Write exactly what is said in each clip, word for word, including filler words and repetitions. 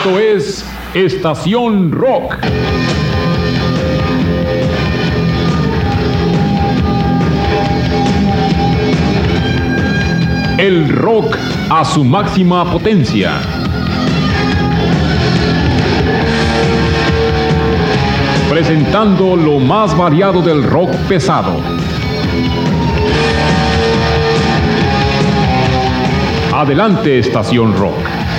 Esto es Estación Rock. El rock a su máxima potencia. Presentando lo más variado del rock pesado. Adelante, Estación Rock.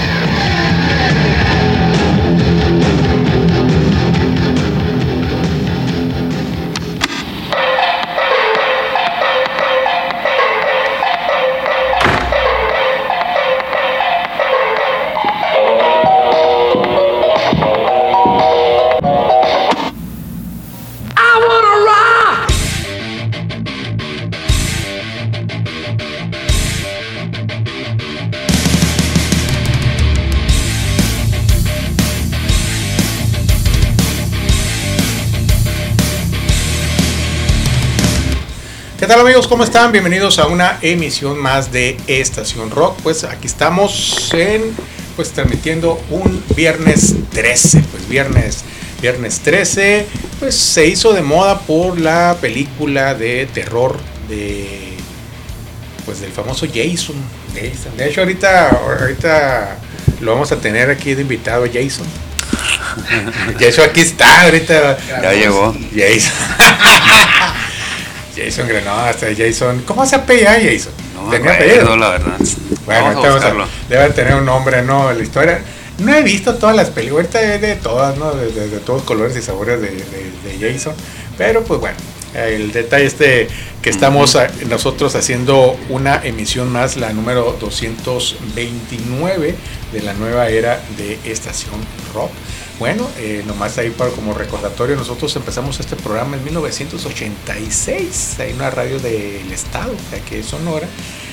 ¿Qué tal, amigos? ¿Cómo están? Bienvenidos a una emisión más de Estación Rock. Pues aquí estamos en, pues transmitiendo un viernes trece. Pues viernes, viernes trece, pues se hizo de moda por la película de terror de, pues del famoso Jason. Jason. De hecho, ahorita, ahorita lo vamos a tener aquí de invitado, Jason. Jason aquí está, ahorita. Ya vamos. Llegó. Jason. Jason Grenoble, hasta Jason. ¿Cómo se apellida Jason? No me acuerdo, la verdad. Bueno, vamos a buscarlo. A, debe tener un nombre, ¿no? La historia. No he visto todas las películas, ahorita de, de todas, ¿no? De, de, de todos colores y sabores de, de, de Jason. Pero pues bueno, el detalle este que estamos uh-huh. a, nosotros haciendo una emisión más, la número doscientos veintinueve de la nueva era de Estación Rock. Bueno, eh, nomás ahí para como recordatorio, nosotros empezamos este programa en mil novecientos ochenta y seis, hay una radio del estado, aquí en Sonora,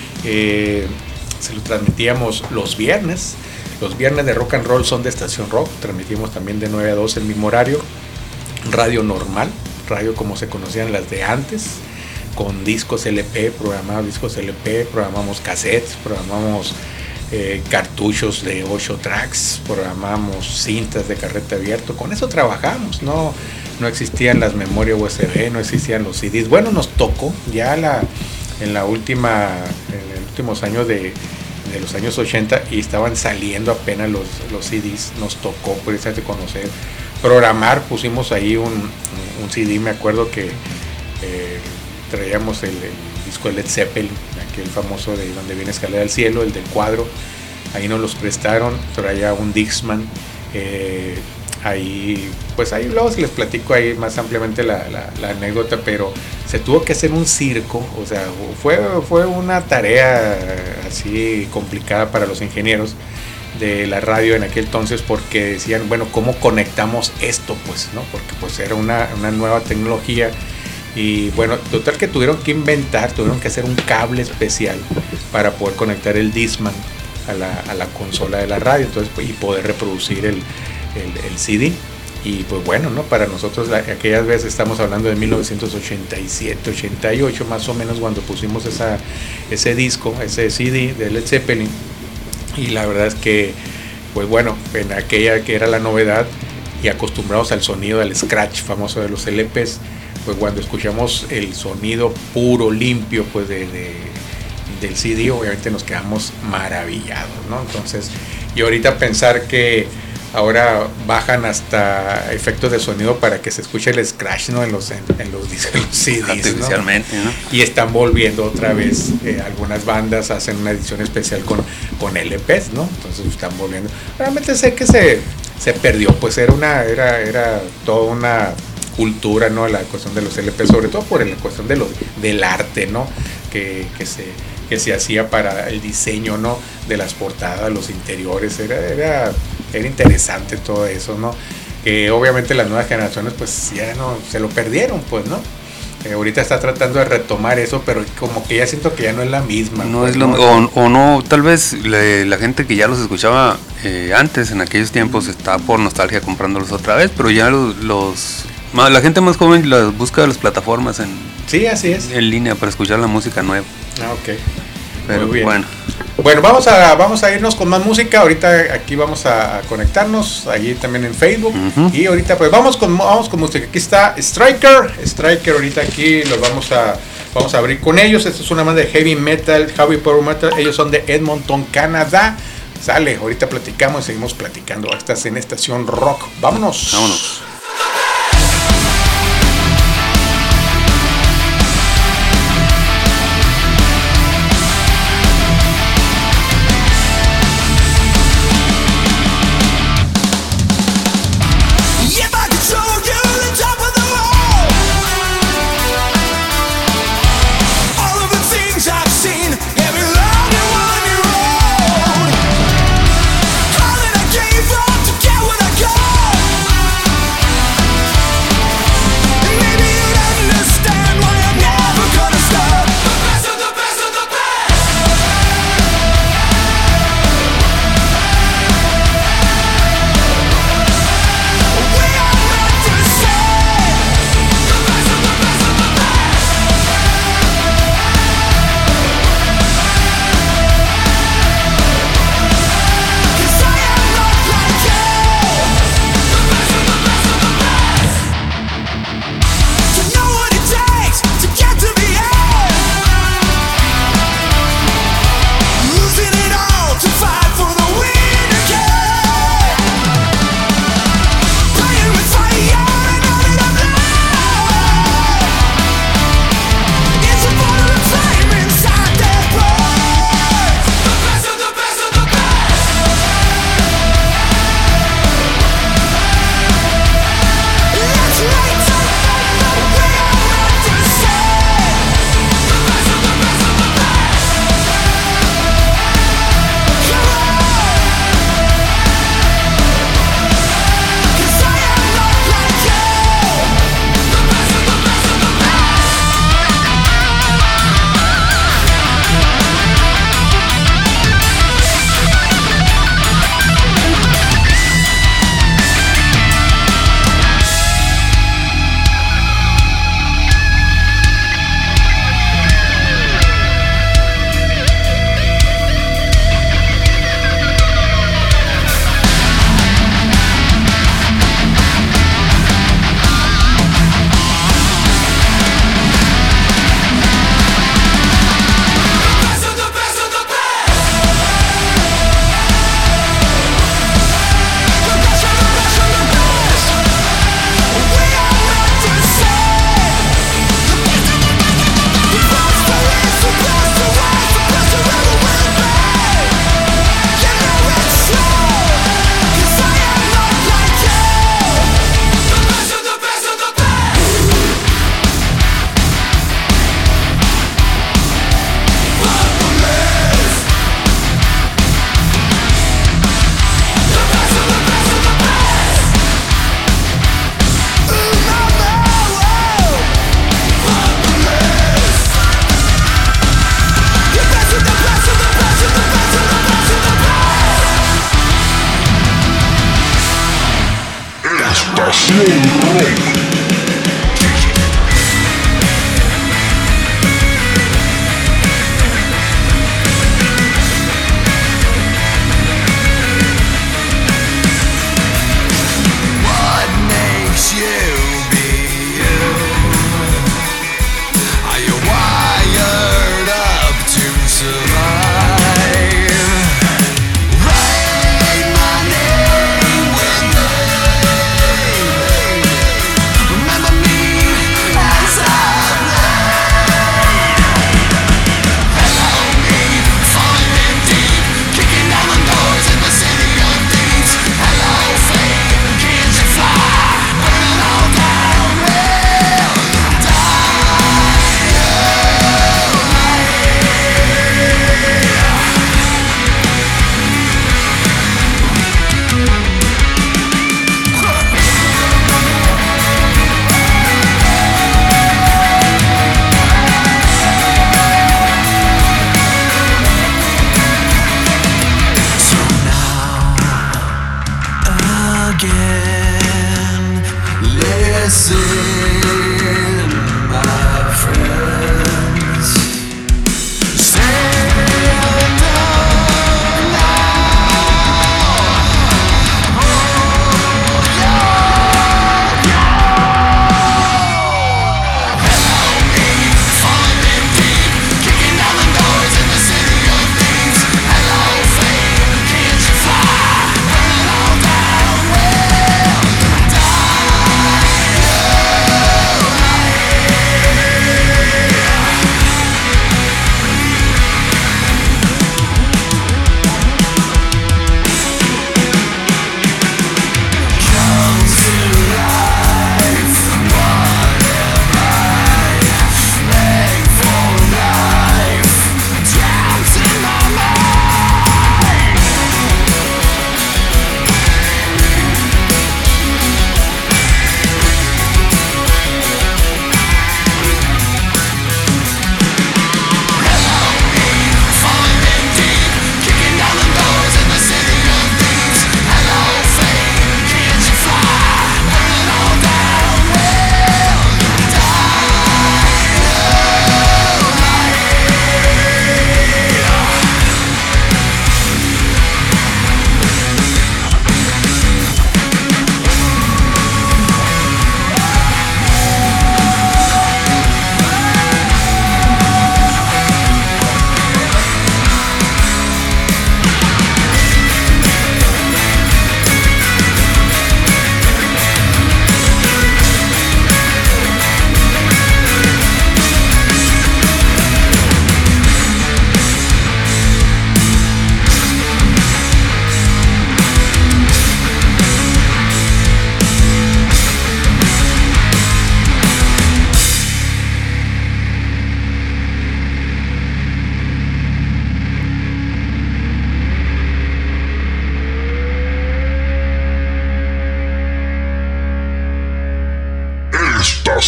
eh, se lo transmitíamos los viernes, los viernes de rock and roll son de Estación Rock, transmitimos también de nueve a doce el mismo horario, radio normal, radio como se conocían las de antes, con discos L P, programamos discos L P, programamos cassettes, programamos Eh, cartuchos de ocho tracks, programamos cintas de carrete abierto, con eso trabajamos, no, no existían las memorias U S B, no existían los C Ds. Bueno, nos tocó ya la, en la última, en los últimos años de, de los años ochenta y estaban saliendo apenas los, los C Ds, nos tocó precisamente conocer, programar, pusimos ahí un, un C D, me acuerdo que eh, traíamos el, el disco de Led Zeppelin, aquel famoso de Donde viene escalera al cielo, el del cuadro, ahí nos los prestaron, traía un Dixman, eh, ahí, pues ahí luego les platico ahí más ampliamente la, la, la anécdota, pero se tuvo que hacer un circo, o sea, fue, fue una tarea así complicada para los ingenieros de la radio en aquel entonces, porque decían, bueno, ¿cómo conectamos esto? Pues, ¿no? Porque pues era una, una nueva tecnología. Y bueno, total que tuvieron que inventar, tuvieron que hacer un cable especial para poder conectar el Discman a la, a la consola de la radio, entonces, y poder reproducir el, el, el C D. Y pues bueno, ¿no? Para nosotros la, aquellas veces estamos hablando de mil novecientos ochenta y siete, ochenta y ocho más o menos, cuando pusimos esa, ese disco, ese C D de Led Zeppelin. Y la verdad es que, pues bueno, en aquella que era la novedad y acostumbrados al sonido del scratch famoso de los L Ps, pues cuando escuchamos el sonido puro, limpio, pues de, de, del C D, obviamente nos quedamos maravillados, ¿no? Entonces, y ahorita pensar que ahora bajan hasta efectos de sonido para que se escuche el scratch, ¿no? En los, en, en los discos, los C Ds, artificialmente, ¿no? ¿no? Y están volviendo otra vez, eh, algunas bandas hacen una edición especial con, con L Ps, ¿no? Entonces están volviendo. Realmente sé que se, se perdió, pues era una, era, era toda una cultura, ¿no? La cuestión de los L P, sobre todo por la cuestión de los, del arte, ¿no? Que, que, se, que se hacía para el diseño, ¿no? De las portadas, los interiores, era, era, era interesante todo eso, ¿no? Que obviamente las nuevas generaciones pues ya no, se lo perdieron, pues, ¿no? Eh, ahorita está tratando de retomar eso, pero como que ya siento que ya no es la misma. No pues, es lo, ¿no? O, o no, tal vez la, la gente que ya los escuchaba eh, antes, en aquellos tiempos, está por nostalgia comprándolos otra vez, pero ya los... los la gente más joven las busca las plataformas en, sí, así es, en línea para escuchar la música nueva. Ah, ok. Pero muy bien. Bueno. Bueno, vamos a, vamos a irnos con más música. Ahorita aquí vamos a, a conectarnos, allí también en Facebook. Uh-huh. Y ahorita pues vamos con, vamos con música. Aquí está Striker. Striker ahorita aquí los vamos a, vamos a abrir con ellos. Esta es una banda de heavy metal, heavy power metal. Ellos son de Edmonton, Canadá. Sale, ahorita platicamos y seguimos platicando. Estás en Estación Rock. Vámonos. Vámonos. Write my name when they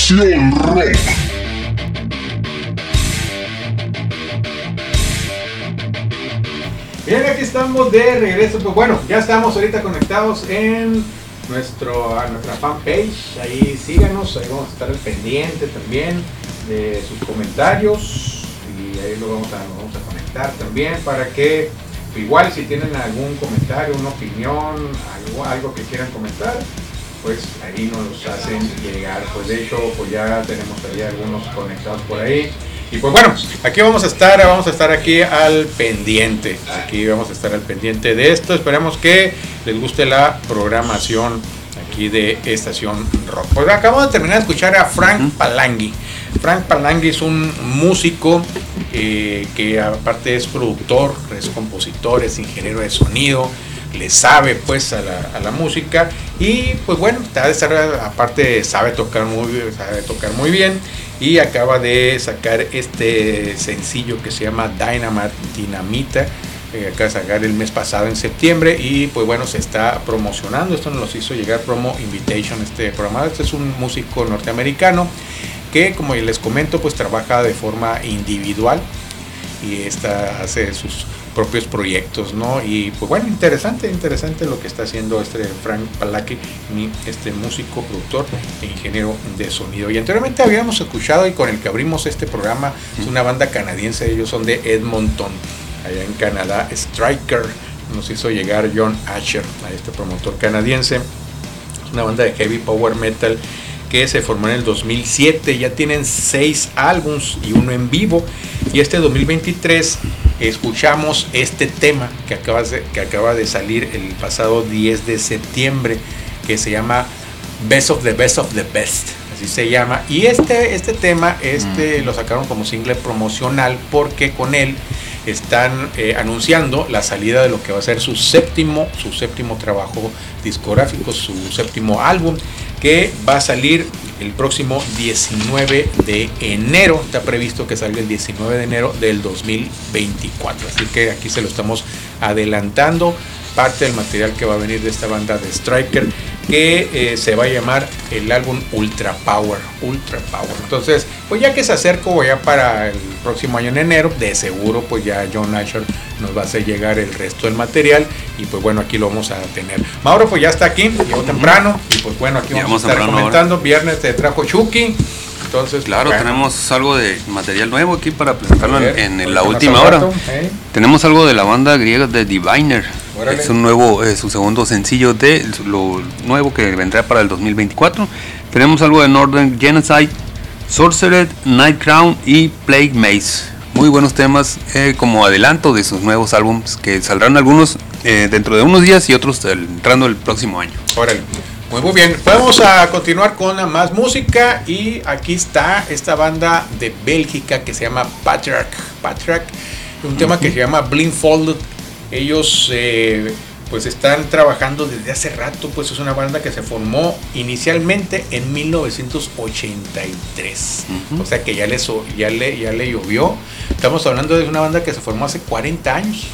Estación Rock. Bien, aquí estamos de regreso. Pues bueno, ya estamos ahorita conectados en nuestro, a nuestra fanpage. Ahí síganos, ahí vamos a estar al pendiente también de sus comentarios. Y ahí lo vamos a, lo vamos a conectar también para que, igual si tienen algún comentario, una opinión, algo, algo que quieran comentar, pues ahí nos los hacen llegar. Pues de hecho, pues ya tenemos ahí algunos conectados por ahí. Y pues bueno, aquí vamos a estar, vamos a estar aquí al pendiente. Aquí vamos a estar al pendiente de esto. Esperemos que les guste la programación aquí de Estación Rock. Pues acabamos de terminar de escuchar a Frank Palangui. Frank Palangui es un músico eh, que aparte es productor, es compositor, es ingeniero de sonido, le sabe pues a la, a la música y pues bueno, aparte sabe tocar muy, sabe tocar muy bien y acaba de sacar este sencillo que se llama Dynamite, Dinamita, eh, acaba de sacar el mes pasado en septiembre y pues bueno, se está promocionando. Esto nos hizo llegar Promo Invitation, este programa. Este es un músico norteamericano que, como les comento, pues trabaja de forma individual y esta hace sus propios proyectos, ¿no? Y pues bueno, interesante, interesante lo que está haciendo este Frank Palangui, este músico, productor e ingeniero de sonido. Y anteriormente habíamos escuchado y con el que abrimos este programa, es una banda canadiense, ellos son de Edmonton, allá en Canadá. Striker nos hizo llegar John Asher, a este promotor canadiense. Es una banda de heavy power metal que se formó en el dos mil siete, ya tienen seis álbums y uno en vivo, y este dos mil veintitrés escuchamos este tema que acaba de, que acaba de salir el pasado diez de septiembre, que se llama Best of the Best of the Best, así se llama, y este, este tema este mm. lo sacaron como single promocional porque con él están eh, anunciando la salida de lo que va a ser su séptimo, su séptimo trabajo discográfico, su séptimo álbum, que va a salir el próximo diecinueve de enero. Está previsto que salga el diecinueve de enero del dos mil veinticuatro. Así que aquí se lo estamos adelantando. Parte del material que va a venir de esta banda de Striker, que eh, se va a llamar el álbum Ultra Power. Ultra Power. Entonces, pues ya que se acerca ya para el próximo año en enero, de seguro pues ya John Asher nos va a hacer llegar el resto del material y pues bueno, aquí lo vamos a tener. Mauro pues ya está aquí, llegó temprano y pues bueno, aquí vamos a estar comentando. Ahora. Viernes te trajo Chucky. Entonces, claro, bueno, tenemos algo de material nuevo aquí para presentarlo ver, en, en la última hora. ¿Eh? Tenemos algo de la banda griega de Diviner. Órale. Es un nuevo, eh, su segundo sencillo de lo nuevo que vendrá para el dos mil veinticuatro. Tenemos algo de Northern Genocide, Sorcered, Night Crown y Plague Maze. Muy buenos temas eh, como adelanto de sus nuevos álbumes, que saldrán algunos eh, dentro de unos días y otros el, entrando el próximo año. Órale. Muy, muy bien, vamos a continuar con más música y aquí está esta banda de Bélgica que se llama Patriarch. Patriarch, un uh-huh. tema que se llama Blindfolded. Ellos eh, pues están trabajando desde hace rato, pues es una banda que se formó inicialmente en mil novecientos ochenta y tres, uh-huh. o sea que ya le, ya, le, ya le llovió. Estamos hablando de una banda que se formó hace cuarenta años,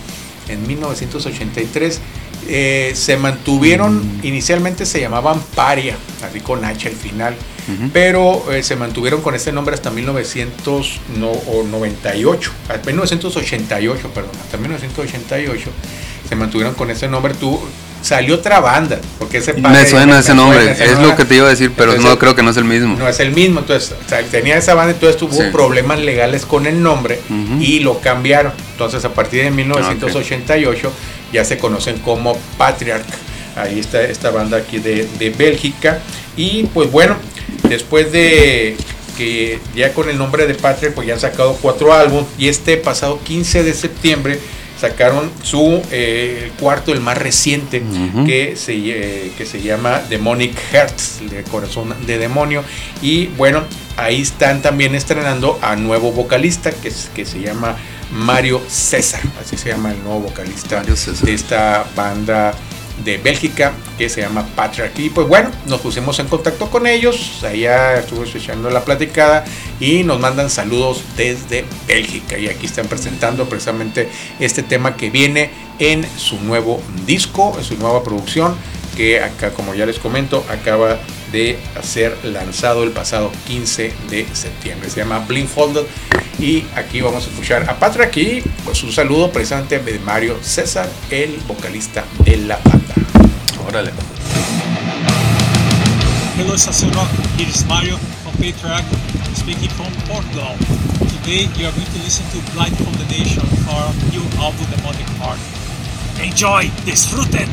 en mil novecientos ochenta y tres. Eh, se mantuvieron, mm. inicialmente se llamaban Paria, así con H al final, uh-huh. pero eh, se mantuvieron con este nombre hasta mil novecientos noventa y ocho, hasta mil novecientos ochenta y ocho, perdón, hasta mil novecientos ochenta y ocho se mantuvieron con ese nombre. Tú, salió otra banda, porque ese Paria, me suena me ese nombre, suena, ese es nombre. Lo que te iba a decir, pero entonces, no creo que no es el mismo. No es el mismo, entonces o sea, tenía esa banda, entonces tuvo sí. problemas legales con el nombre uh-huh. y lo cambiaron. Entonces a partir de mil novecientos ochenta y ocho okay. ya se conocen como Patriarch. Ahí está esta banda aquí de, de Bélgica. Y pues bueno, después de que ya con el nombre de Patriarch pues ya han sacado cuatro álbumes, y este pasado quince de septiembre sacaron su eh, cuarto, el más reciente, uh-huh. que, se, eh, que se llama Demonic Hearts, el corazón de demonio. Y bueno, ahí están también estrenando a nuevo vocalista que, que se llama Mario César, así se llama el nuevo vocalista de esta banda de Bélgica que se llama Patriarch. Y pues bueno, nos pusimos en contacto con ellos, allá estuve escuchando la platicada y nos mandan saludos desde Bélgica, y aquí están presentando precisamente este tema que viene en su nuevo disco, en su nueva producción, que acá, como ya les comento, acaba de ser lanzado el pasado quince de septiembre. Se llama Blindfolded y aquí vamos a escuchar a Patrick y pues un saludo precisamente de Mario César, el vocalista de la banda. Órale. Hello, Estación Rock. It is Mario from Paytrack, speaking from Portugal. Today you are going to listen to Blind Condemnation for new album Demonic Heart. Enjoy, disfruten.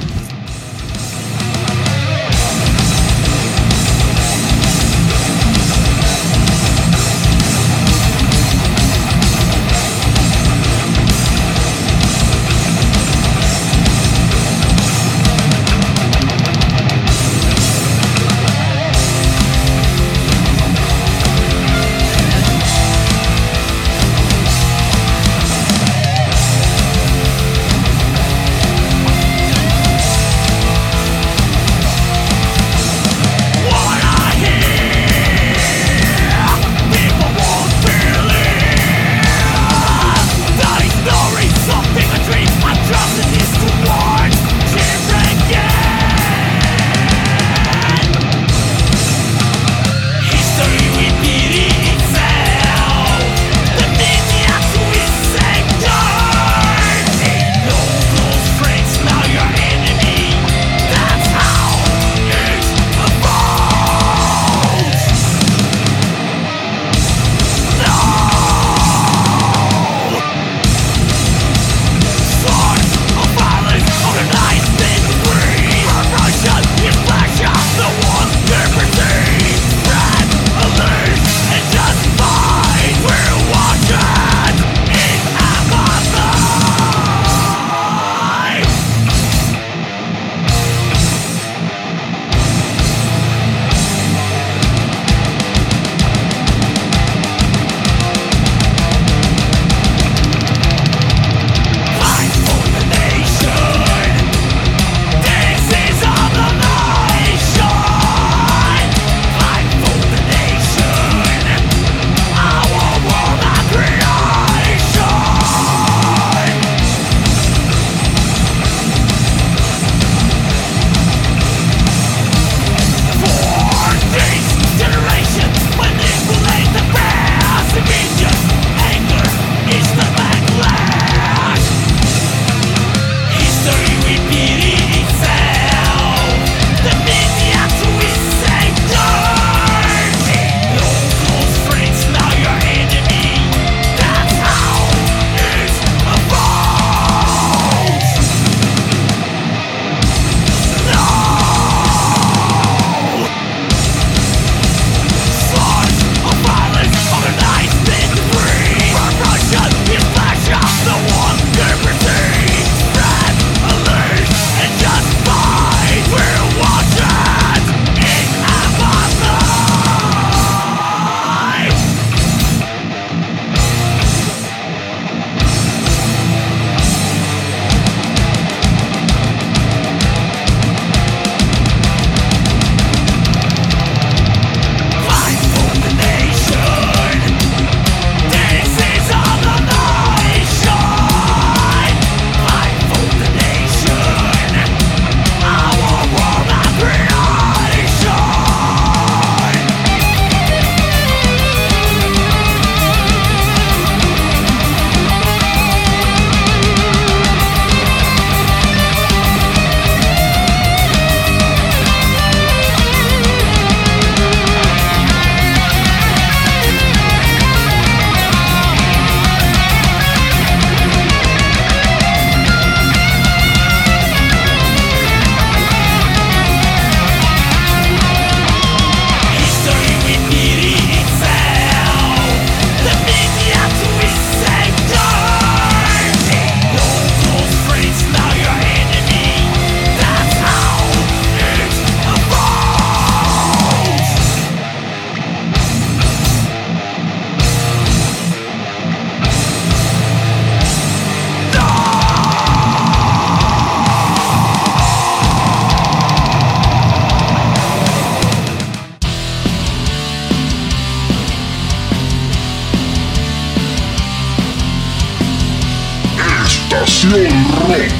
Estación Rock.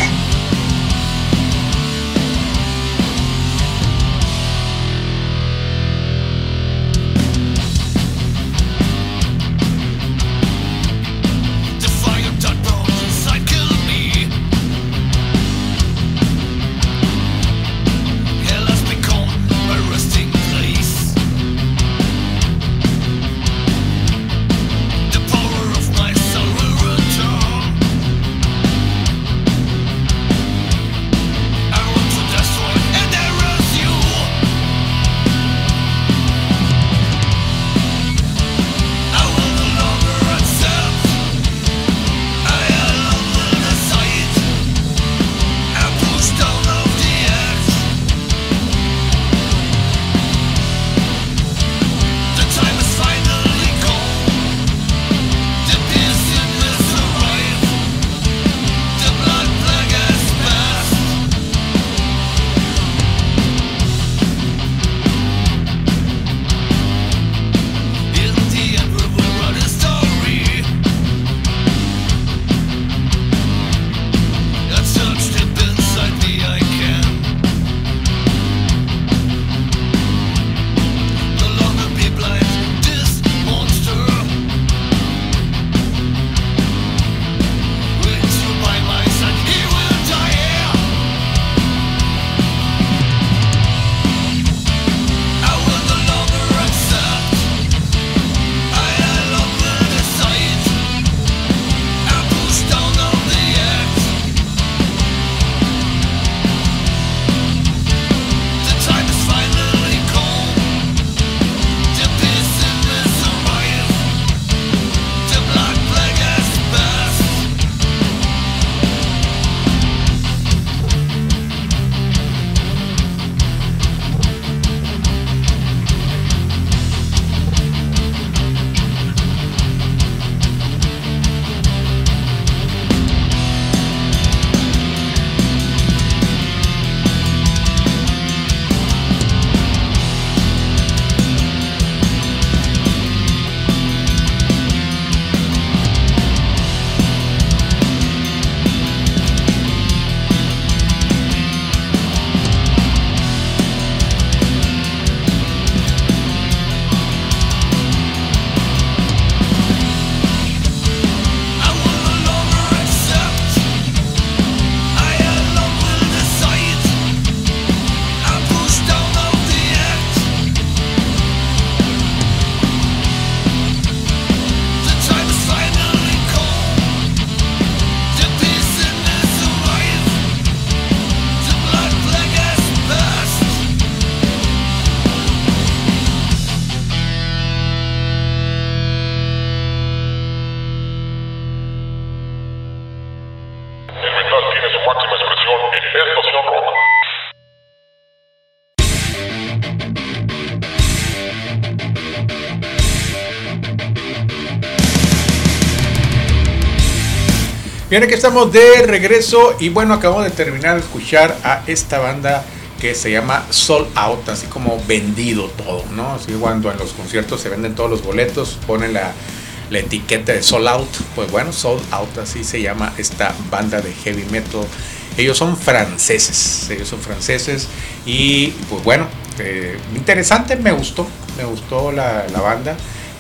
Bien, aquí estamos de regreso y bueno, acabamos de terminar de escuchar a esta banda que se llama Sold Out, así como vendido todo, ¿no? Así cuando en los conciertos se venden todos los boletos, ponen la, la etiqueta de Sold Out, pues bueno, Sold Out, así se llama esta banda de heavy metal. Ellos son franceses, ellos son franceses y pues bueno, eh, interesante, me gustó, me gustó la, la banda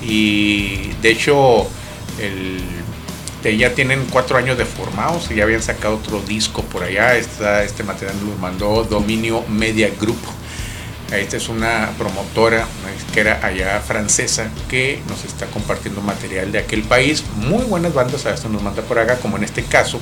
y de hecho el... ya tienen cuatro años de formados y ya habían sacado otro disco por allá. Esta, este material lo mandó Dominio Media Group. Esta es una promotora, una disquera allá francesa que nos está compartiendo material de aquel país. Muy buenas bandas, a esto nos manda por acá, como en este caso.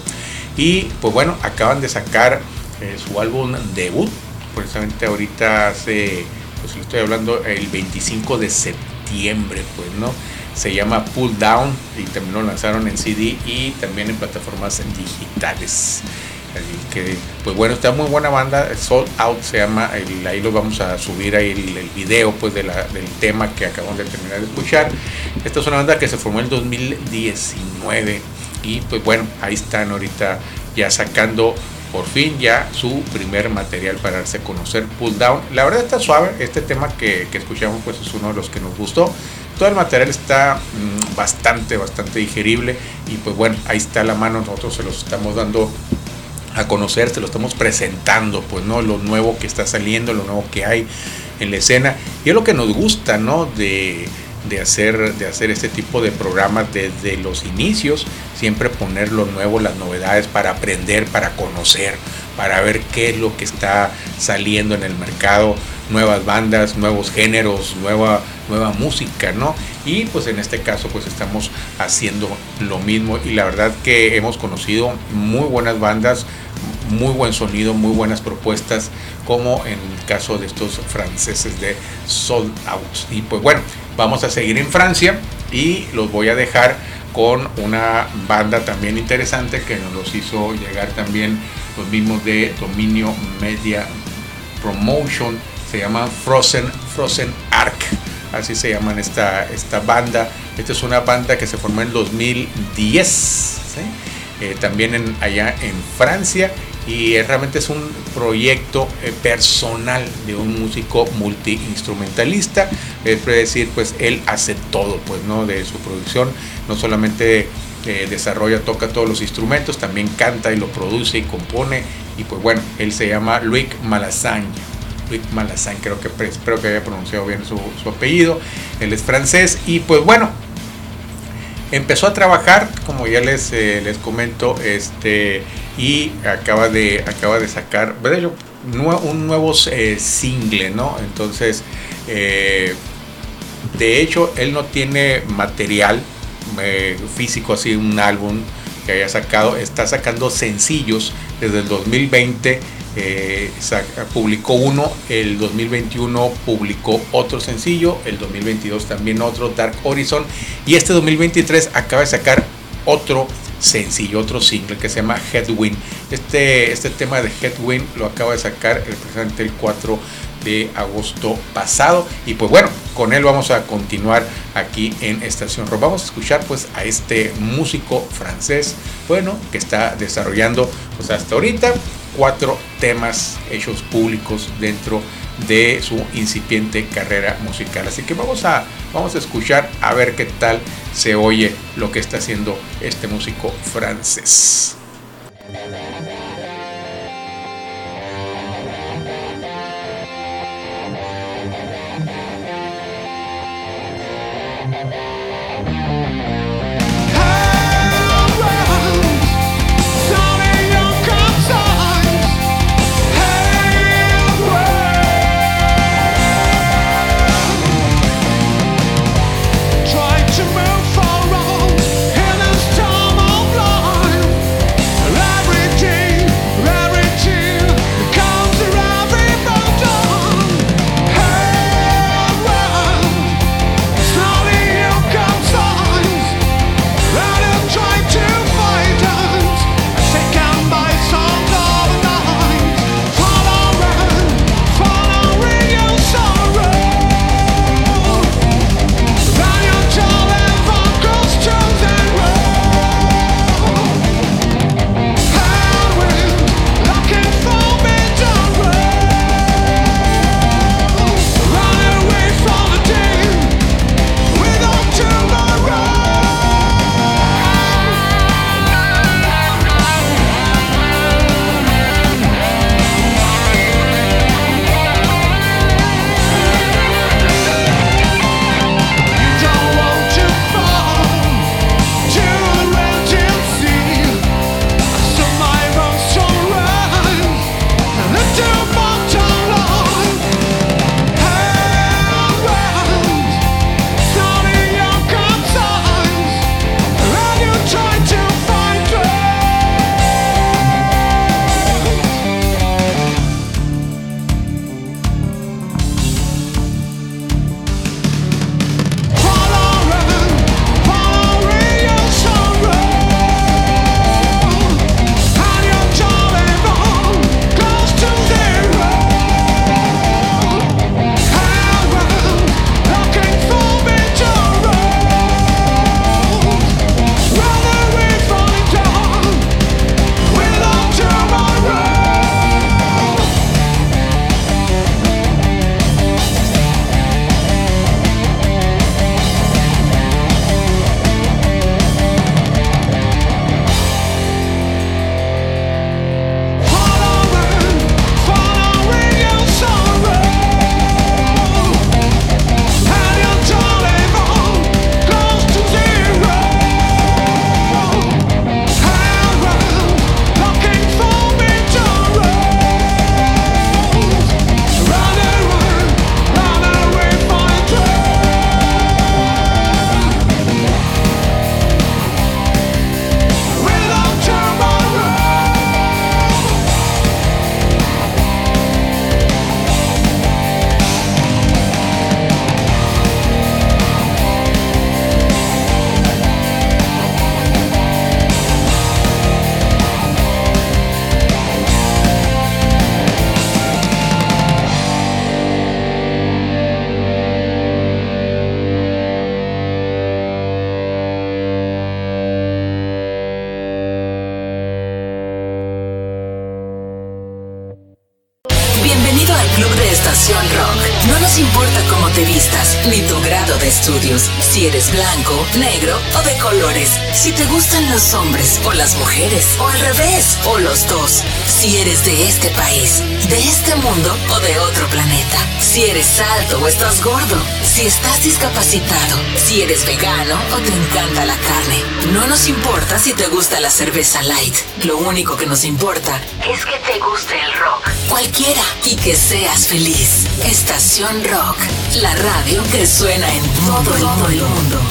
Y pues bueno, acaban de sacar eh, su álbum debut. Precisamente ahorita hace, pues le estoy hablando, el veinticinco de septiembre, pues, ¿no? Se llama Pull Down y también lo lanzaron en C D y también en plataformas digitales. Así que, pues bueno, está muy buena banda. Sold Out se llama, el, ahí lo vamos a subir ahí el, el video pues de la, del tema que acabamos de terminar de escuchar. Esta es una banda que se formó en el dos mil diecinueve y pues bueno, ahí están ahorita ya sacando por fin ya su primer material para darse a conocer, Pull Down. La verdad está suave, este tema que, que escuchamos pues es uno de los que nos gustó. Todo el material está mmm, bastante, bastante digerible y pues bueno, ahí está a la mano, nosotros se los estamos dando a conocer, se lo estamos presentando, pues no, lo nuevo que está saliendo, lo nuevo que hay en la escena y es lo que nos gusta, ¿no? De, de hacer, de hacer este tipo de programas desde los inicios, siempre poner lo nuevo, las novedades para aprender, para conocer, para ver qué es lo que está saliendo en el mercado, nuevas bandas, nuevos géneros, nueva, nueva música, ¿no? Y pues en este caso pues estamos haciendo lo mismo y la verdad que hemos conocido muy buenas bandas, muy buen sonido, muy buenas propuestas, como en el caso de estos franceses de Sold Out. Y pues bueno, vamos a seguir en Francia y los voy a dejar con una banda también interesante que nos los hizo llegar también los mismos de Dominio Media Promotion. Se llama Frozen, Frozen Ark, así se llaman esta, esta banda. Esta es una banda que se formó en dos mil diez, ¿sí? eh, también en, allá en Francia, y eh, realmente es un proyecto eh, personal de un músico multiinstrumentalista. Es decir, pues él hace todo, pues, ¿no? De su producción, no solamente eh, desarrolla, toca todos los instrumentos, también canta y lo produce y compone. Y pues bueno, él se llama Luc Malazan. Luc Malazan, creo que espero que haya pronunciado bien su, su apellido. Él es francés y pues bueno, empezó a trabajar, como ya les, eh, les comento, este, y acaba de, acaba de sacar, bueno, un nuevo eh, single, ¿no? Entonces, eh, de hecho, él no tiene material eh, físico, así un álbum que haya sacado, está sacando sencillos desde el dos mil veinte. Eh, saca, publicó uno, el dos mil veintiuno publicó otro sencillo, el dos mil veintidós también otro, Dark Horizon, y este dos mil veintitrés acaba de sacar otro sencillo, otro single que se llama Headwind. Este, este tema de Headwind lo acaba de sacar el, precisamente el cuatro de agosto pasado, y pues bueno, con él vamos a continuar aquí en Estación Rock. Vamos a escuchar pues a este músico francés, bueno, que está desarrollando pues hasta ahorita cuatro temas hechos públicos dentro de su incipiente carrera musical. Así que vamos a, vamos a escuchar a ver qué tal se oye lo que está haciendo este músico francés. Every day ni tu grado de estudios, si eres blanco, negro o de colores, si te gustan los hombres o las mujeres, o al revés, o los dos, si eres de este país, de este mundo o de otro planeta, si eres alto o estás gordo, si estás discapacitado, si eres vegano o te encanta la carne. No nos importa si te gusta la cerveza light, lo único que nos importa es que te guste el rock, cualquiera, y que seas feliz. Estación Rock, la radio que suena en todo el mundo.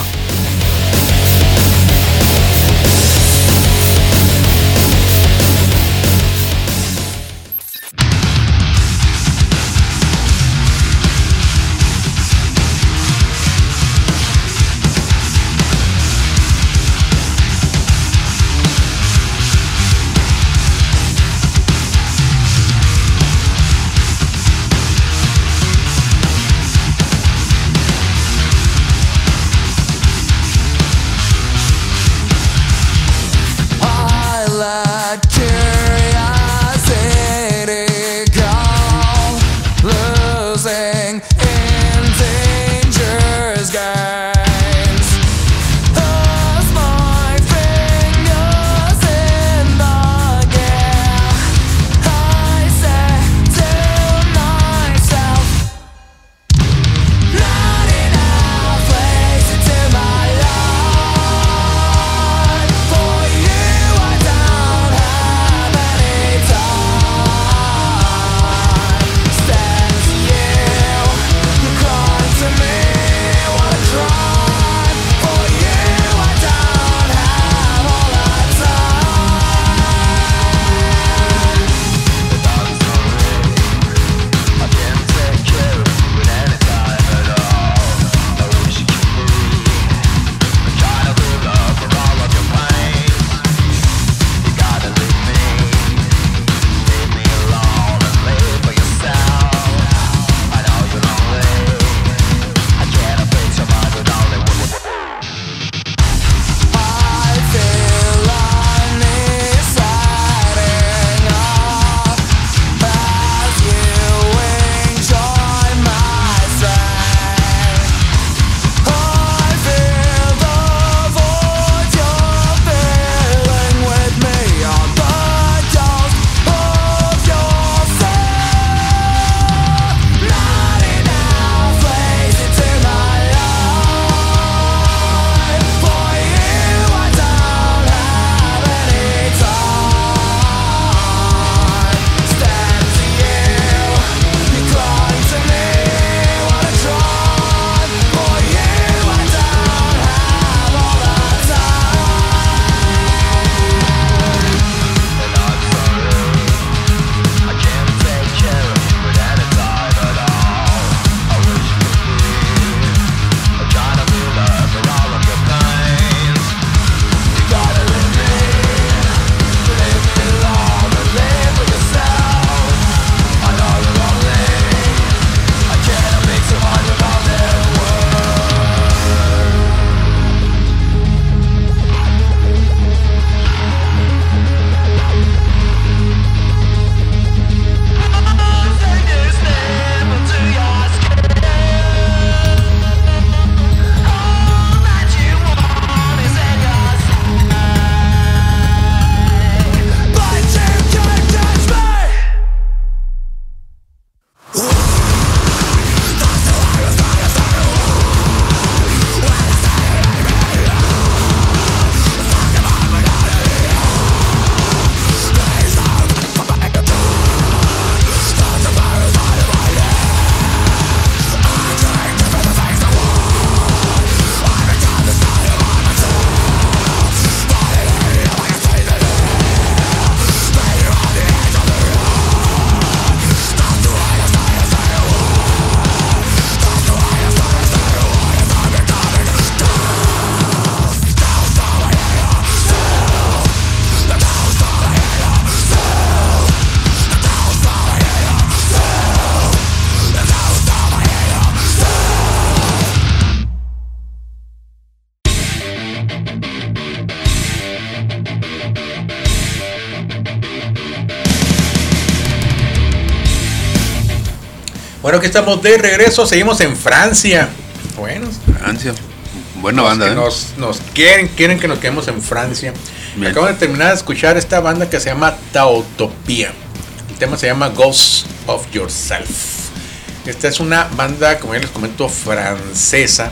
Bueno, que estamos de regreso, seguimos en Francia. Bueno. Francia. Buena Los banda, que ¿eh? nos, nos quieren, quieren que nos quedemos en Francia. Bien. Acabo de terminar de escuchar esta banda que se llama Tautopia. El tema se llama Ghost of Yourself. Esta es una banda, como ya les comento, francesa.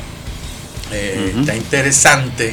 Eh, Uh-huh. Está interesante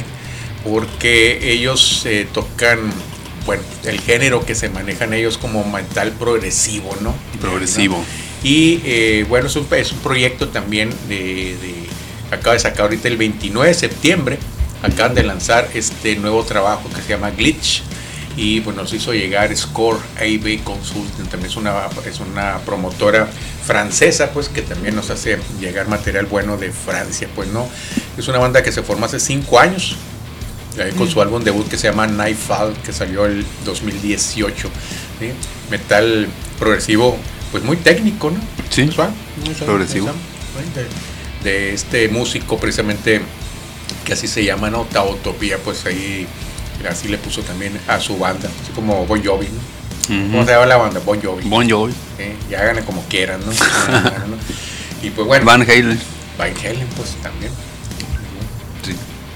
porque ellos eh, tocan, bueno, el género que se manejan ellos como metal progresivo, ¿no? Progresivo. ¿No? Y eh, bueno, es un, es un proyecto también de, de acaba de sacar ahorita el veintinueve de septiembre. Acaban de lanzar este nuevo trabajo que se llama Glitch. Y bueno, nos hizo llegar Score A B Consulting, también es una, es una promotora francesa, pues, que también nos hace llegar material bueno de Francia, pues, ¿no? Es una banda que se formó hace cinco años, eh, con su álbum debut que se llama Nightfall, que salió el dos mil dieciocho, ¿sí? Metal progresivo, pues muy técnico, ¿no? Sí, Muy suave, muy suave, progresivo. muy suave, de, de este músico precisamente, que así se llama, ¿no? Tautopia, pues ahí así le puso también a su banda, así como Bon Jovi, ¿no? Uh-huh. ¿Cómo se llama la banda? Bon Jovi. Bon Jovi. ¿Eh? Y háganle como quieran, ¿no? ¿no? Y pues bueno, Van Halen. Van Halen, pues también. Sí.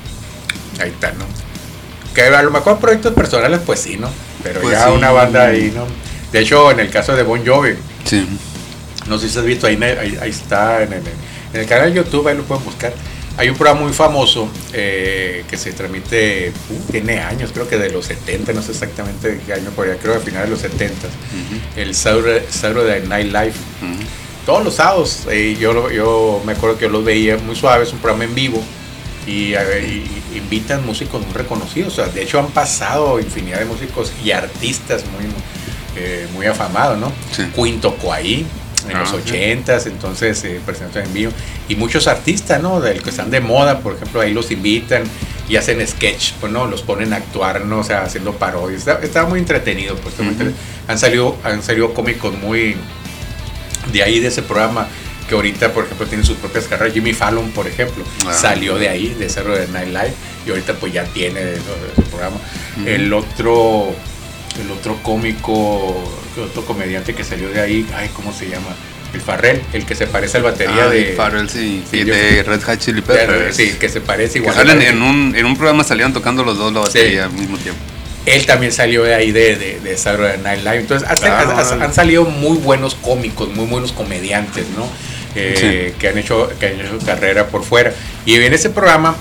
Ahí está, ¿no? Que a lo mejor proyectos personales, pues sí, ¿no? Pero Pues ya sí. una banda ahí, ¿no? De hecho, en el caso de Bon Jovi, Sí. no sé si has visto, ahí, ahí, ahí está, en el, en el canal de YouTube, ahí lo pueden buscar. Hay un programa muy famoso eh, que se transmite, uh, tiene años, creo que de los setenta, no sé exactamente de qué año, pero ya creo que a finales de los setenta, uh-huh. El Saturday, Saturday Night Live. Uh-huh. Todos los sábados, eh, yo, yo me acuerdo que yo los veía muy suaves, es un programa en vivo, y, a ver, y, y invitan músicos muy reconocidos. O sea, de hecho han pasado infinidad de músicos y artistas muy, eh, muy afamados, ¿no? Sí. Queen tocó ahí en ah, los sí. ochentas, entonces eh, presentan en vivo, y muchos artistas, ¿no? Del que están de moda, por ejemplo, ahí los invitan y hacen sketch, pues, ¿no? Los ponen a actuar, ¿no? O sea, haciendo parodias. Está, está muy entretenido, pues. Uh-huh. Muy entretenido. Han salido, han salido cómicos muy de ahí, de ese programa, que ahorita, por ejemplo, tienen sus propias carreras. Jimmy Fallon, por ejemplo, ah, salió de ahí, de Saturday Night Live, y ahorita pues ya tiene de, de su programa. Uh-huh. El otro, el otro cómico, el otro comediante que salió de ahí, ay, ¿cómo se llama? El Farrell, el que se parece al batería ah, de... El Farrell, sí, sí de yo, Red Hot Chili Peppers. Sí, que se parece igual. Que salen en un, en un programa, salían tocando los dos la batería, sí, al mismo tiempo. Él también salió de ahí de, de, de Saturday Night Live. Entonces hacen, ah, han, han salido muy buenos cómicos, muy buenos comediantes, ¿no? Eh, sí. que, han hecho, que han hecho carrera por fuera. Y en ese programa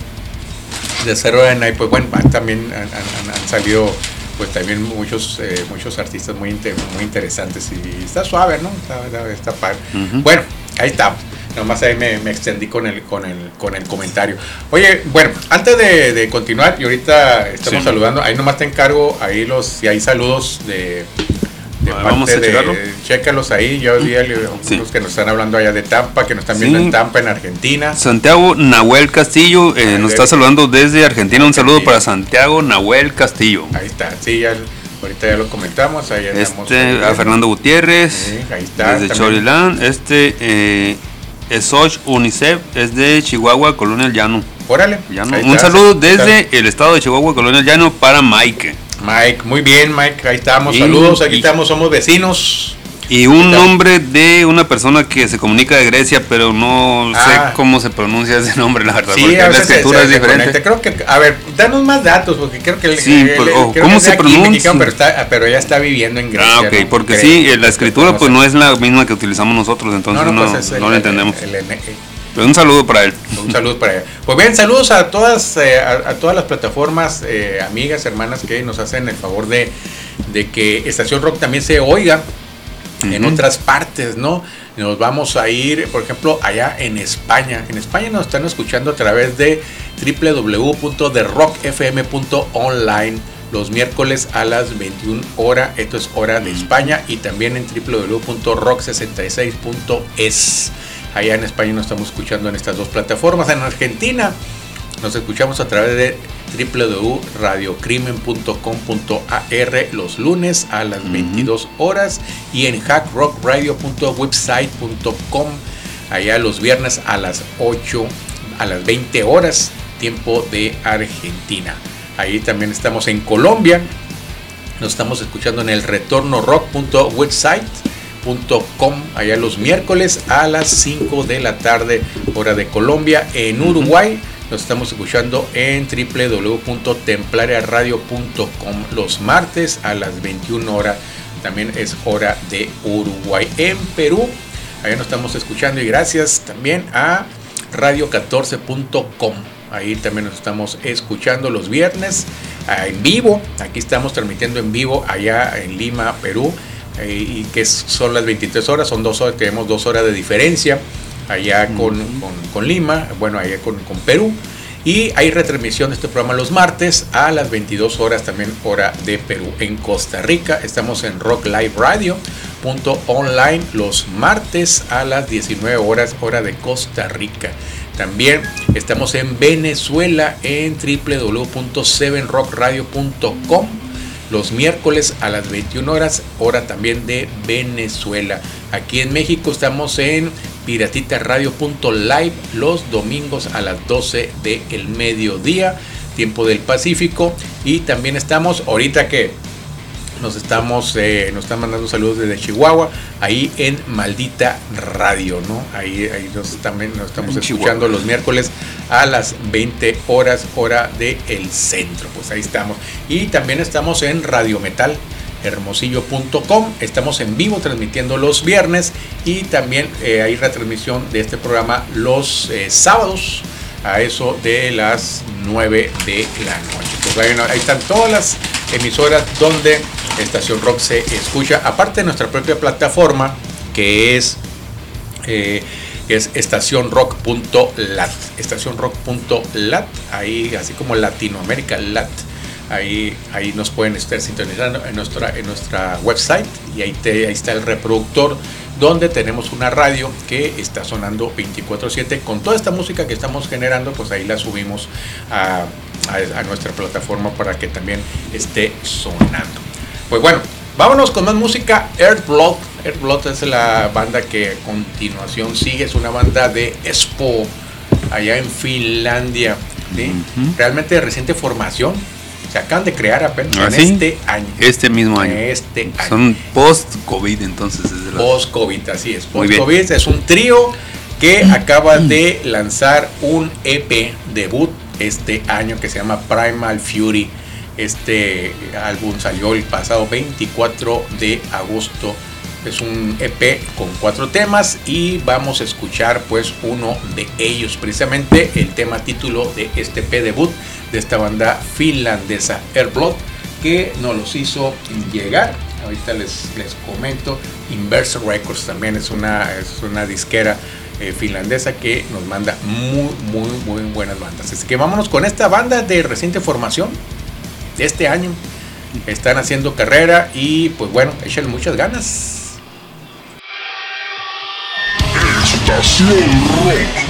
de Saturday Night, pues bueno, también han, han, han salido pues también muchos eh, muchos artistas muy, inter, muy interesantes, y está suave, ¿no? Está, está, está padre. Uh-huh. Bueno, ahí estamos. Nomás ahí me, me extendí con el, con el con el comentario. Oye, bueno, antes de, de continuar, y ahorita estamos sí. saludando, ahí nomás te encargo, ahí los, si hay saludos de, de bueno, vamos a checarlo. Chécalos ahí, yo vi sí. los que nos están hablando allá de Tampa, que nos están viendo sí. en Tampa, en Argentina. Santiago Nahuel Castillo eh, nos está saludando desde Argentina. Un Argentina. Saludo para Santiago Nahuel Castillo. Ahí está, sí, ya, ahorita ya lo comentamos. Ahí este, a Fernando Gutiérrez, sí, ahí está, desde Chorilán. Este, eh, Esoch Unicef es de Chihuahua, Colonia El Llano. Órale. Llano. Un está, saludo desde está. el estado de Chihuahua, Colonia El Llano, para Mike. Mike, muy bien, Mike, ahí estamos. Y, saludos, aquí y, estamos, somos vecinos. Y un nombre de una persona que se comunica de Grecia, pero no ah. sé cómo se pronuncia ese nombre, la verdad. Sí, porque a la escritura se, es se diferente. Creo que, a ver, danos más datos, porque creo que sí, el, pues, el, oh, creo ¿cómo que se pronuncia? Mexicano, pero, está, pero ella está viviendo en Grecia. Ah, ok, ¿no? porque creo, sí, la escritura pues no es la misma que utilizamos nosotros, entonces no, no, pues no, no la entendemos. El, el, el, Pero un saludo para él. Un saludo para él. Pues bien, saludos a todas eh, a, a todas las plataformas, eh, amigas, hermanas que nos hacen el favor de, de que Estación Rock también se oiga uh-huh. en otras partes, ¿no? Nos vamos a ir, por ejemplo, allá en España. En España nos están escuchando a través de doble u doble u doble u punto the rock f m punto online los miércoles a las veintiuna horas. Esto es hora de España, y también en doble u doble u doble u punto rock sesenta y seis punto es. Allá en España nos estamos escuchando en estas dos plataformas. En Argentina nos escuchamos a través de doble u doble u doble u punto radio crimen punto com punto a r los lunes a las uh-huh. veintidós horas, y en hack rock radio punto website punto com allá los viernes a las ocho, a las veinte horas, tiempo de Argentina. Ahí también estamos en Colombia. Nos estamos escuchando en el retorno rock punto website punto com, allá los miércoles a las cinco de la tarde, hora de Colombia. En Uruguay nos estamos escuchando en doble u doble u doble u punto templaria radio punto com los martes a las veintiuna horas, también es hora de Uruguay. En Perú, allá nos estamos escuchando, y gracias también a radio catorce punto com. Ahí también nos estamos escuchando los viernes en vivo. Aquí estamos transmitiendo en vivo allá en Lima, Perú, y que son las veintitrés horas, son dos horas, tenemos dos horas de diferencia allá con, con, con Lima, bueno, allá con, con Perú. Y hay retransmisión de este programa los martes a las veintidós horas, también hora de Perú. En Costa Rica estamos en rock live radio punto online los martes a las diecinueve horas, hora de Costa Rica. También estamos en Venezuela en doble u doble u doble u punto seven rock radio punto com los miércoles a las veintiuna horas, hora también de Venezuela. Aquí en México estamos en piratita radio punto live los domingos a las doce del mediodía, tiempo del Pacífico. Y también estamos, ahorita que nos estamos, eh, nos están mandando saludos desde Chihuahua, ahí en Maldita Radio, ¿no? Ahí, ahí nos, también nos estamos en escuchando Chihuahua los miércoles a las veinte horas, hora del centro. Pues ahí estamos. Y también estamos en Radio Metal hermosillo punto com, estamos en vivo transmitiendo los viernes, y también eh, hay retransmisión de este programa los eh, sábados a eso de las nueve de la noche. Pues bueno, ahí están todas las emisoras donde Estación Rock se escucha, aparte de nuestra propia plataforma que es eh, es estación rock punto lat, estación rock punto lat, ahí así como Latinoamérica lat. Ahí, ahí nos pueden estar sintonizando en nuestra, en nuestra website, y ahí, te, ahí está el reproductor donde tenemos una radio que está sonando veinticuatro siete con toda esta música que estamos generando. Pues ahí la subimos a, a, a nuestra plataforma para que también esté sonando. Pues bueno, vámonos con más música. Earthblood. Earthblood es la banda que a continuación sigue, es una banda de Espoo allá en Finlandia, ¿sí? Uh-huh. Realmente de reciente formación. Se acaban de crear apenas ¿Ah, en sí? este año. Este mismo año. Este año. Son post-COVID entonces. La... Post-COVID, así es. Post-COVID es un trío que acaba de lanzar un E P debut este año que se llama Primal Fury. Este álbum salió el pasado veinticuatro de agosto. Es un E P con cuatro temas, y vamos a escuchar pues uno de ellos, precisamente el tema título de este E P debut de esta banda finlandesa, Earthblood, que nos los hizo llegar. Ahorita les, les comento. Inverse Records también es una, es una disquera eh, finlandesa que nos manda muy, muy, muy buenas bandas. Así que vámonos con esta banda de reciente formación de este año. Están haciendo carrera y pues bueno, échenle muchas ganas. Estación Rock.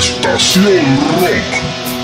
Estación Rock.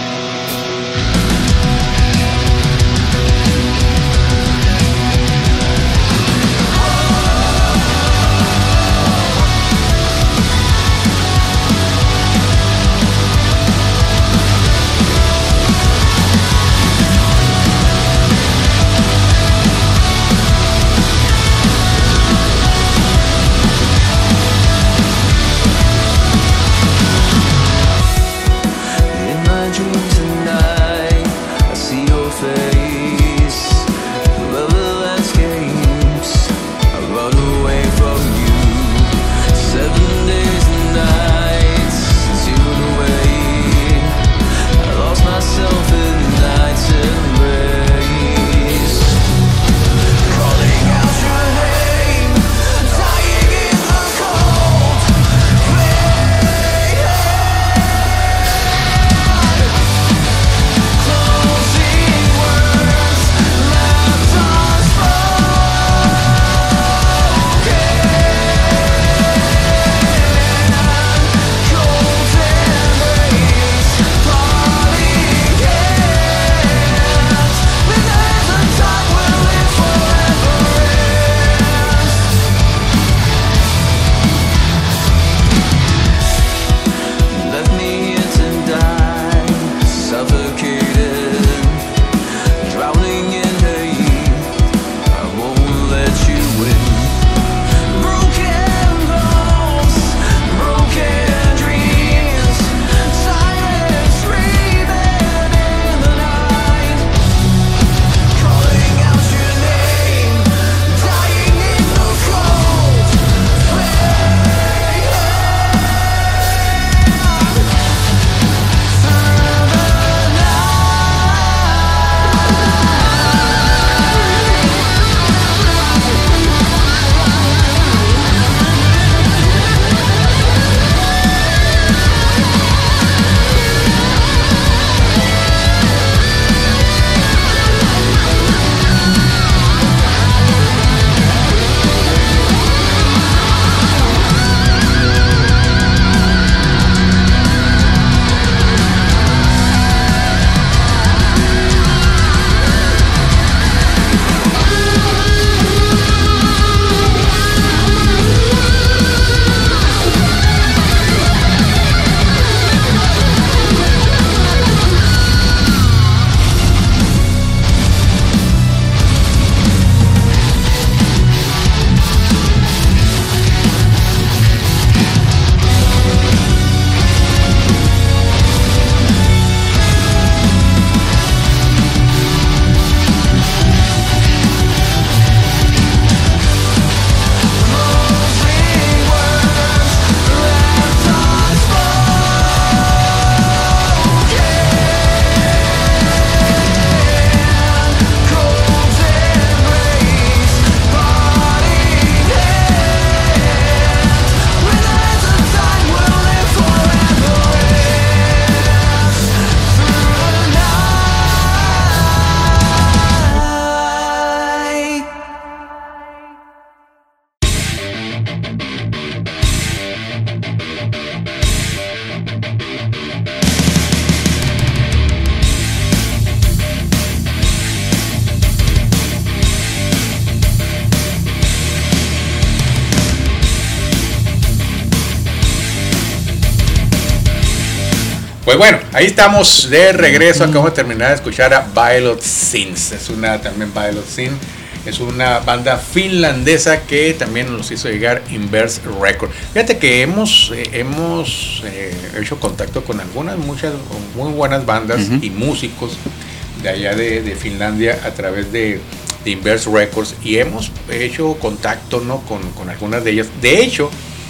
Pues bueno, ahí estamos de regreso. Acabamos de terminar de escuchar a Violet Sins. Es una también Violet Sin. Es una banda finlandesa que también nos hizo llegar Inverse Record. Fíjate que hemos, eh, hemos eh, hecho contacto con algunas, muchas muy buenas bandas uh-huh. y músicos de allá de, de Finlandia a través de, de Inverse Records, y hemos hecho contacto, ¿no? con, con algunas de ellas. De hecho,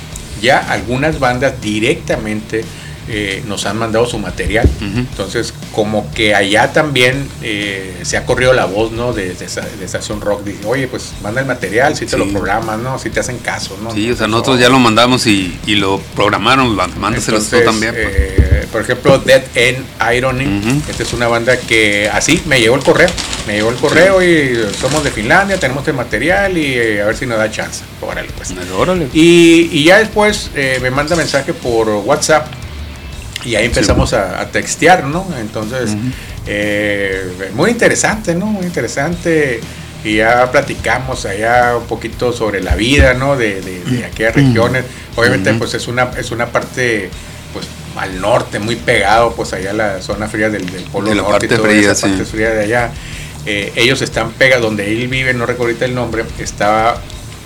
ya algunas bandas directamente Eh, nos han mandado su material. Uh-huh. Entonces, como que allá también eh, se ha corrido la voz, ¿no? De, de, de Estación Rock. Dice, oye, pues manda el material, si te sí. lo programan, ¿no? Si te hacen caso, ¿no? Sí, o sea, nosotros ya lo mandamos y, y lo programaron, mándaselo tú también. Pues. Eh, por ejemplo, Dead End Irony. Uh-huh. Esta es una banda que así me llegó el correo. Me llegó el correo sí. y somos de Finlandia, tenemos el material y eh, a ver si nos da chance. Órale, pues. Órale. Y, y ya después eh, me manda mensaje por WhatsApp. y ahí empezamos sí. a, a textear, ¿no? Entonces, uh-huh. eh, muy interesante, ¿no? Muy interesante. Y ya platicamos allá un poquito sobre la vida, ¿no? De, de, de aquellas regiones. Obviamente, uh-huh. pues es una, es una parte, pues, al norte, muy pegado, pues allá a la zona fría del, del Polo de Norte y toda fría, esa sí. parte fría de allá. Eh, ellos están pegados, donde él vive, no recuerdo ahorita el nombre, estaba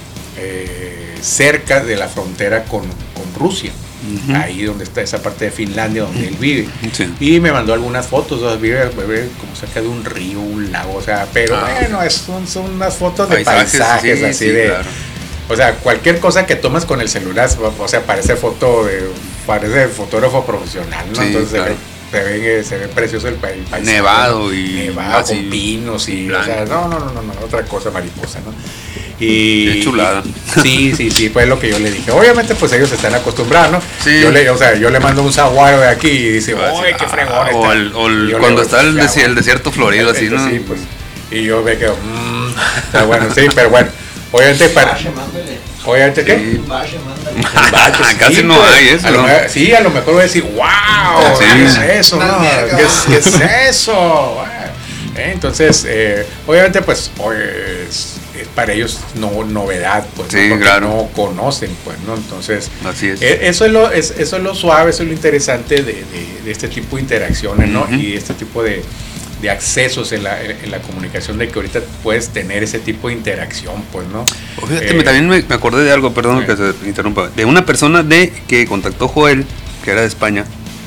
eh, cerca de la frontera con, con Rusia. Uh-huh. Ahí donde está esa parte de Finlandia donde él vive, sí. y me mandó algunas fotos, o sea, vive, vive como cerca de un río, un lago, o sea, pero ah. bueno, es, son, son unas fotos de paisajes, paisajes sí, así sí, de, claro. o sea, cualquier cosa que tomas con el celular, o sea, parece foto de, parece fotógrafo profesional, ¿no? Sí, entonces claro. se, ve, se, ve, se ve precioso el, el paisaje, nevado, ¿no? y nevado así, con pinos y, y o sea, no, no, no, no, no, otra cosa mariposa, ¿no? Y qué chulada. Sí, sí, sí, fue lo que yo le dije. Obviamente, pues ellos están acostumbrados, ¿no? Sí. Yo le, o sea, yo le mando un saguaro de aquí y dice, ¡oye, qué fregón! Ah, o el, o el, cuando está el, desi- el desierto florido, así, ¿no? Sí, pues. Y yo ve que, mmm, está bueno, sí, pero bueno. Obviamente, para. Obviamente, ¿qué? Sí. Casi sí, no pues, hay eso. A ¿no? Mejor, sí, a lo mejor voy a decir, ¡wow! Sí. ¿Qué es eso? No, ¿Qué, es, ¿Qué es eso? ¿Eh? Entonces, eh, obviamente, pues, pues para ellos no novedad, pues, sí, ¿no? Porque claro. no conocen, pues, ¿no? Entonces, así es. Eh, eso es lo es, eso es lo suave, eso es lo interesante de, de, de este tipo de interacciones, ¿no? Uh-huh. Y este tipo de, de accesos en la, en la comunicación, de que ahorita puedes tener ese tipo de interacción, pues, ¿no? O fíjate, eh, también me, me acordé de algo, perdón eh. que se interrumpa, de una persona de que contactó Joel, que era de España,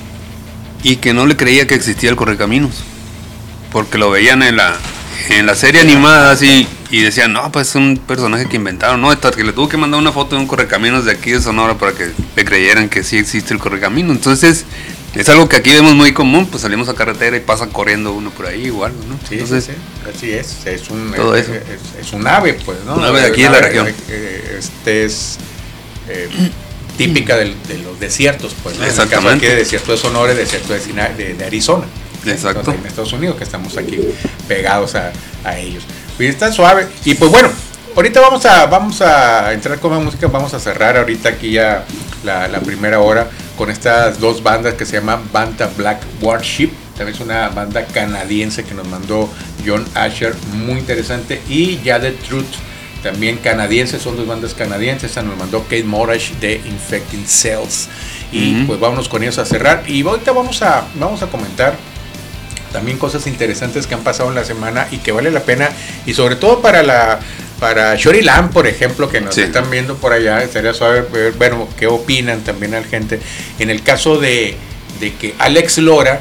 y que no le creía que existía el Correcaminos, porque lo veían en la en la serie animada así y decían, no, pues es un personaje que inventaron, no, que le tuvo que mandar una foto de un Correcaminos de aquí de Sonora para que le creyeran que sí existe el Correcaminos. Entonces es algo que aquí vemos muy común, pues salimos a carretera y pasa corriendo uno por ahí igual, ¿no? Sí, entonces, sí, sí, así es, es un todo es, eso. Es, es un ave, pues, ¿no? Un ave de aquí de la región. Este es eh, típica del, de los desiertos, pues, ¿no? Exactamente. En el caso aquí de desierto de Sonora, desierto de, de, de Arizona. Exacto. Entonces, en Estados Unidos, que estamos aquí pegados a, a ellos. Y está suave. Y pues bueno, ahorita vamos a vamos a entrar con la música, vamos a cerrar ahorita aquí ya la, la primera hora con estas dos bandas que se llaman Banta Black Warship. También es una banda canadiense que nos mandó John Asher, muy interesante. Y Ya The Truth, también canadiense, son dos bandas canadienses. Esta nos mandó Kate Morash de Infecting Cells. Y uh-huh. pues vámonos con ellos a cerrar. Y ahorita vamos a, vamos a comentar también cosas interesantes que han pasado en la semana y que vale la pena, y sobre todo para la para Shori Lam, por ejemplo, que nos sí. están viendo por allá, estaría suave ver, bueno, qué opinan también la gente en el caso de, de que Alex Lora,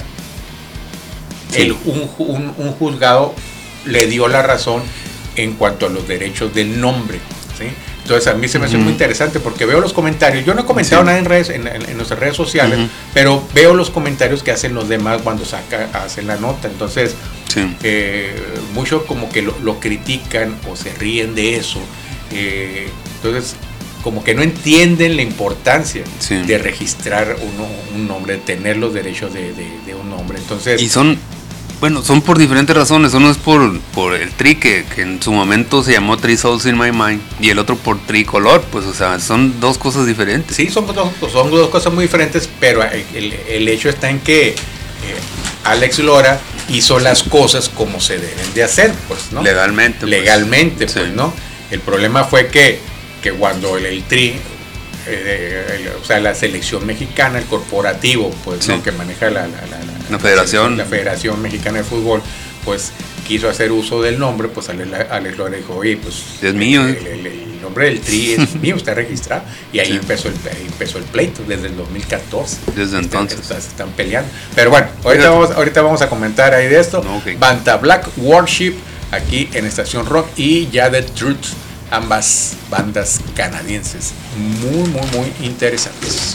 sí. el, un, un, un juzgado le dio la razón en cuanto a los derechos del nombre, ¿sí? Entonces a mí se me hace uh-huh. muy interesante porque veo los comentarios. Yo no he comentado sí. nada en redes, en, en, en nuestras redes sociales, uh-huh. pero veo los comentarios que hacen los demás cuando saca, hacen la nota. Entonces, sí. eh, muchos como que lo, lo critican o se ríen de eso. Eh, entonces, como que no entienden la importancia sí. de registrar uno, un nombre, de tener los derechos de, de, de un nombre. Entonces, y son... Bueno, son por diferentes razones. Uno es por, por el Tri, que, que en su momento se llamó Three Souls in My Mind, y el otro por Tricolor. Pues, o sea, son dos cosas diferentes. Sí, son dos, son dos cosas muy diferentes, pero el, el hecho está en que eh, Alex Lora hizo las cosas como se deben de hacer, pues, ¿no? Legalmente. Pues. Legalmente, Sí. pues, ¿no? El problema fue que, que cuando el, el Tri, eh, el, o sea, la selección mexicana, el corporativo, pues, ¿no? Sí. Que maneja la, la, la, la, la federación. La Federación Mexicana de Fútbol, pues quiso hacer uso del nombre, pues Alex Lora dijo, oye, pues es mío. El, el, el nombre del Tri es mío, está registrado. Y ahí sí. empezó, el, ahí empezó el pleito desde el dos mil catorce. Desde entonces. Están, están peleando. Pero bueno, ahorita vamos, ahorita vamos a comentar ahí de esto. No, okay. Banta Black Warship, aquí en Estación Rock, y Ya The Truth, ambas bandas canadienses. Muy, muy, muy interesantes.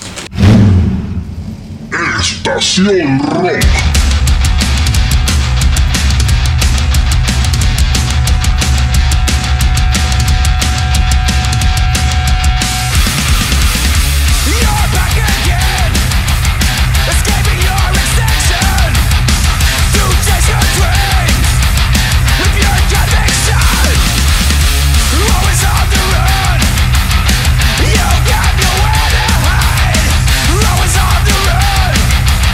Estación Rock. Always on the run.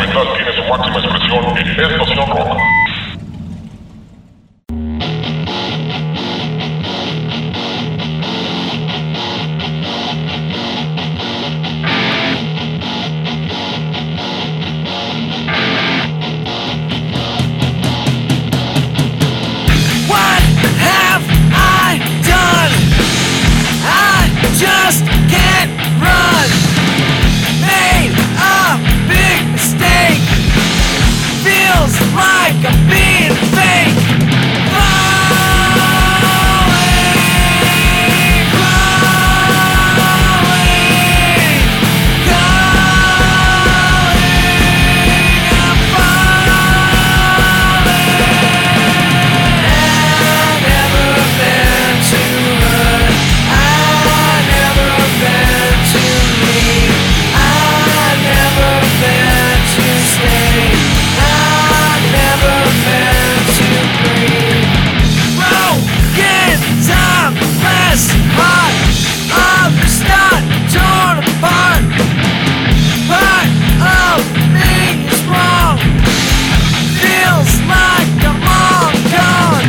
metal tiene su máxima expresión en Estación Rock. Just can't run. Made a big mistake. Feels like I'm being fake. Falling, crawling, calling. I'm falling. I've never been to run. I've never been to leave. I've never been to stay. I've never been to breathe. Broken, timeless heart of the start, torn apart. Part of me is wrong. Feels like I'm all gone.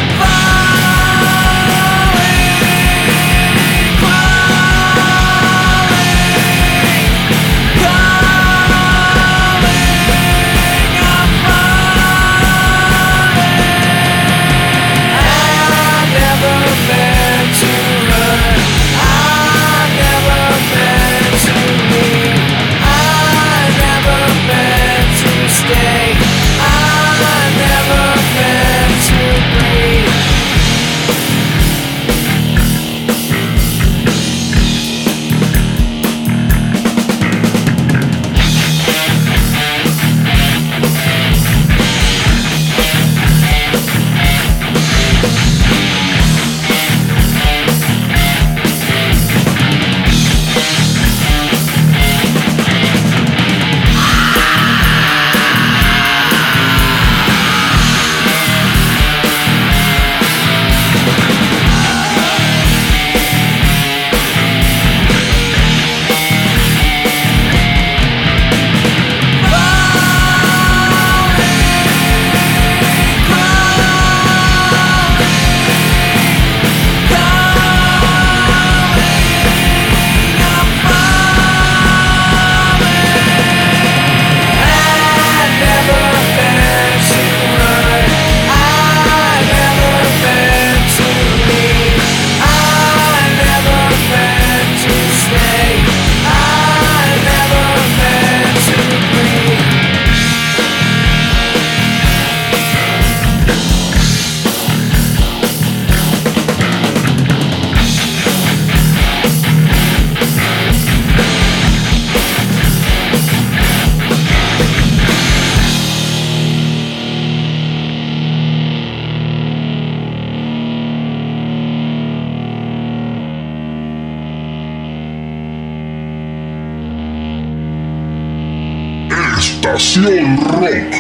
Estación Rock.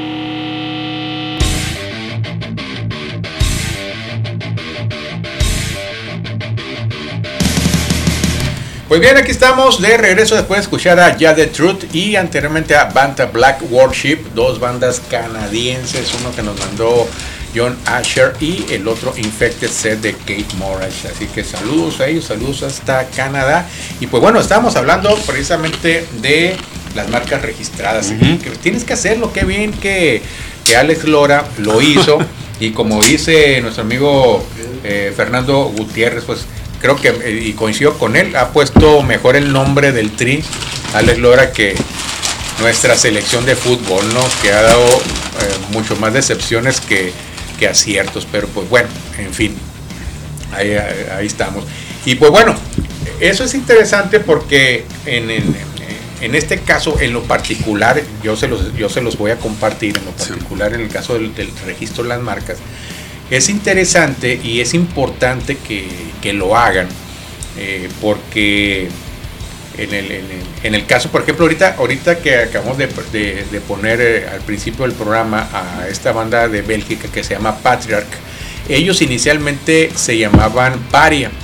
Pues bien, aquí estamos de regreso después de escuchar a Ya The Truth y anteriormente a Banta Black Worship, dos bandas canadienses, uno que nos mandó John Asher y el otro Infected Set de Kate Morash. Así que saludos a ellos, saludos hasta Canadá. Y pues bueno, estábamos hablando precisamente de las marcas registradas. Uh-huh. Que tienes que hacerlo, qué bien que, que Alex Lora lo hizo. Y como dice nuestro amigo eh, Fernando Gutiérrez, pues creo que, eh, y coincido con él, ha puesto mejor el nombre del Tri, Alex Lora, que nuestra selección de fútbol, ¿no? Que ha dado eh, mucho más decepciones que, que aciertos, pero pues bueno, en fin, ahí, ahí estamos. Y pues bueno, eso es interesante porque en, en, en este caso, en lo particular, yo se los, yo se los voy a compartir, en lo particular, en el caso del, del registro de las marcas, es interesante y es importante que, que lo hagan, eh, porque en el, en, el, en el caso, por ejemplo, ahorita, ahorita que acabamos de, de, de poner eh, al principio del programa a esta banda de Bélgica que se llama Patriarch, ellos inicialmente se llamaban Paria.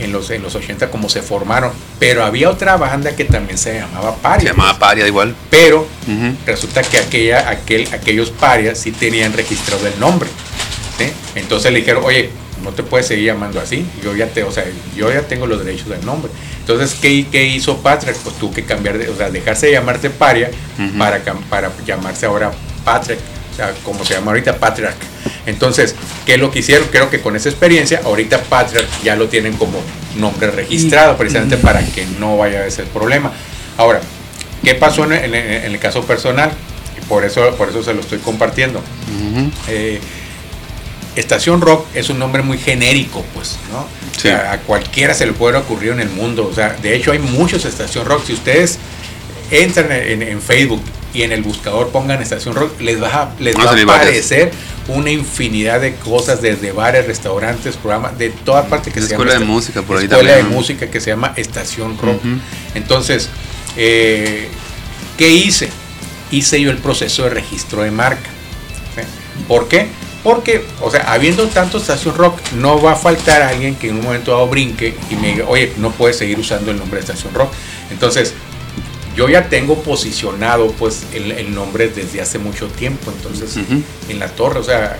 en los, en los ochenta como se formaron, pero había otra banda que también se llamaba Paria. Se llamaba Paria igual. Pero Uh-huh. resulta que aquella, aquel, aquellos Parias sí tenían registrado el nombre, ¿sí? Entonces le dijeron, oye, no te puedes seguir llamando así, yo ya te, o sea, yo ya tengo los derechos del nombre. Entonces, ¿qué, qué hizo Patriarch? Pues tuvo que cambiar, de, o sea, dejarse de llamarte Paria uh-huh. para, para llamarse ahora Patriarch, o sea, como se llama ahorita, Patriarch. Entonces, ¿qué es lo que hicieron? Creo que con esa experiencia, ahorita Patriarch ya lo tienen como nombre registrado, precisamente para que no vaya a ser problema. Ahora, ¿qué pasó en, en, en el caso personal? Por eso, por eso se lo estoy compartiendo. Uh-huh. Eh, Estación Rock es un nombre muy genérico, pues, ¿no? Sí. O sea, a cualquiera se le puede ocurrir en el mundo. O sea, de hecho hay muchos Estación Rock. Si ustedes entran en, en Facebook y en el buscador pongan Estación Rock, les va a, les va a aparecer una infinidad de cosas, desde bares, restaurantes, programas, de toda parte que la se escuela llama. de música, por ahí escuela también. de música que se llama Estación Rock. Uh-huh. Entonces, eh, ¿qué hice? Hice yo el proceso de registro de marca. ¿Sí? ¿Por qué? Porque, o sea, habiendo tanto Estación Rock, no va a faltar alguien que en un momento dado brinque y me diga, oye, no puedes seguir usando el nombre de Estación Rock. Entonces, yo ya tengo posicionado pues el, el nombre desde hace mucho tiempo, entonces uh-huh. en la torre, o sea,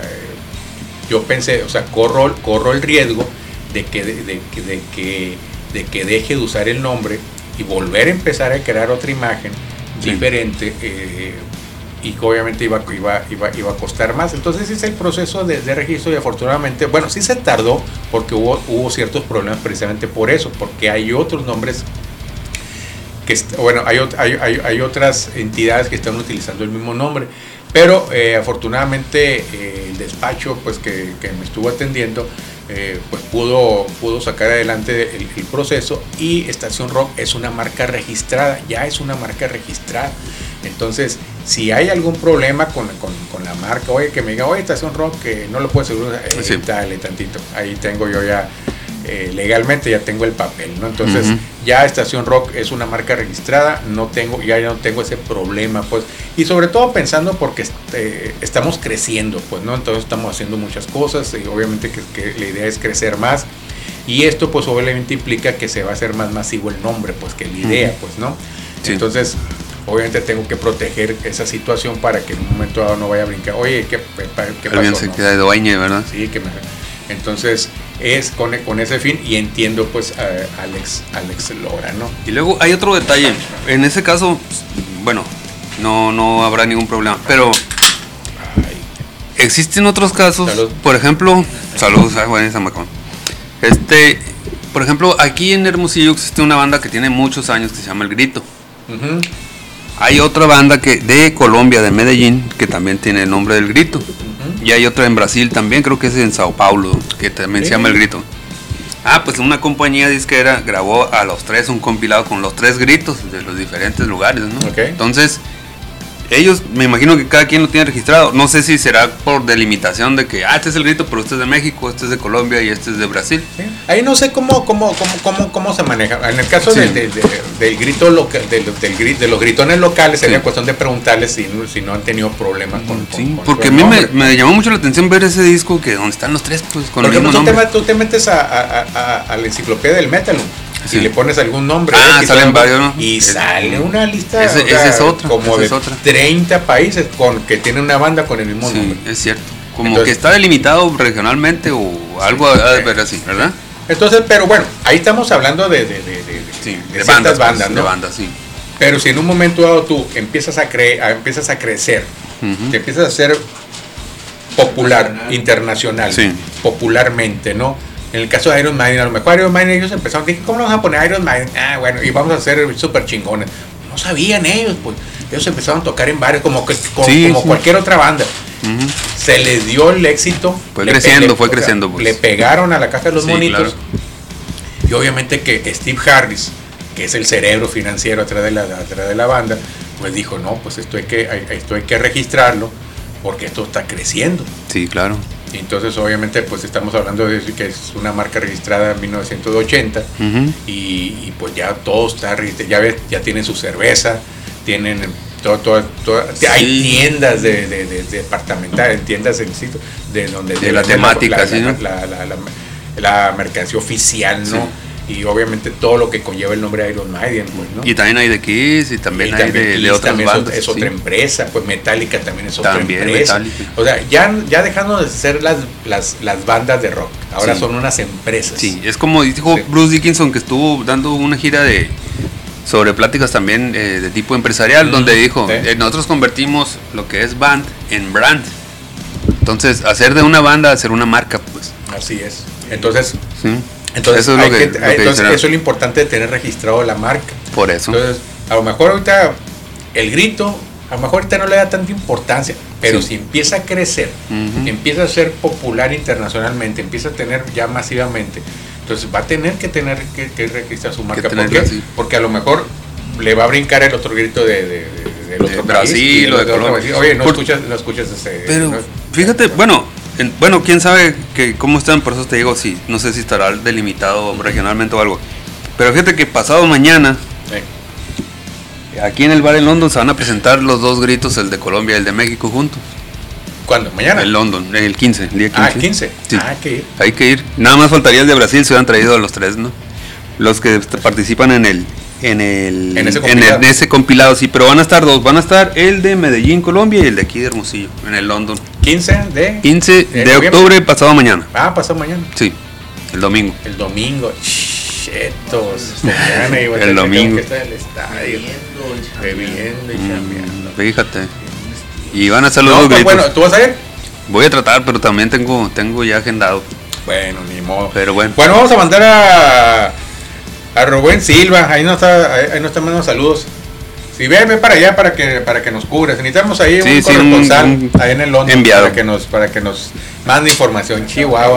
yo pensé, o sea, corro, corro el riesgo de que, de, de, de, que, de que deje de usar el nombre y volver a empezar a crear otra imagen sí. diferente, eh, y que obviamente iba, iba, iba, iba a costar más. Entonces hice el proceso de, de registro y afortunadamente, bueno, sí se tardó porque hubo, hubo ciertos problemas precisamente por eso, porque hay otros nombres que, bueno, hay, hay, hay, hay otras entidades que están utilizando el mismo nombre, pero eh, afortunadamente eh, el despacho pues que, que me estuvo atendiendo eh, pues pudo, pudo sacar adelante el, el proceso, y Estación Rock es una marca registrada, ya es una marca registrada. Entonces, si hay algún problema con, con, con la marca, oye, que me diga, oye, Estación Rock, que no lo puedo asegurar, eh, sí. dale tantito, ahí tengo yo ya, eh, legalmente ya tengo el papel, ¿no? Entonces, uh-huh. ya Estación Rock es una marca registrada, no tengo, ya no tengo ese problema, pues, y sobre todo pensando porque eh, estamos creciendo, pues, ¿no? Entonces estamos haciendo muchas cosas, y obviamente que, que la idea es crecer más, y esto, pues, obviamente implica que se va a hacer más masivo el nombre, pues, que la idea, uh-huh. pues, ¿no? Sí. Entonces, obviamente tengo que proteger esa situación para que en un momento dado no vaya a brincar. Oye, ¿qué, qué pasó? Alguien se queda de dueño, ¿verdad? Sí, que me... Entonces, es con, con ese fin, y entiendo pues a Alex, Alex Lora, ¿no? Y luego hay otro detalle. En ese caso, bueno, no, no habrá ningún problema, pero ay, existen otros casos. Salud. Por ejemplo, saludos a Juan Zamacón. Este, por ejemplo, aquí en Hermosillo existe una banda que tiene muchos años que se llama El Grito. Uh-huh. Hay otra banda que de Colombia, de Medellín, que también tiene el nombre del Grito. Uh-huh. Y hay otra en Brasil también, creo que es en Sao Paulo, que también ¿sí? se llama El Grito. Ah, pues una compañía disquera grabó a los tres un compilado con los tres gritos de los diferentes lugares, ¿no? Okay. Entonces, ellos, me imagino que cada quien lo tiene registrado. No sé si será por delimitación de que, ah, este es El Grito, pero este es de México, este es de Colombia y este es de Brasil. ¿Sí? Ahí no sé cómo, cómo, cómo, cómo, cómo se maneja. En el caso sí. de, de, de, del grito local, de, del grit, de los gritones locales, sería sí. cuestión de preguntarles si, si no han tenido problemas con, sí, con, con porque a mí me, me llamó mucho la atención ver ese disco que donde están los tres, pues con porque el mismo tú nombre. Te, tú te metes a, a, a, a la enciclopedia del Metal. Si sí. le pones algún nombre, ah, ¿eh? salen varios, ¿no? Y es, sale una lista, ese, o sea, ese es otra, como de es otra. treinta países con que tienen una banda con el mismo sí, nombre. Es cierto, como entonces, que está delimitado regionalmente o algo sí, a ver así, ¿verdad? Entonces, pero bueno, ahí estamos hablando de, de, de, de, sí, de, de bandas, bandas, ¿no? De bandas, sí. Pero si en un momento dado tú empiezas a creer, empiezas a crecer, uh-huh. te empiezas a ser popular, internacional, internacional sí. popularmente, ¿no? En el caso de Iron Maiden, a lo mejor Iron Maiden ellos empezaron, dije, ¿cómo lo vamos a poner Iron Maiden? Ah, bueno, y vamos a hacer súper chingones. No sabían ellos, pues. Ellos empezaron a tocar en bares como, que, como, sí, como sí. cualquier otra banda. Uh-huh. Se les dio el éxito. Fue creciendo, le, fue creciendo. Pues. Le pegaron a la caja de los sí, monitos. Claro. Y obviamente que Steve Harris, que es el cerebro financiero atrás de la, atrás de la banda, pues dijo, no, pues esto hay que, esto hay que registrarlo porque esto está creciendo. Sí, claro. Entonces obviamente pues estamos hablando de que es una marca registrada en mil novecientos ochenta uh-huh. y, y pues ya todo está, ya ves, ya tienen su cerveza, tienen todo, todo, todo sí. hay tiendas de, de, de, de departamentales, tiendas en sitio de donde de la temática, la, ¿sí, la, no? la, la, la, la, la mercancía oficial, ¿no? Sí. y obviamente todo lo que conlleva el nombre de Iron Maiden, pues, ¿no? Y también hay de Kiss y también Y hay también de, Kiss de otras también bandas. es, es otra sí. empresa, pues Metallica también es otra También empresa. Metallica. O sea, ya, ya dejando de ser las, las, las bandas de rock, ahora Sí. son unas empresas. Sí, es como dijo Sí. Bruce Dickinson, que estuvo dando una gira de sobre pláticas también eh, de tipo empresarial, Mm, donde dijo, sí. eh, nosotros convertimos lo que es band en brand. Entonces, hacer de una banda, hacer una marca, pues. Así es. Entonces, Sí. entonces, Eso es hay lo que- que- lo que entonces dicen. eso es lo importante de tener registrado la marca. Por eso. Entonces, a lo mejor ahorita el grito, a lo mejor ahorita no le da tanta importancia, pero Sí. si empieza a crecer, Ujú. empieza a ser popular internacionalmente, empieza a tener ya masivamente, entonces va a tener que tener que, que registrar su marca. ¿Por tenerla, qué? sí. Porque a lo mejor le va a brincar el otro grito de, de, de- del De otro Brasil país, y o de el otro Colombia. país. Oye, no Por- escuchas, no escuchas ese. Pero no- fíjate, bueno, en- bueno, quién sabe que cómo están, por eso te digo, sí, no sé si estará delimitado regionalmente o algo. Pero fíjate que pasado mañana, eh, aquí en el bar en London se van a presentar los dos gritos, el de Colombia y el de México juntos. ¿Cuándo? ¿Mañana? En London, en el quince, el día quince. Ah, quince. Sí. Ah, que Hay que ir. Nada más faltaría el de Brasil, se hubieran traído a los tres, ¿no? Los que est- participan en el en el En ese en compilado. el- en ese compilado, sí, pero van a estar dos, van a estar el de Medellín, Colombia y el de aquí de Hermosillo, en el London. quince de. quince ¿De de noviembre? octubre, pasado mañana. Ah, pasado mañana. Sí, el domingo. El domingo. Chetos. Mañana iba a El tener domingo. que estar en el estadio. Bebiendo y chambeando. Mm, fíjate. Y van a hacer los No, dos pues gritos. bueno, ¿tú vas a ir? Voy a tratar, pero también tengo tengo ya agendado. Bueno, ni modo. Pero bueno. Bueno, vamos a mandar a, a Rubén Silva. Ahí nos está, ahí, ahí nos está mandando saludos. Si ve, ve para allá para que para que nos cubras. Necesitamos ahí Sí, un sí, un- corresponsal un ahí en el London enviado. para que nos para que nos mande información. Chihuahua.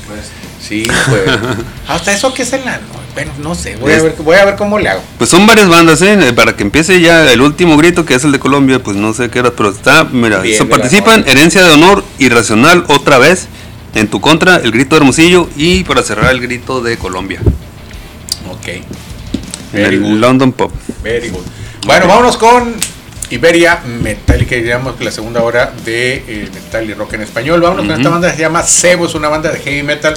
Sí, pues. Hasta eso que es en la no, bueno, no sé. Voy a Es- ver voy a ver cómo le hago. Pues son varias bandas, ¿eh? Para que empiece ya el último grito, que es el de Colombia, pues no sé qué era, pero está, mira, Bien, so- de la participan noche. Herencia de Honor, Irracional, otra vez, En tu contra, el grito de Hermosillo y para cerrar el grito de Colombia. Ok. En Very el good. London Pop. Very good. Bueno, vámonos con Iberia Metal, que digamos que la segunda hora de eh, metal y rock en español. Vámonos con Ujú. esta banda que se llama Sebo, es una banda de heavy metal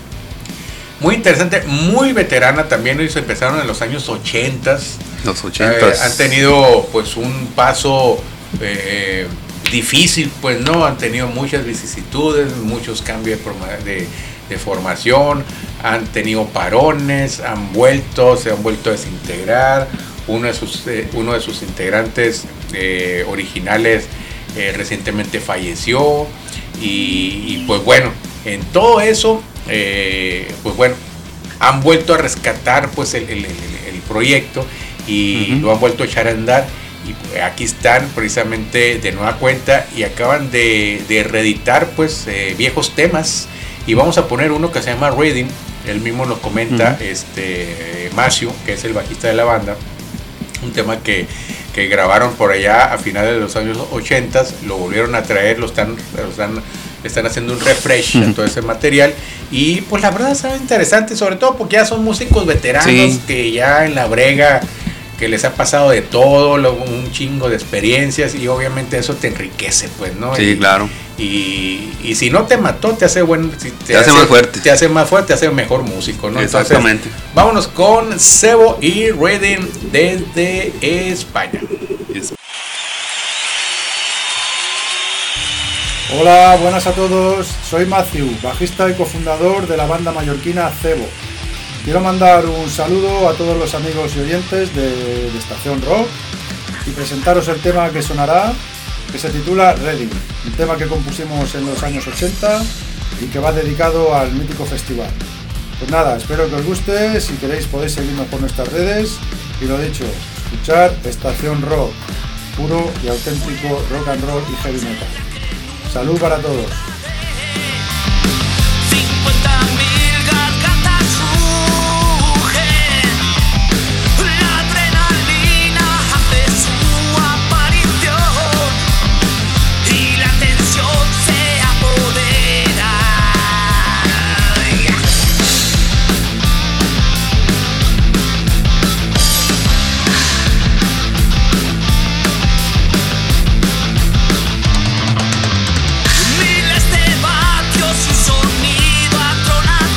muy interesante, muy veterana también. Ellos empezaron en los años ochentas. Los Eh, ochentas. han tenido pues un paso eh, difícil, pues no, han tenido muchas vicisitudes, muchos cambios de, forma- de, de formación, han tenido parones, han vuelto, se han vuelto a desintegrar. Uno de sus, eh, uno de sus integrantes eh, originales eh, recientemente falleció y, y, pues bueno, en todo eso, eh, pues bueno, han vuelto a rescatar pues el, el- el- el proyecto y Ujú. lo han vuelto a echar a andar. Y pues, aquí están precisamente de nueva cuenta y acaban de, de reeditar pues eh, viejos temas, y vamos a poner uno que se llama Reading. Él mismo nos comenta, Ujú. este Macio, que es el bajista de la banda, un tema que, que grabaron por allá a finales de los años ochenta, lo volvieron a traer, lo están, lo están, están haciendo un refresh a todo ese material, y pues la verdad es interesante, sobre todo porque ya son músicos veteranos, Sí. que ya en la brega, que les ha pasado de todo, lo- un chingo de experiencias, y obviamente eso te enriquece, pues, ¿no? Sí, Y- claro. Y, y si no te mató, te hace buen, si Te hace más fuerte. Te hace más fuerte, te hace mejor músico, ¿no? Entonces, Exactamente. vámonos con Sebo y Reading desde España. Hola, buenas a todos. Soy Matthew, bajista y cofundador de la banda mallorquina Cebo. Quiero mandar un saludo a todos los amigos y oyentes de, de Estación Rock y presentaros el tema que sonará, que se titula Reading, un tema que compusimos en los años ochenta y que va dedicado al mítico festival. Pues nada, espero que os guste. Si queréis podéis seguirnos por nuestras redes y lo dicho, escuchar Estación Rock, puro y auténtico rock and roll y heavy metal. Salud para todos. cincuenta mil gargantas rugen, la adrenalina hace su aparición y la tensión se apodera. Miles de vatios, un sonido atronador.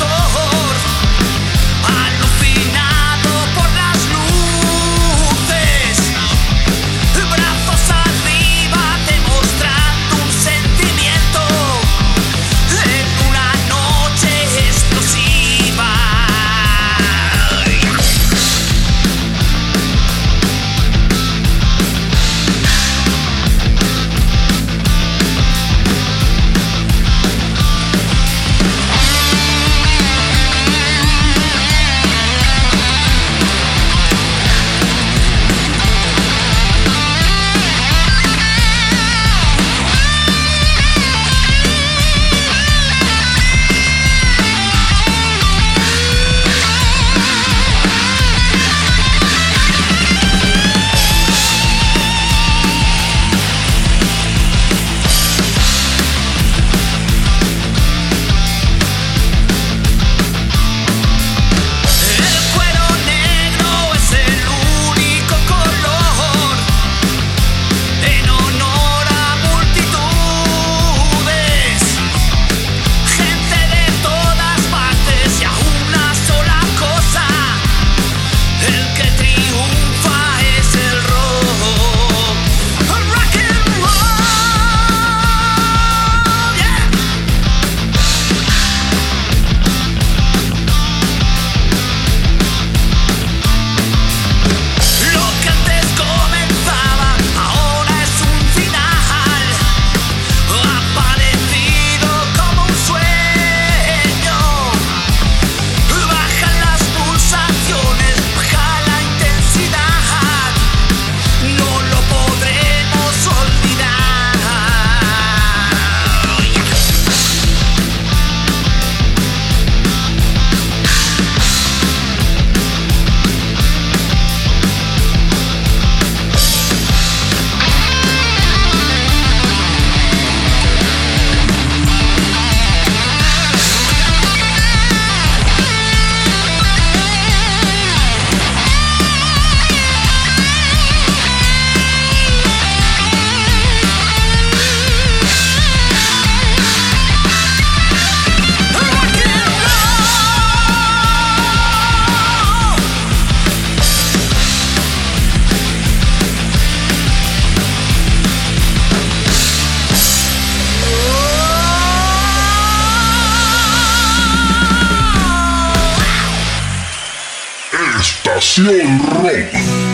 Estación Rock.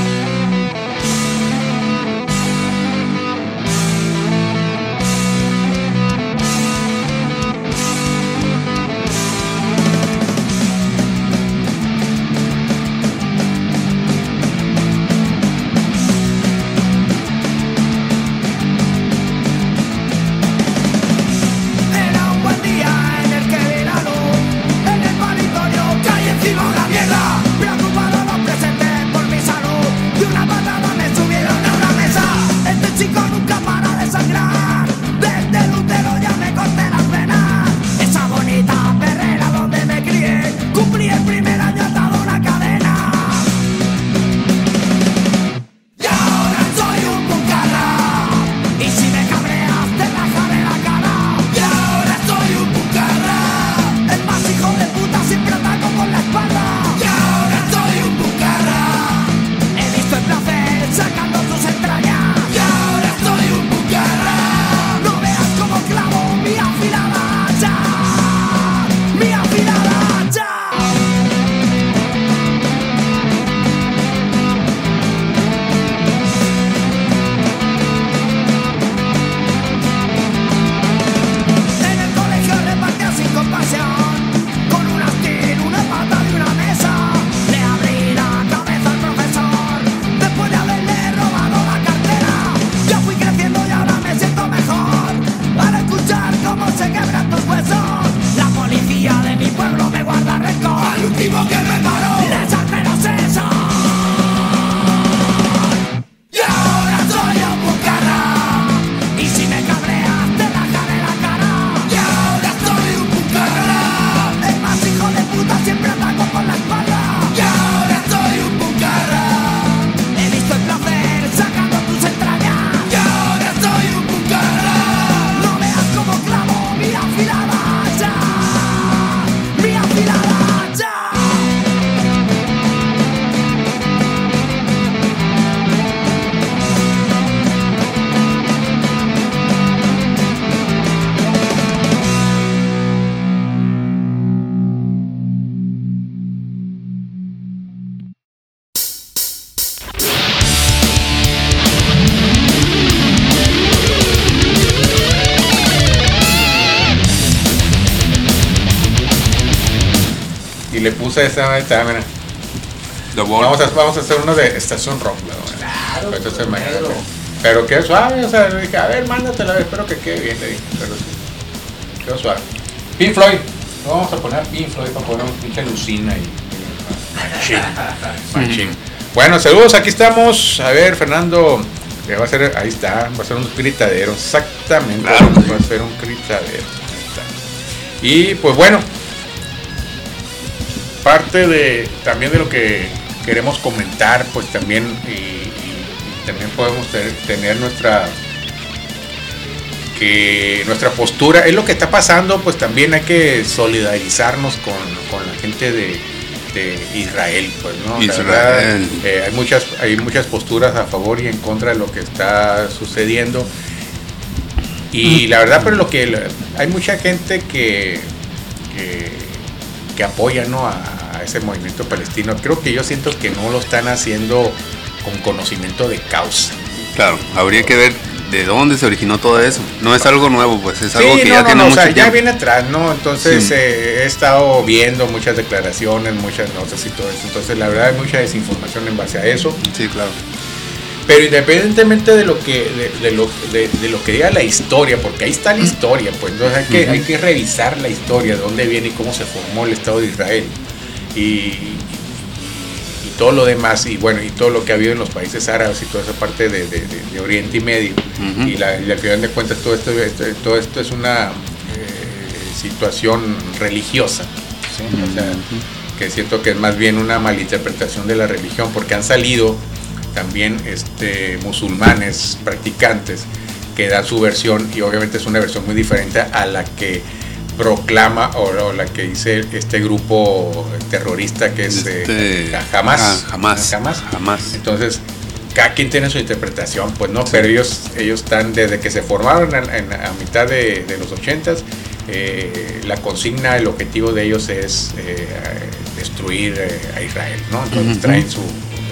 Le puse esa esta, mira. Vamos a, vamos a hacer uno de Estación Rock, ¿no? Claro, pero, entonces, claro. Pero qué suave, o sea, le dije, a ver, mándatela, espero que quede bien, le dije, pero sí, quedó suave. Pink Floyd, vamos a poner Pink Floyd para poner un pinche lucina y machín, machín. Bueno, saludos, aquí estamos, a ver, Fernando, que va a ser, ahí está, va a ser un gritadero, exactamente, claro, va a ser un gritadero, ahí está. Y pues bueno, parte de también de lo que queremos comentar, pues también y, y, y también podemos ter, tener nuestra que nuestra postura es lo que está pasando, pues también hay que solidarizarnos con, con la gente de, de Israel, pues no Israel. La verdad, eh, hay muchas hay muchas posturas a favor y en contra de lo que está sucediendo y la verdad, pero lo que hay mucha gente que que, que apoya, ¿no? a a ese movimiento palestino. Creo que yo siento que no lo están haciendo con conocimiento de causa. Claro, habría que ver de dónde se originó todo eso. No es algo nuevo, pues es algo sí, que no, ya no, tiene no, mucho o sea, tiempo. Ya viene atrás, ¿no? Entonces sí. eh, he estado viendo muchas declaraciones, muchas notas y todo eso. Entonces la verdad hay mucha desinformación en base a eso. Sí, claro. Pero independientemente de lo que de, de lo de, de lo que diga la historia, porque ahí está la historia, pues entonces hay que uh-huh. hay que revisar la historia, de dónde viene y cómo se formó el Estado de Israel. Y, y, y todo lo demás y bueno y todo lo que ha habido en los países árabes y toda esa parte de, de, de, de Oriente y Medio uh-huh. y, la, y al final de cuentas todo esto, esto todo esto es una eh, situación religiosa, ¿sí? uh-huh. O sea, que siento que es más bien una malinterpretación de la religión, porque han salido también este musulmanes practicantes que dan su versión y obviamente es una versión muy diferente a la que proclama o, o la que dice este grupo terrorista que es este, eh, Hamas, ah, Hamas, Hamas. Hamas. Entonces, cada quien tiene su interpretación, pues no, sí. Pero ellos ellos están desde que se formaron en, en, a mitad de, de los ochentas, eh, la consigna, el objetivo de ellos es eh, destruir eh, a Israel, ¿no? Entonces uh-huh. traen su...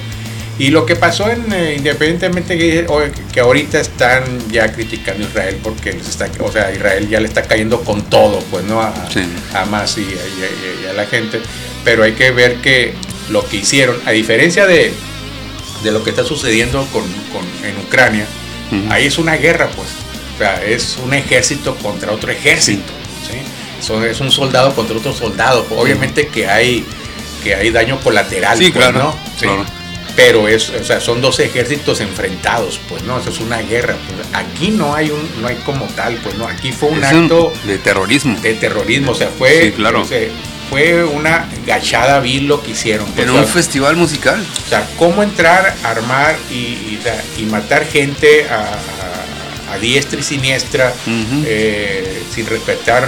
Y lo que pasó en eh, independientemente que, que ahorita están ya criticando a Israel porque les está, o sea, Israel ya le está cayendo con todo, pues, ¿no? A, sí. a Hamas y, y, y, y a la gente, pero hay que ver que lo que hicieron, a diferencia de, de lo que está sucediendo con, con, en Ucrania, uh-huh. ahí es una guerra, pues, o sea, es un ejército contra otro ejército, ¿sí? So, es un soldado contra otro soldado, obviamente uh-huh. que hay que hay daño colateral, sí, pues, claro, ¿no? Sí. Claro. Pero es, o sea, son dos ejércitos enfrentados, pues, ¿no? Eso es una guerra. Pues. Aquí no hay un, no hay como tal, pues, ¿no? Aquí fue un es acto un de terrorismo. De terrorismo, o sea, fue, sí, claro. o sea, fue una gachada vil lo que hicieron. Pues, en o sea, un festival musical. O sea, cómo entrar, armar y, y, y matar gente a, a, a diestra y siniestra, uh-huh. eh, sin respetar,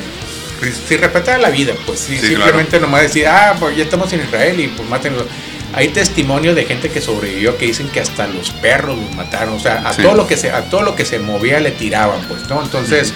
sin respetar la vida, pues, sí, sí, simplemente claro. nomás decir, ah, pues ya estamos en Israel y pues mátenlo. Hay testimonios de gente que sobrevivió que dicen que hasta los perros los mataron, o sea, a sí. todo lo que se a todo lo que se movía le tiraban, pues, ¿no? Entonces,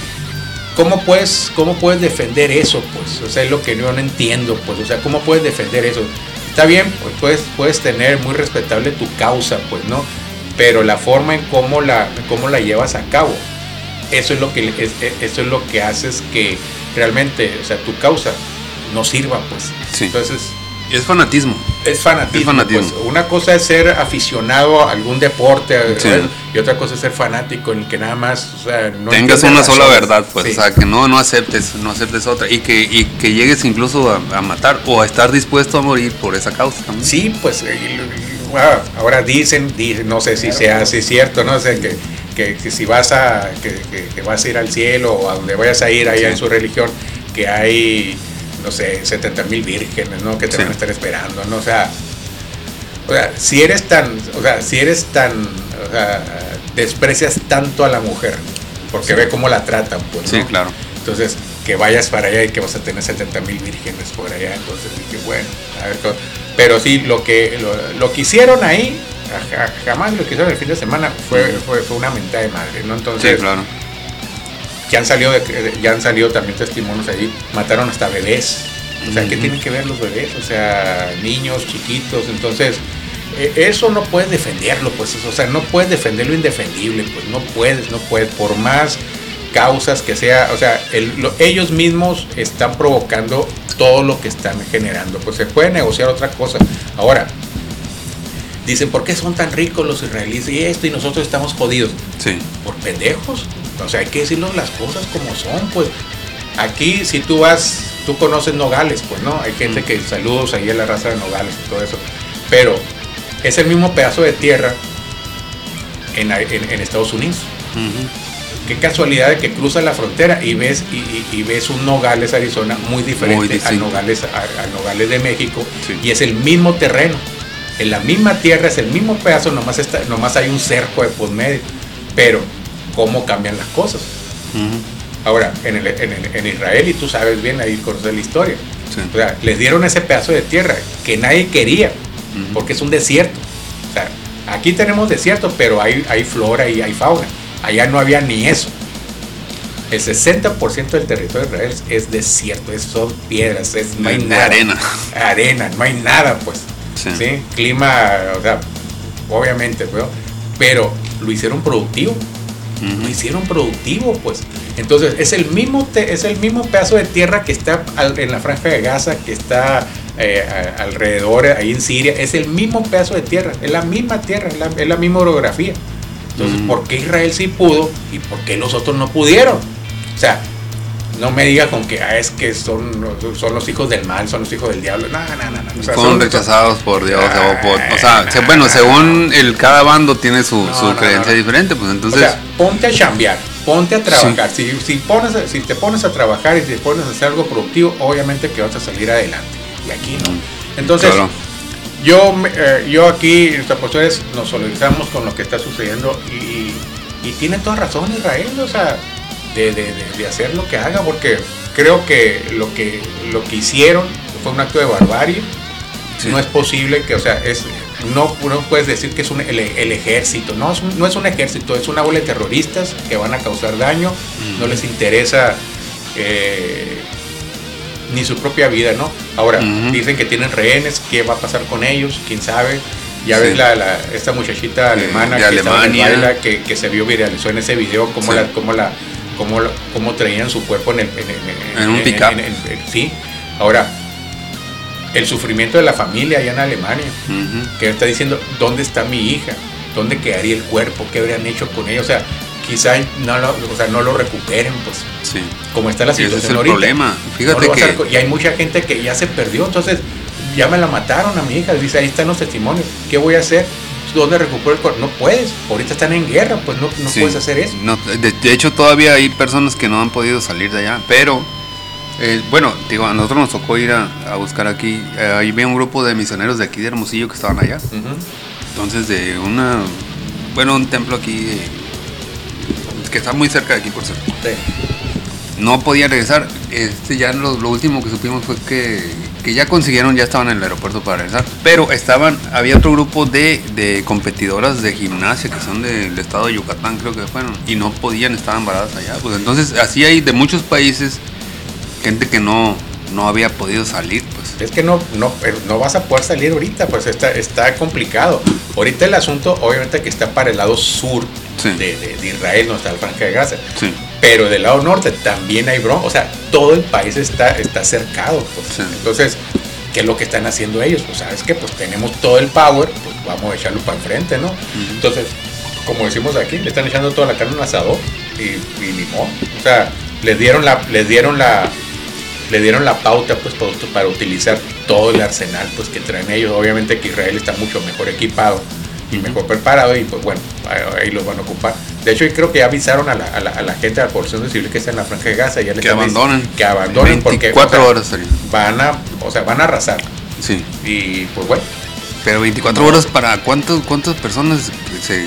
¿cómo puedes cómo puedes defender eso, pues? O sea, es lo que yo no entiendo, pues, o sea, ¿cómo puedes defender eso? Está bien, pues puedes puedes tener muy respetable tu causa, pues, ¿no? Pero la forma en cómo la cómo la llevas a cabo, eso es lo que es, eso es lo que haces que realmente, o sea, tu causa no sirva, pues. Sí. Entonces, es fanatismo. Es fanatismo. Es fanatismo. Pues, una cosa es ser aficionado a algún deporte, sí. y otra cosa es ser fanático en el que nada más, o sea, no tengas una sola razones. verdad, pues, sí. o sea, que no, no aceptes, no aceptes otra, y que, y que llegues incluso a, a matar o a estar dispuesto a morir por esa causa también. Sí, pues, y, y, ahora dicen, dicen, no sé si claro, sea así cierto, no sé, que, que, que si vas a, que, que, que vas a ir al cielo o a donde vayas a ir allá sí. en su religión, que hay, no sé, setenta mil vírgenes, ¿no? Que te sí. van a estar esperando, ¿no? O sea, o sea, si eres tan, o sea, si eres tan, o sea, desprecias tanto a la mujer, porque sí. ve cómo la tratan, pues, ¿no? Sí, claro. Entonces, que vayas para allá y que vas a tener setenta mil vírgenes por allá, entonces, y que bueno, a ver, pero sí, lo que, lo, lo que hicieron ahí, jamás lo que hicieron el fin de semana fue, fue, fue una mentada de madre, ¿no? Entonces, sí, claro. Ya han salido, de, ya han salido también testimonios ahí, mataron hasta bebés, o sea, ¿qué uh-huh. tienen que ver los bebés? O sea, niños chiquitos, entonces, eh, eso no puedes defenderlo, pues, o sea, no puedes defender lo indefendible, pues, no puedes, no puedes, por más causas que sea, o sea, el, lo, ellos mismos están provocando todo lo que están generando, pues se puede negociar otra cosa. Ahora, dicen, ¿por qué son tan ricos los israelíes y esto y nosotros estamos jodidos? Sí. Por pendejos. O sea, hay que decirnos las cosas como son, pues. Aquí, si tú vas, tú conoces Nogales, pues, ¿no? Hay gente que, saludos ahí a la raza de Nogales y todo eso. Pero es el mismo pedazo de tierra en, en, en Estados Unidos. Uh-huh. Qué casualidad de que cruzas la frontera y ves y, y, y ves un Nogales, Arizona, muy diferente muy a, Nogales, a, a Nogales de México. Sí. Y es el mismo terreno. En la misma tierra, es el mismo pedazo, nomás, está, nomás hay un cerco de por medio. Pero cómo cambian las cosas. Uh-huh. Ahora, en, el, en, el, en Israel, y tú sabes bien, ahí conoces la historia, sí. o sea, les dieron ese pedazo de tierra que nadie quería, uh-huh. porque es un desierto. O sea, aquí tenemos desierto, pero hay, hay flora y hay fauna. Allá no había ni eso. El sesenta por ciento del territorio de Israel es desierto, es, son piedras, es, no hay de nada. Arena. Arena, no hay nada, pues. Sí. ¿Sí? Clima, o sea, obviamente, pero, pero lo hicieron productivo. Uh-huh. Lo hicieron productivo, pues. Entonces, es el mismo te, es el mismo pedazo de tierra que está al, en la franja de Gaza, que está eh, a, alrededor, ahí en Siria. Es el mismo pedazo de tierra, es la misma tierra, es la, es la misma orografía. Entonces, uh-huh. ¿por qué Israel sí pudo y por qué los otros no pudieron? O sea, no me digas con que ah, es que son, son los hijos del mal, son los hijos del diablo. No, no, no. no. O sea, Fueron son, rechazados son, por Dios. Ah, o, por, o sea, nah, bueno, según el cada bando tiene su, no, su no, creencia no, no. diferente, pues entonces... O sea, ponte a chambear, ponte a trabajar. Sí. Si, si, pones, si te pones a trabajar y te pones a hacer algo productivo, obviamente que vas a salir adelante. Y aquí no. Entonces, claro. yo, eh, yo aquí, los apóstoles, nos solidarizamos con lo que está sucediendo y, y tiene toda razón Israel, o sea... De, de, de, de hacer lo que haga, porque creo que lo que lo que hicieron fue un acto de barbarie. Sí. No es posible que, o sea, es no, no puedes decir que es un, el, el ejército, no es, un, no es un ejército, es una bola de terroristas que van a causar daño, mm. no les interesa eh, ni su propia vida, ¿no? Ahora, Ujú. dicen que tienen rehenes, ¿qué va a pasar con ellos? ¿Quién sabe? Ya Sí. ves la, la, esta muchachita De- alemana de que estaba en el Alemania. baile, que, que se vio viralizó en ese video, cómo Sí. la, cómo la, cómo, la- cómo traían su cuerpo en el, en, En un pick-up. en- en- en- sí. Ahora, el sufrimiento de la familia allá en Alemania, Ujú. que está diciendo, ¿dónde está mi hija? ¿Dónde quedaría el cuerpo? ¿Qué habrían hecho con ella? O sea, quizá no lo, o sea, no lo recuperen, pues, Sí. como está la Ese situación es el ahorita. problema. No Fíjate lo vas a que recu- y hay mucha gente que ya se perdió, entonces ya me la mataron a mi hija, dice, ahí están los testimonios, ¿qué voy a hacer? ¿Dónde recupero el cuerpo? No puedes, ahorita están en guerra, pues no, no sí, puedes hacer eso. no, de, de hecho, todavía hay personas que no han podido salir de allá, pero eh, bueno, digo, a nosotros nos tocó ir a, a buscar aquí. Eh, ahí había un grupo de misioneros de aquí de Hermosillo que estaban allá. Ujú. Entonces, de una, bueno, un templo aquí eh, que está muy cerca de aquí, por cierto. Sí. No podía regresar. Este, ya lo, lo último que supimos fue que, que ya consiguieron, ya estaban en el aeropuerto para regresar. Pero estaban, había otro grupo de, de competidoras de gimnasia que son del estado de Yucatán, creo que fueron, y no podían, estaban varadas allá. Pues entonces, así hay de muchos países gente que no, no había podido salir, pues. Es que no, no, pero no vas a poder salir ahorita, pues está, está complicado. Ahorita el asunto, obviamente, que está para el lado sur Sí. de, de- de Israel, no está la Franja de Gaza. Sí. Pero del lado norte también hay bronca, o sea, todo el país está, está cercado, pues. Sí. Entonces, ¿qué es lo que están haciendo ellos? Pues sabes que pues tenemos todo el power, pues vamos a echarlo para enfrente, ¿no? Entonces, como decimos aquí, le están echando toda la carne al asador y, y limón. O sea, les dieron la, les dieron la, le dieron la pauta pues para, para utilizar todo el arsenal pues que traen ellos. Obviamente que Israel está mucho mejor equipado y mejor preparado y pues bueno, ahí, ahí los van a ocupar. De hecho, yo creo que ya avisaron a la, a la, a la gente, a la población civil que está en la Franja de Gaza, ya les Que están dic- abandonen. que abandonen porque veinticuatro o sea, horas serían. van a, o sea, van a arrasar. Sí. Y pues bueno, Pero veinticuatro No. horas para cuántos, cuántas personas se,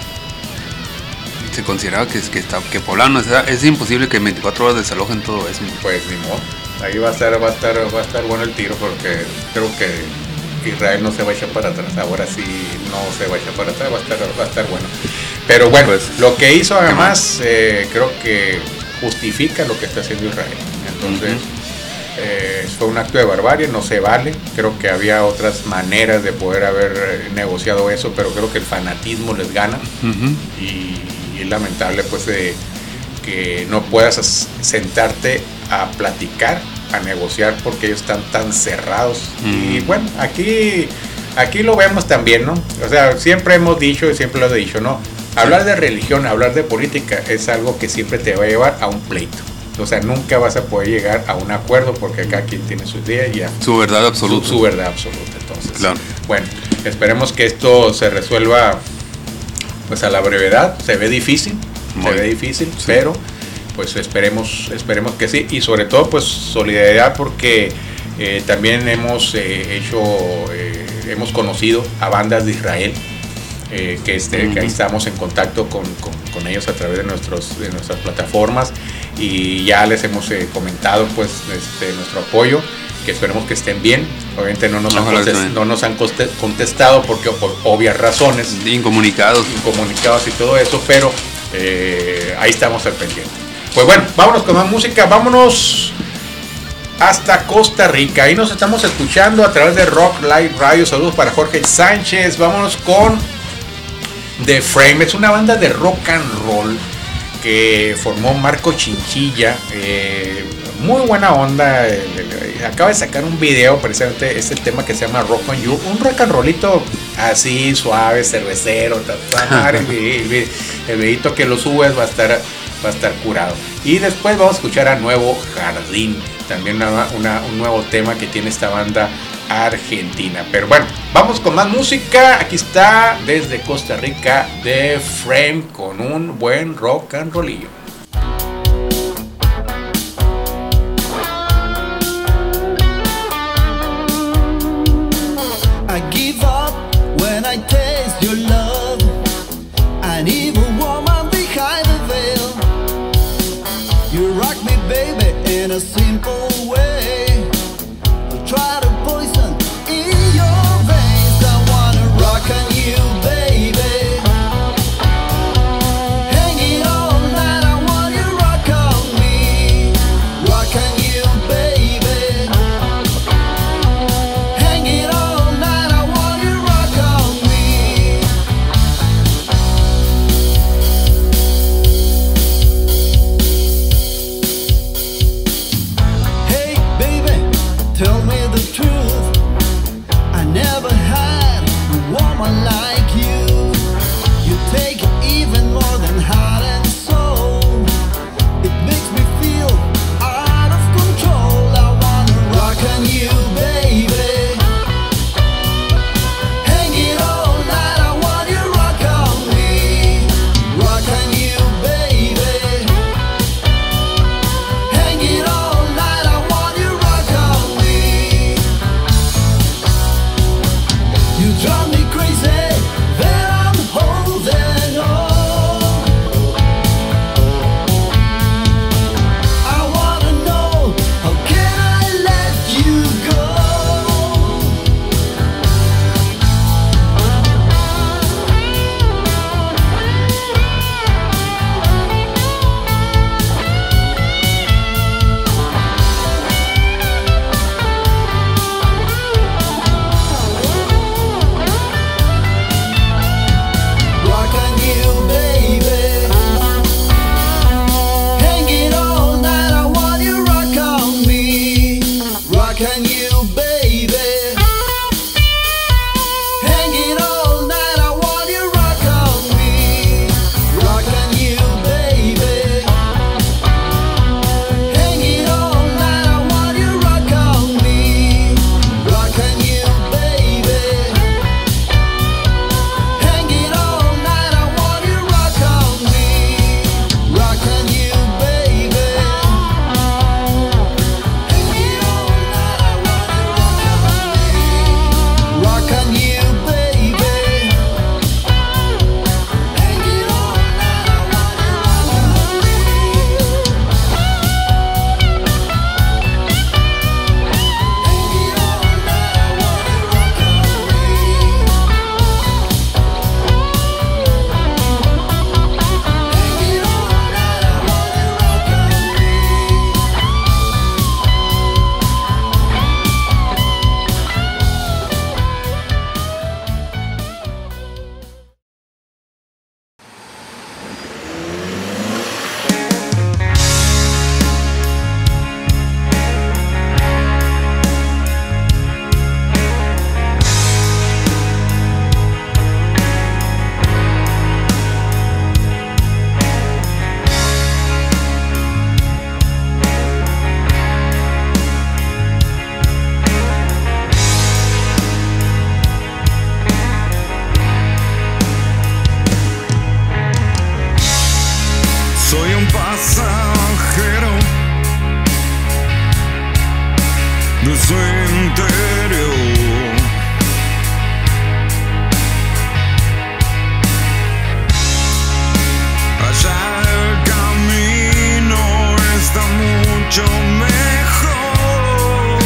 se consideraba que, es- que, está, que poblaban. O sea, es imposible que en veinticuatro horas desalojen todo eso. pues ni modo. Ahí va a estar, va a estar, va a estar bueno el tiro porque creo que Israel no se va a echar para atrás. Ahora sí no se va a echar para atrás, va a estar, va a estar bueno. Pero bueno, Pues, lo que hizo además eh, creo que justifica lo que está haciendo Israel. Entonces, Ujú. eh, fue un acto de barbarie, no se vale. Creo que había otras maneras de poder haber eh, negociado eso, pero creo que el fanatismo les gana. Ujú. Y, y es lamentable pues de que no puedas as- sentarte a platicar, a negociar porque ellos están tan cerrados. Mm. Y bueno, aquí aquí lo vemos también, ¿no? O sea, siempre hemos dicho y siempre lo he dicho, ¿no? Hablar de religión, hablar de política es algo que siempre te va a llevar a un pleito. O sea, nunca vas a poder llegar a un acuerdo porque cada quien tiene su idea y ya Su verdad absoluta. su, su verdad absoluta. Entonces, Claro. bueno, esperemos que esto se resuelva pues a la brevedad. Se ve difícil, Muy se ve bien. difícil, Sí. pero pues esperemos, esperemos que sí. Y sobre todo pues solidaridad porque eh, también hemos eh, hecho, eh, hemos conocido a bandas de Israel. Eh, que, este, que ahí estamos en contacto con, con, con ellos a través de, nuestros, de nuestras plataformas y ya les hemos eh, comentado pues este, nuestro apoyo, que esperemos que estén bien. Obviamente no nos, han, Ojalá que contest- estén bien. no nos han coste- contestado porque por obvias razones, Incomunicados. incomunicados y todo eso, pero eh, ahí estamos al pendiente. Pues bueno, vámonos con más música, vámonos hasta Costa Rica. Ahí nos estamos escuchando a través de Rock Live Radio. Saludos para Jorge Sánchez. Vámonos con The Frame. Es una banda de rock and roll que formó Marco Chinchilla. Eh, muy buena onda. eh, eh, Acaba de sacar un video, precisamente es el tema que se llama Rock on You. Un rock and rollito así, suave, cervecero. ta, ta, madre, el, el, el videito que lo subes va a estar, va a estar curado. Y después vamos a escuchar a Nuevo Jardín. También una, una, un nuevo tema que tiene esta banda argentina. Pero bueno, vamos con más música. Aquí está desde Costa Rica The Frame con un buen rock and rollillo. I give up when I taste your love. An evil woman behind the veil. You rock me, baby, in a simple way. I'll try to poison in your veins. I wanna rock on you, baby. Hanging all night, I want you rock on me. Rock on you, baby. Soy un pasajero de su interior. Allá el camino está mucho mejor.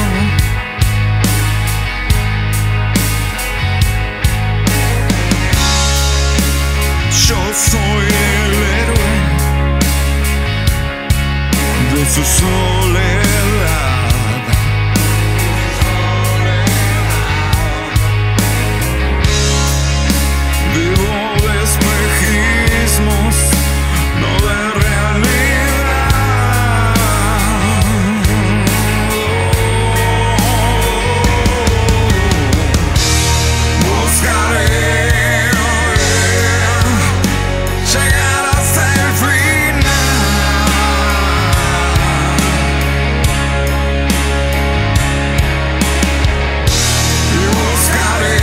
Yo soy el héroe de su soledad. Vivo de espejismos, no de realidad. Buscaré llegar hasta el final. Y buscaré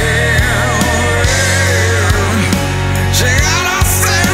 llegar hasta el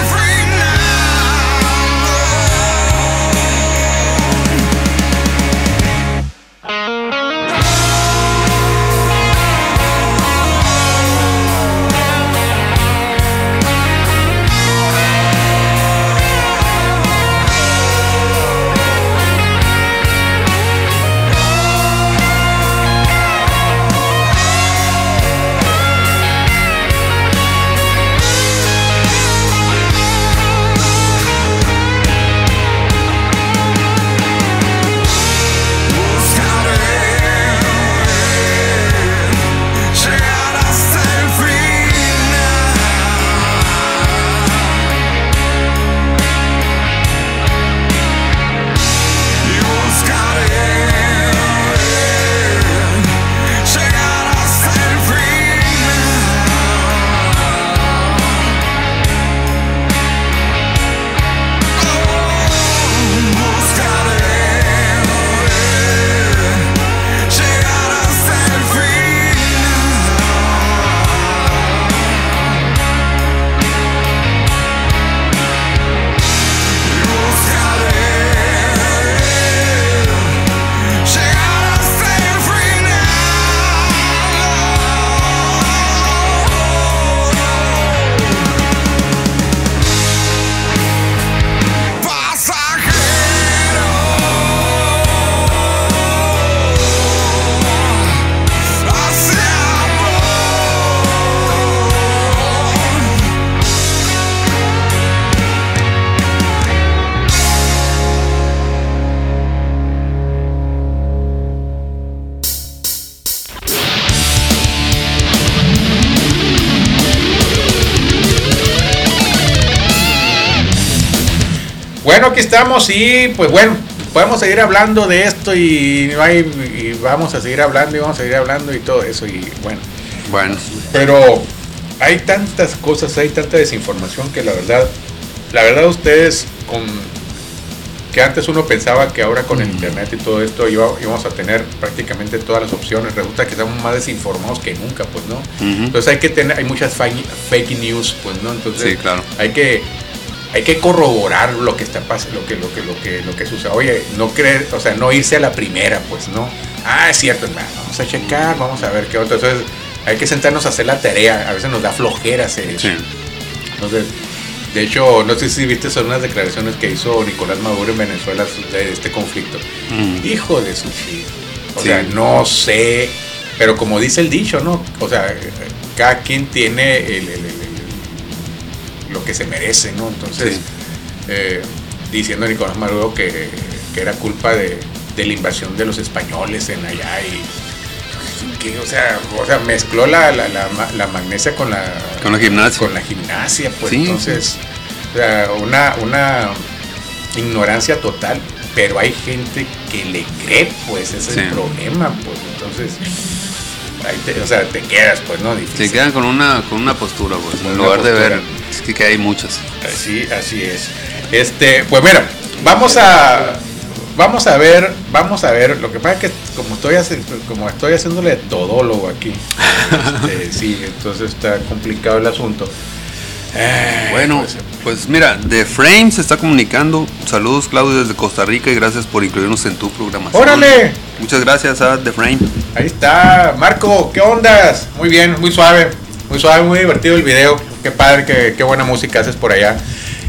Bueno, aquí estamos y pues bueno, podemos seguir hablando de esto y, y vamos a seguir hablando y vamos a seguir hablando y todo eso y bueno. Bueno. Pero hay tantas cosas, hay tanta desinformación que la verdad, la verdad ustedes con que antes uno pensaba que ahora con el internet y todo esto iba, íbamos a tener prácticamente todas las opciones, resulta que estamos más desinformados que nunca, pues, ¿no? Uh-huh. Entonces hay que tener, hay muchas fake news, pues, ¿no? Entonces sí, claro. hay que hay que corroborar lo que está pasando, lo que lo que lo que lo que sucede. Oye, no creer, o sea, no irse a la primera, pues, ¿no? Ah, es cierto, hermano, vamos a checar, vamos a ver qué otro. Entonces hay que sentarnos a hacer la tarea, a veces nos da flojera hacer eso. Sí. Entonces, de hecho, no sé si viste son unas declaraciones que hizo Nicolás Maduro en Venezuela de este conflicto. Mm. Hijo de su chido. O sí. sea, no sé, pero como dice el dicho, ¿no? O sea, cada quien tiene el, el, el, el, lo que se merece, ¿no? Entonces, sí. eh, diciendo Nicolás Maduro que, que era culpa de, de la invasión de los españoles en allá y que, o sea, o sea, mezcló la, la, la, la magnesia con la con la gimnasia, con la gimnasia, pues sí, entonces, sí. O sea, una, una ignorancia total, pero hay gente que le cree, pues ese sí. es el problema, pues entonces, ahí te, o sea, te quedas, pues, ¿no? Difícil. Se quedan con una, con una postura, pues, con en lugar postura. de ver, es que, que hay muchas. Así, así es. Este, pues mira, vamos a Vamos a ver, vamos a ver, lo que pasa es que como estoy haciendo, como estoy haciéndole todólogo aquí, este, sí, entonces está complicado el asunto. Eh, bueno, pues, pues mira, The Frame se está comunicando. Saludos, Claudio, desde Costa Rica, y gracias por incluirnos en tu programación. ¡Órale! Muchas gracias a The Frame. Ahí está, Marco, ¿qué ondas? Muy bien, muy suave, muy suave, muy divertido el video. Qué padre, qué, qué buena música haces por allá.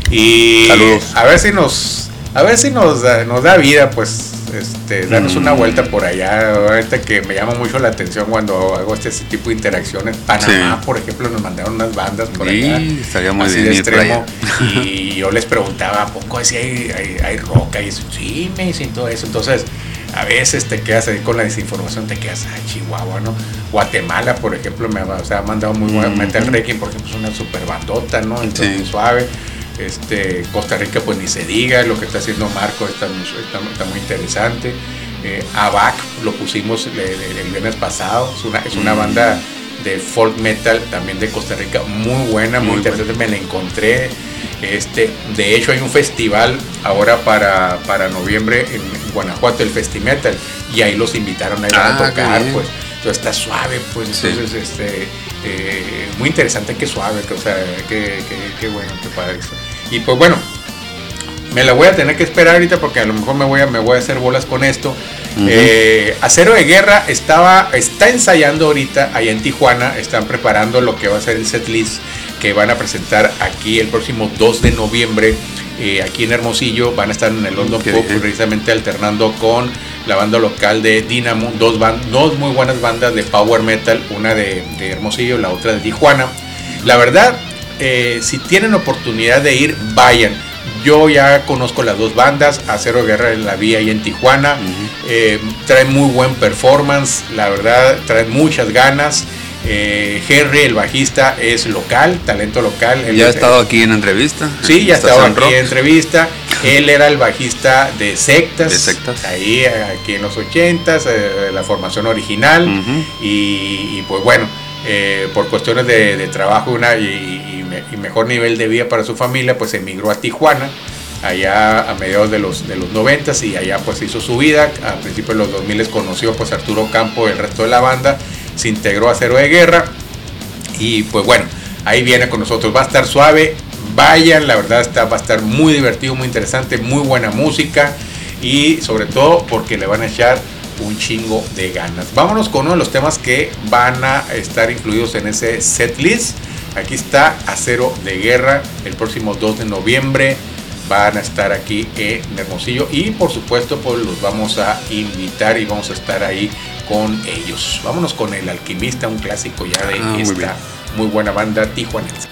Y saludos. A ver si nos, a ver si nos da, nos da vida, pues, este, darnos mm. una vuelta por allá. Ahorita que me llama mucho la atención cuando hago este, este tipo de interacciones. Panamá, sí. por ejemplo, nos mandaron unas bandas por sí, allá. Estaría muy así bien de extremo. Y yo les preguntaba, ¿a poco así hay, hay, hay rock? Y eso, sí, me dicen todo eso. Entonces, a veces te quedas ahí con la desinformación, te quedas a Chihuahua, ¿no? Guatemala, por ejemplo, me o sea, ha mandado muy buena. Mm-hmm. Metal Requiem, por ejemplo, es una super bandota, ¿no? Entonces, sí. muy suave. Este, Costa Rica, pues ni se diga, lo que está haciendo Marco está, está, está muy interesante. Eh, A B A C lo pusimos el, el, el viernes pasado, es una, es una mm. banda de folk metal también de Costa Rica, muy buena, muy, muy interesante, buena. Me la encontré. Este, de hecho hay un festival ahora para, para noviembre en Guanajuato, el Festimetal, y ahí los invitaron a ir ah, a tocar, pues, entonces está suave, pues, sí. entonces este, eh, muy interesante, que suave, que, o sea, que, que, que bueno, que padre. Y pues bueno, me la voy a tener que esperar ahorita porque a lo mejor me voy a, me voy a hacer bolas con esto. Uh-huh. eh, Acero de Guerra estaba, está ensayando ahorita allá en Tijuana, están preparando lo que va a ser el setlist que van a presentar aquí el próximo dos de noviembre, eh, aquí en Hermosillo. Van a estar en el London Pop, precisamente alternando con la banda local de Dynamo, dos, band, dos muy buenas bandas de power metal, una de, de Hermosillo, la otra de Tijuana. La verdad, eh, si tienen oportunidad de ir, vayan. Yo ya conozco las dos bandas, Acero Guerra la vi ahí en Tijuana, uh-huh. eh, traen muy buen performance, la verdad, traen muchas ganas. Eh, Henry, el bajista, es local, talento local. Él ya ha estado aquí en entrevista. Sí, ya ha estado aquí Rock. en entrevista. Él era el bajista de Sectas, de Sectas. ahí aquí en los ochentas, eh, la formación original. Uh-huh. y, y pues bueno, eh, por cuestiones de, de trabajo una, y, y, y mejor nivel de vida para su familia, pues emigró a Tijuana, allá a mediados de los, de los noventas, y allá pues hizo su vida. A principios de los dos mil conoció pues Arturo Campo y el resto de la banda, se integró a Acero de Guerra, y pues bueno, ahí viene con nosotros. Va a estar suave, vayan, la verdad está, va a estar muy divertido, muy interesante, muy buena música, y sobre todo porque le van a echar un chingo de ganas. Vámonos con uno de los temas que van a estar incluidos en ese setlist. Aquí está Acero de Guerra, el próximo dos de noviembre van a estar aquí en Hermosillo, y por supuesto pues los vamos a invitar y vamos a estar ahí con ellos. Vámonos con El Alquimista, un clásico ya de ah, esta muy, muy buena banda tijuanense.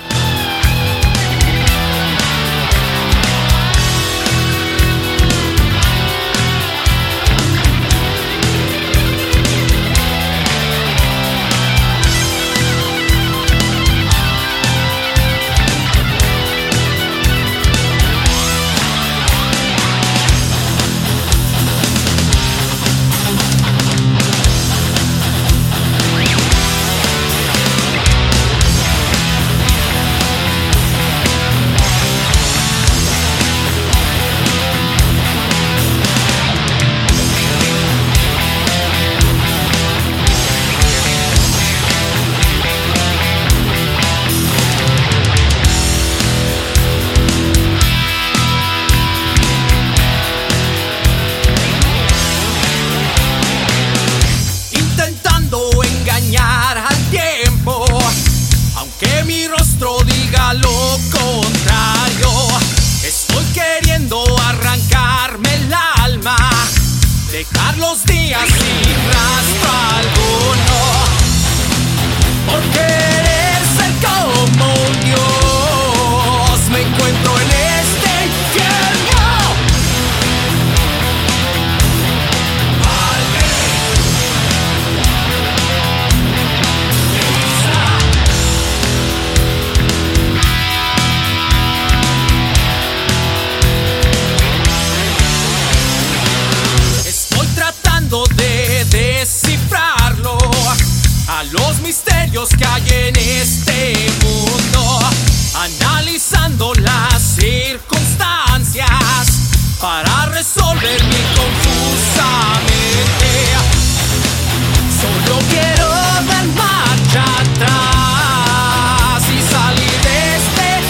Quiero dar marcha atrás y salir de este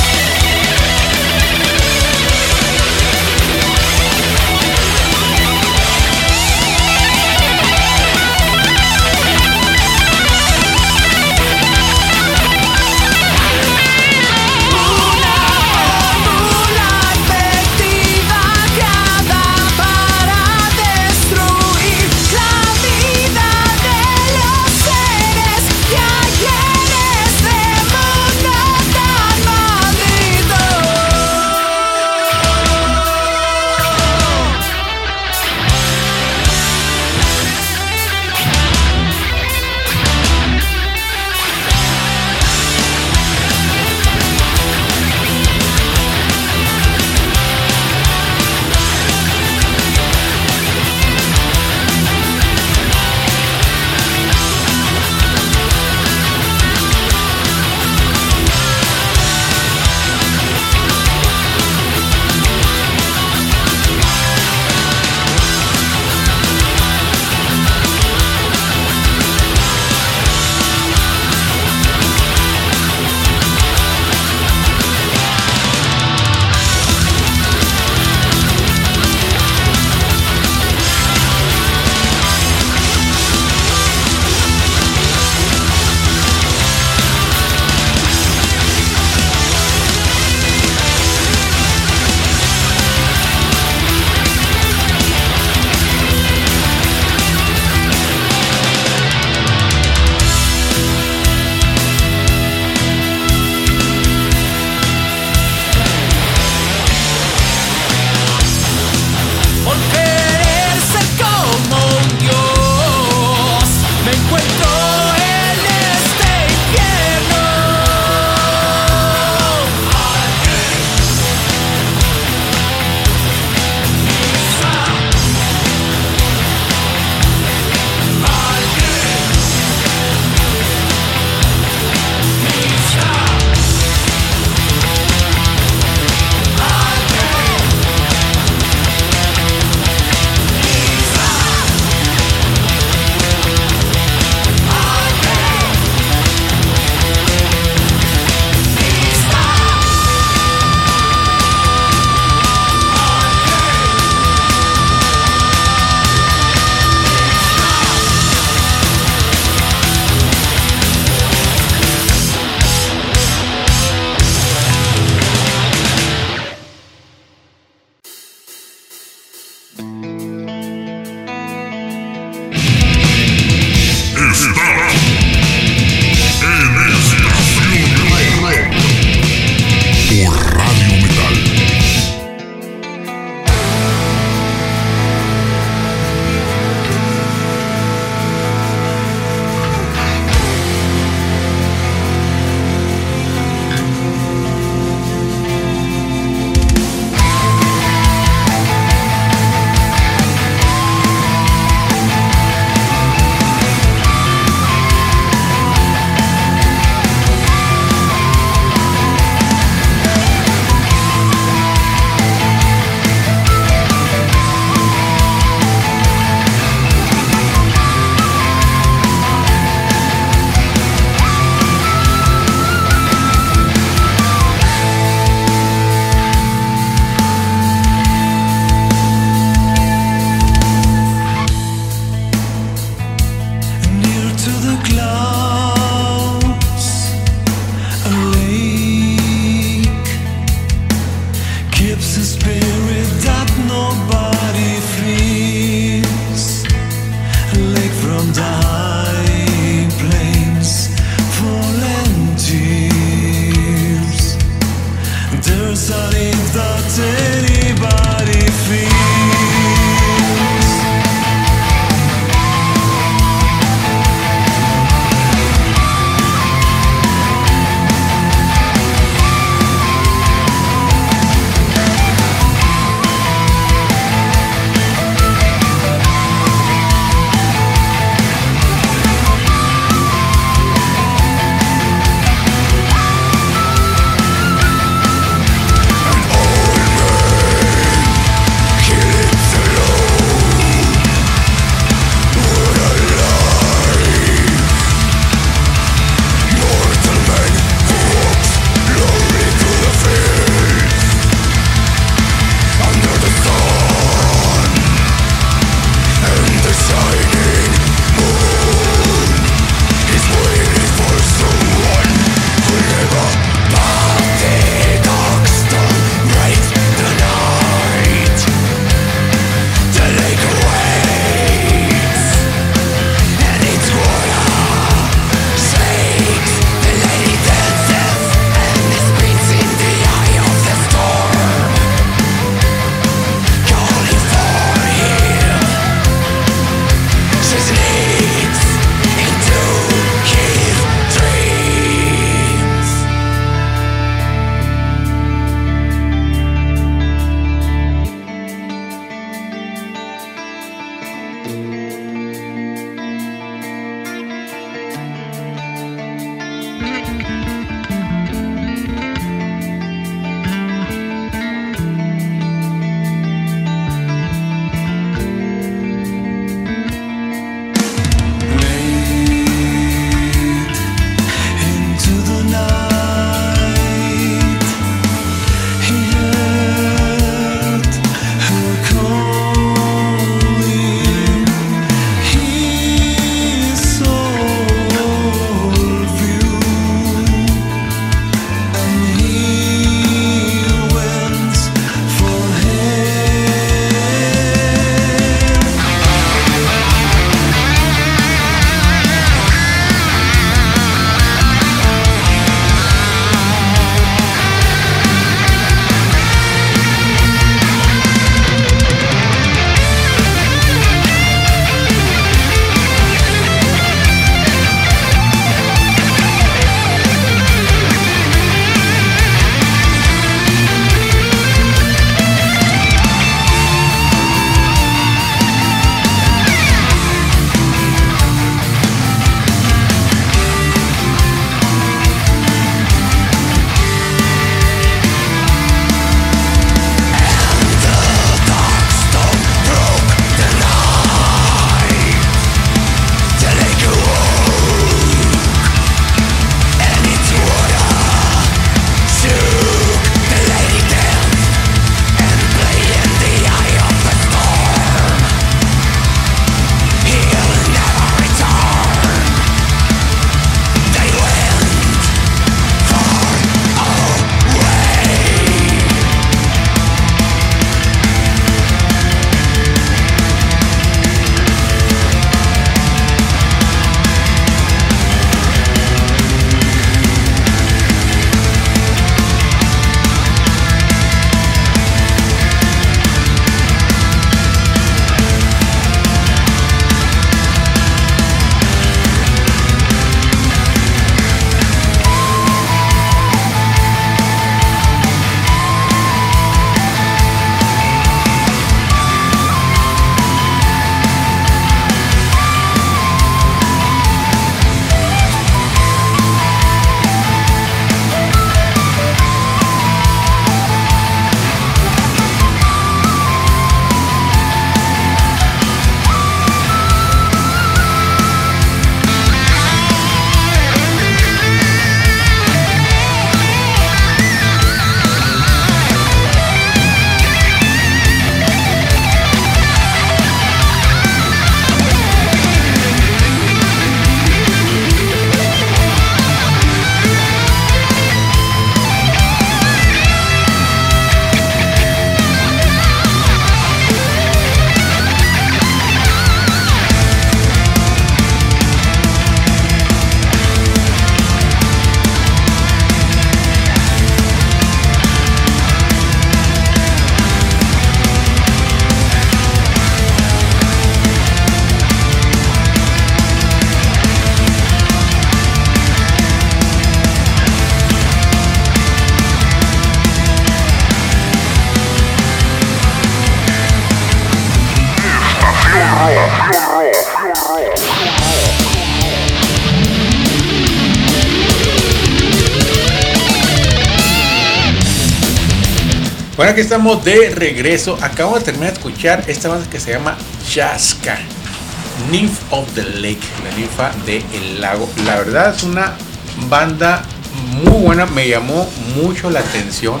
Bueno, aquí estamos de regreso. Acabo de terminar de escuchar esta banda que se llama Shaska, Nymph of the Lake, la ninfa del lago. La verdad es una banda muy buena, me llamó mucho la atención.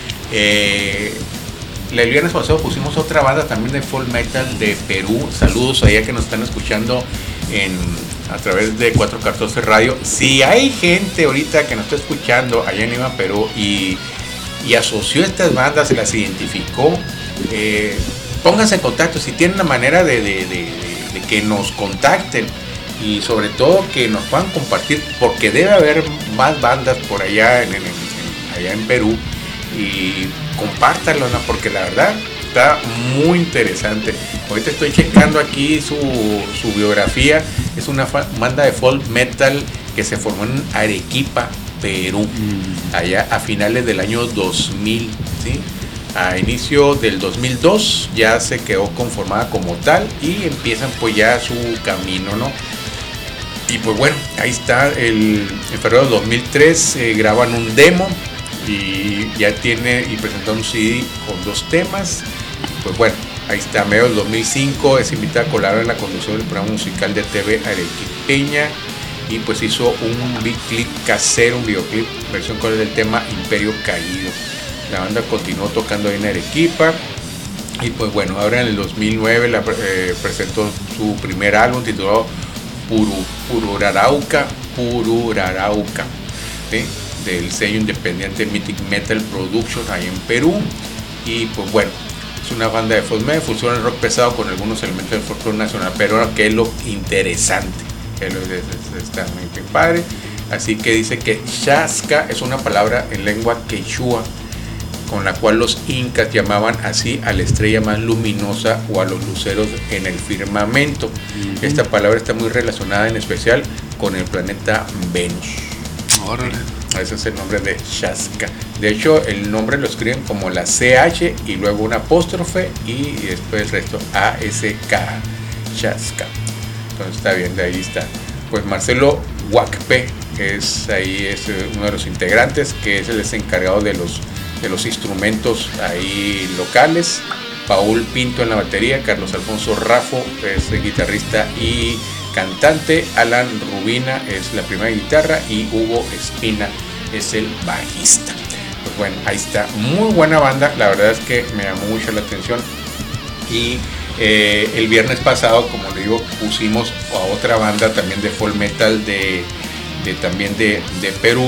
Eh, el viernes pasado pusimos otra banda también de folk metal de Perú. Saludos allá que nos están escuchando en, a través de cuatro catorce Radio. Si hay gente ahorita que nos está escuchando allá en Lima, Perú, y, y asoció estas bandas, se las identificó, eh, pónganse en contacto. Si tienen la manera de, de, de, de que nos contacten y sobre todo que nos puedan compartir, porque debe haber más bandas por allá en, en, en, allá en Perú, y compártanlo, ¿no? Porque la verdad está muy interesante. Ahorita estoy checando aquí su, su biografía. Es una banda de folk metal que se formó en Arequipa, Perú, mm. allá a finales del año dos mil, ¿sí? A inicio del dos mil dos ya se quedó conformada como tal y empiezan pues ya su camino, ¿no? Y pues bueno, ahí está, el, en febrero de dos mil tres eh, graban un demo y ya tiene y presentó un C D con dos temas. Pues bueno, ahí está, a mediados del dos mil cinco es invitada a colaborar en la conducción del programa musical de T V arequipeña y pues hizo un videoclip casero, un videoclip versión con el tema Imperio Caído. La banda continuó tocando ahí en Arequipa y pues bueno, ahora en el dos mil nueve la, eh, presentó su primer álbum titulado Puru, Pururarauca, Pururarauca, ¿sí? Del sello independiente Mythic Metal Productions ahí en Perú. Y pues bueno, es una banda de folk metal, fusiona el rock pesado con algunos elementos del folclore nacional, pero que es lo interesante, que es lo, es, es, está muy bien padre. Así que dice que Shaska es una palabra en lengua quechua con la cual los incas llamaban así a la estrella más luminosa o a los luceros en el firmamento. Uh-huh. Esta palabra está muy relacionada en especial con el planeta Venus. Órale. Ese es el nombre de Shaska. De hecho, el nombre lo escriben como la C H y luego una apóstrofe y después el resto A S K. Shaska. Entonces está bien, de ahí está. Pues Marcelo Huacpe es ahí es uno de los integrantes, que es el encargado de los de los instrumentos ahí locales. Paul Pinto en la batería, Carlos Alfonso Raffo es el guitarrista y cantante, Alan Rubina es la primera guitarra y Hugo Espina es el bajista. Pues bueno, ahí está, muy buena banda, la verdad es que me llamó mucho la atención. Y eh, el viernes pasado, como le digo, pusimos a otra banda también de folk metal de, de también de, de Perú,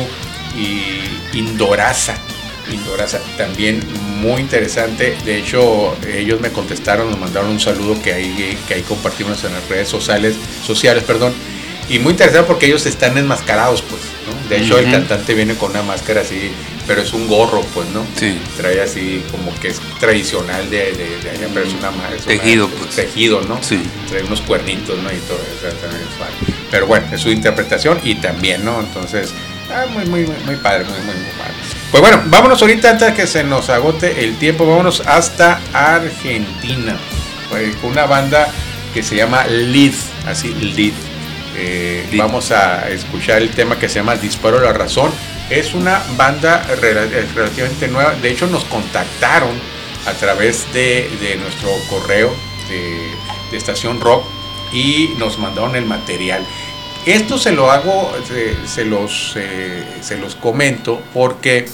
y Indoraza. Indoraza, también muy interesante. De hecho, ellos me contestaron, nos mandaron un saludo que ahí, que ahí compartimos en las redes sociales, sociales, perdón. Y muy interesante porque ellos están enmascarados, pues, ¿no? De hecho, uh-huh. el cantante viene con una máscara así, pero es un gorro, pues, ¿no? Sí. Trae así como que es tradicional de, de, de allá, pero es una es tejido, una, pues. Tejido, ¿no? Sí. Trae unos cuernitos, ¿no? Y todo eso también es padre. Pero bueno, es su interpretación y también, ¿no? Entonces, ah, muy, muy, muy, muy padre, muy, muy, muy padre. Pues bueno, vámonos ahorita antes de que se nos agote el tiempo, vámonos hasta Argentina, pues, con una banda que se llama Lid, así Lid. Eh, vamos a escuchar el tema que se llama Disparo a la Razón. Es una banda relativamente nueva, de hecho nos contactaron a través de, de nuestro correo de, de Estación Rock y nos mandaron el material. Esto se lo hago, se, se, los, eh, se los comento porque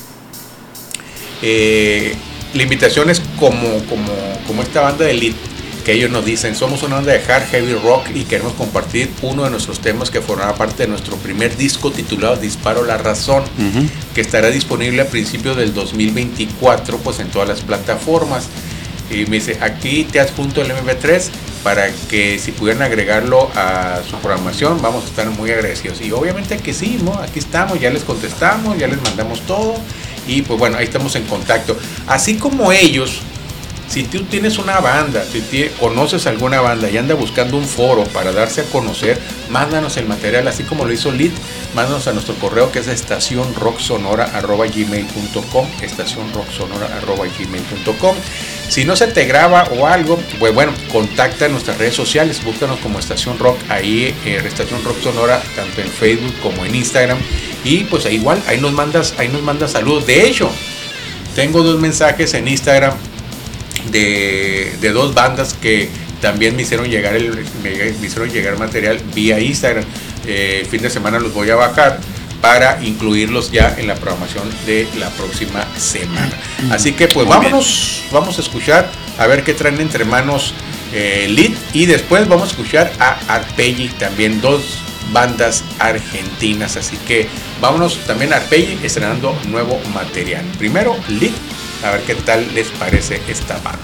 eh, la invitación es como, como, como esta banda de Elite, que ellos nos dicen, somos una banda de hard heavy rock y queremos compartir uno de nuestros temas que formará parte de nuestro primer disco titulado Disparo la Razón, uh-huh. que estará disponible a principios del dos mil veinticuatro, pues en todas las plataformas. Y me dice, aquí te adjunto el eme pe tres para que si pudieran agregarlo a su programación, vamos a estar muy agradecidos. Y obviamente que sí, ¿no? Aquí estamos, ya les contestamos, ya les mandamos todo. Y pues bueno, ahí estamos en contacto. Así como ellos, si tú tienes una banda, si tienes, conoces alguna banda y anda buscando un foro para darse a conocer, mándanos el material, así como lo hizo Lid, mándanos a nuestro correo que es estación rock sonora arroba gmail punto com, estación rock sonora arroba gmail punto com. Si no se te graba o algo, pues bueno, contacta en nuestras redes sociales, búscanos como Estación Rock, ahí eh, Estación Rock Sonora, tanto en Facebook como en Instagram, y pues igual, ahí nos mandas, ahí nos mandas saludos. De hecho, tengo dos mensajes en Instagram de, de dos bandas que también me hicieron llegar el, me, me hicieron llegar material vía Instagram. Eh, el fin de semana los voy a bajar para incluirlos ya en la programación de la próxima semana. Así que pues Muy vámonos, bien. vamos a escuchar a ver qué traen entre manos eh, Lead, y después vamos a escuchar a Arpeggi, también dos bandas argentinas. Así que vámonos también a Arpeggi estrenando nuevo material. Primero Lead, a ver qué tal les parece esta banda.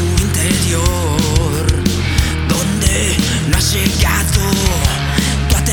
Llegado tu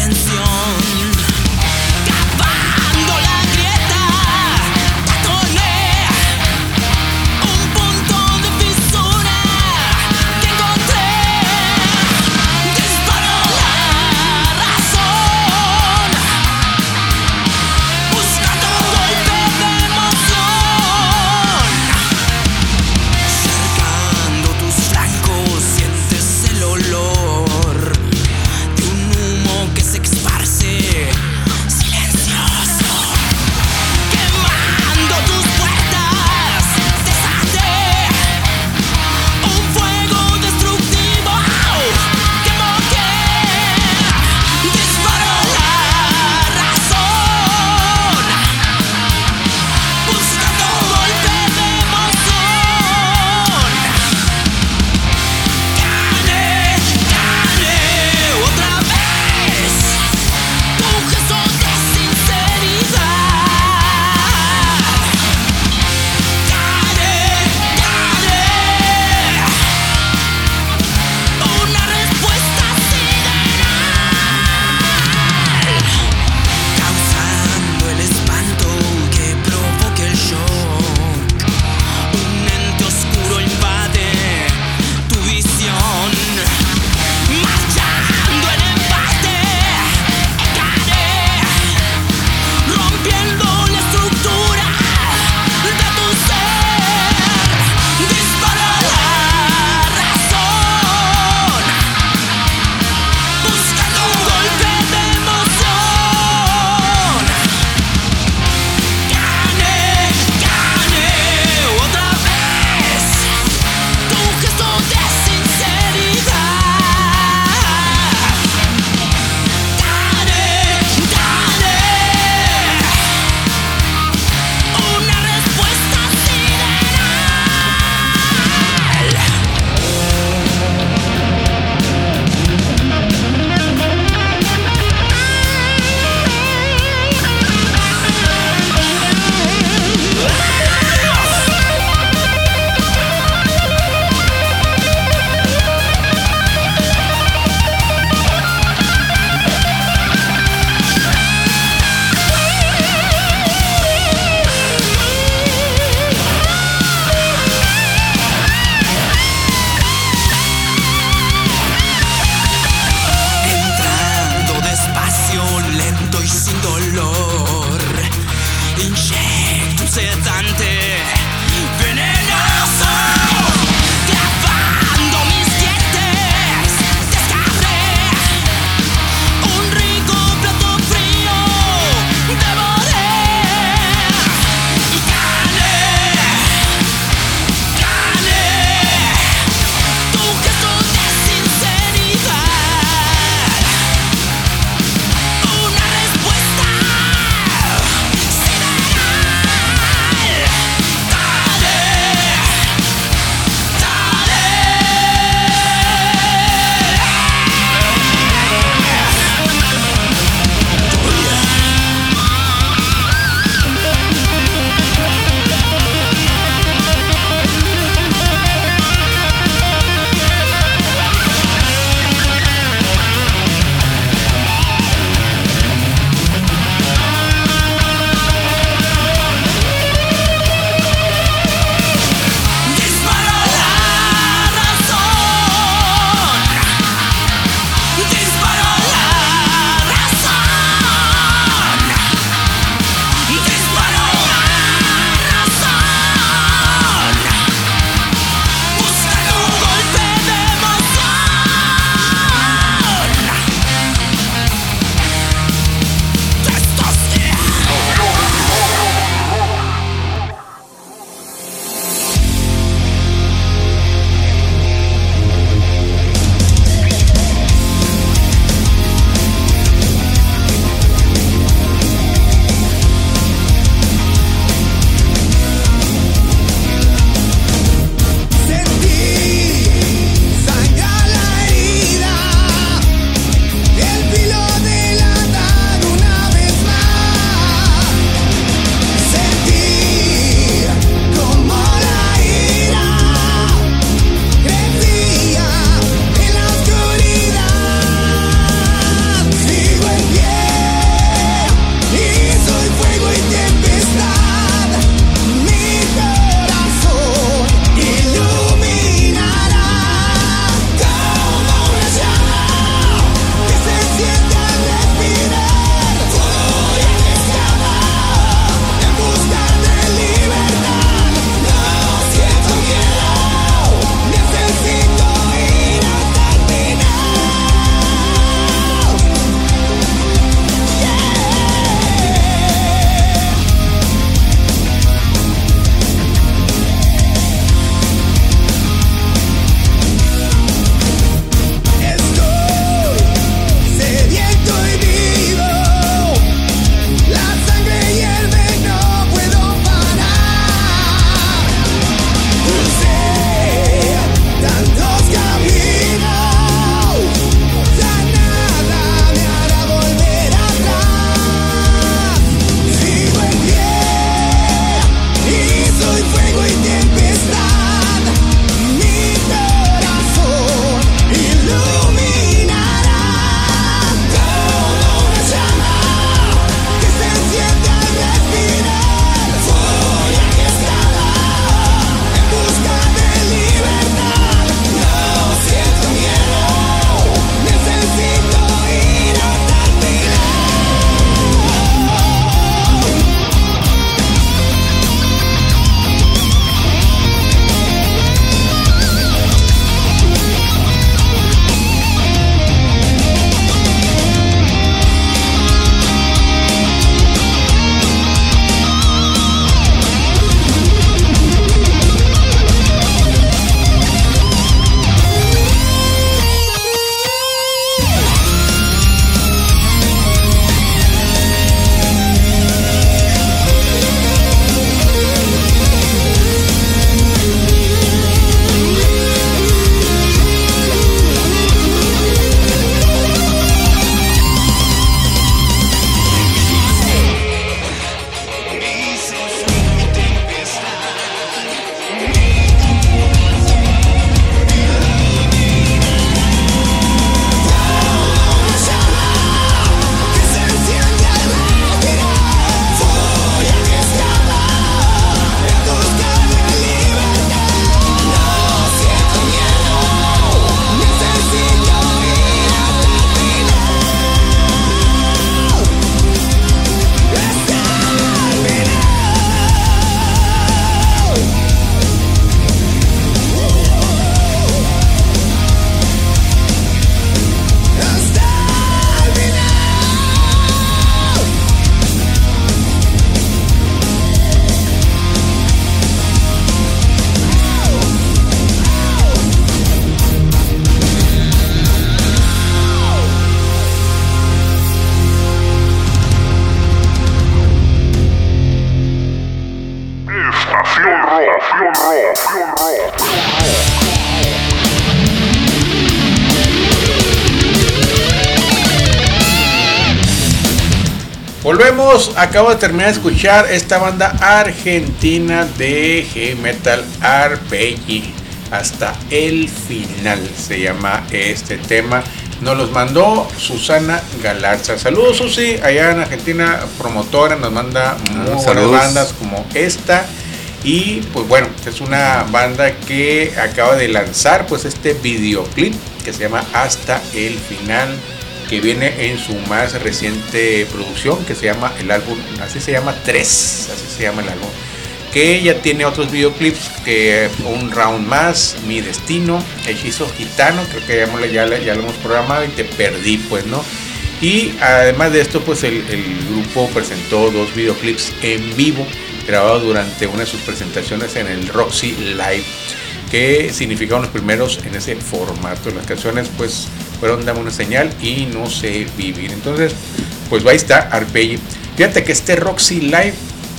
Volvemos, acabo de terminar de escuchar esta banda argentina de heavy metal Arpeggi. Hasta el final se llama este tema. Nos los mandó Susana Galarza. Saludos, Susi, allá en Argentina, promotora, nos manda muy buenas Saludos. bandas como esta. Y pues bueno, es una banda que acaba de lanzar pues este videoclip que se llama Hasta el Final, que viene en su más reciente producción, que se llama el álbum, así se llama tres, así se llama el álbum, que ya tiene otros videoclips, que Un Round Más, Mi Destino, Hechizo Gitano, creo que ya, ya, ya lo hemos programado, y Te Perdí, pues, ¿no? Y además de esto, pues el, el grupo presentó dos videoclips en vivo, grabados durante una de sus presentaciones en el Roxy Live, que significaron los primeros en ese formato. Las canciones pues fueron Dame una señal y No sé vivir. Entonces pues ahí está Arpeggi. Fíjate que este Roxy Live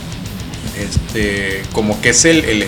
este como que es el, el, el, el,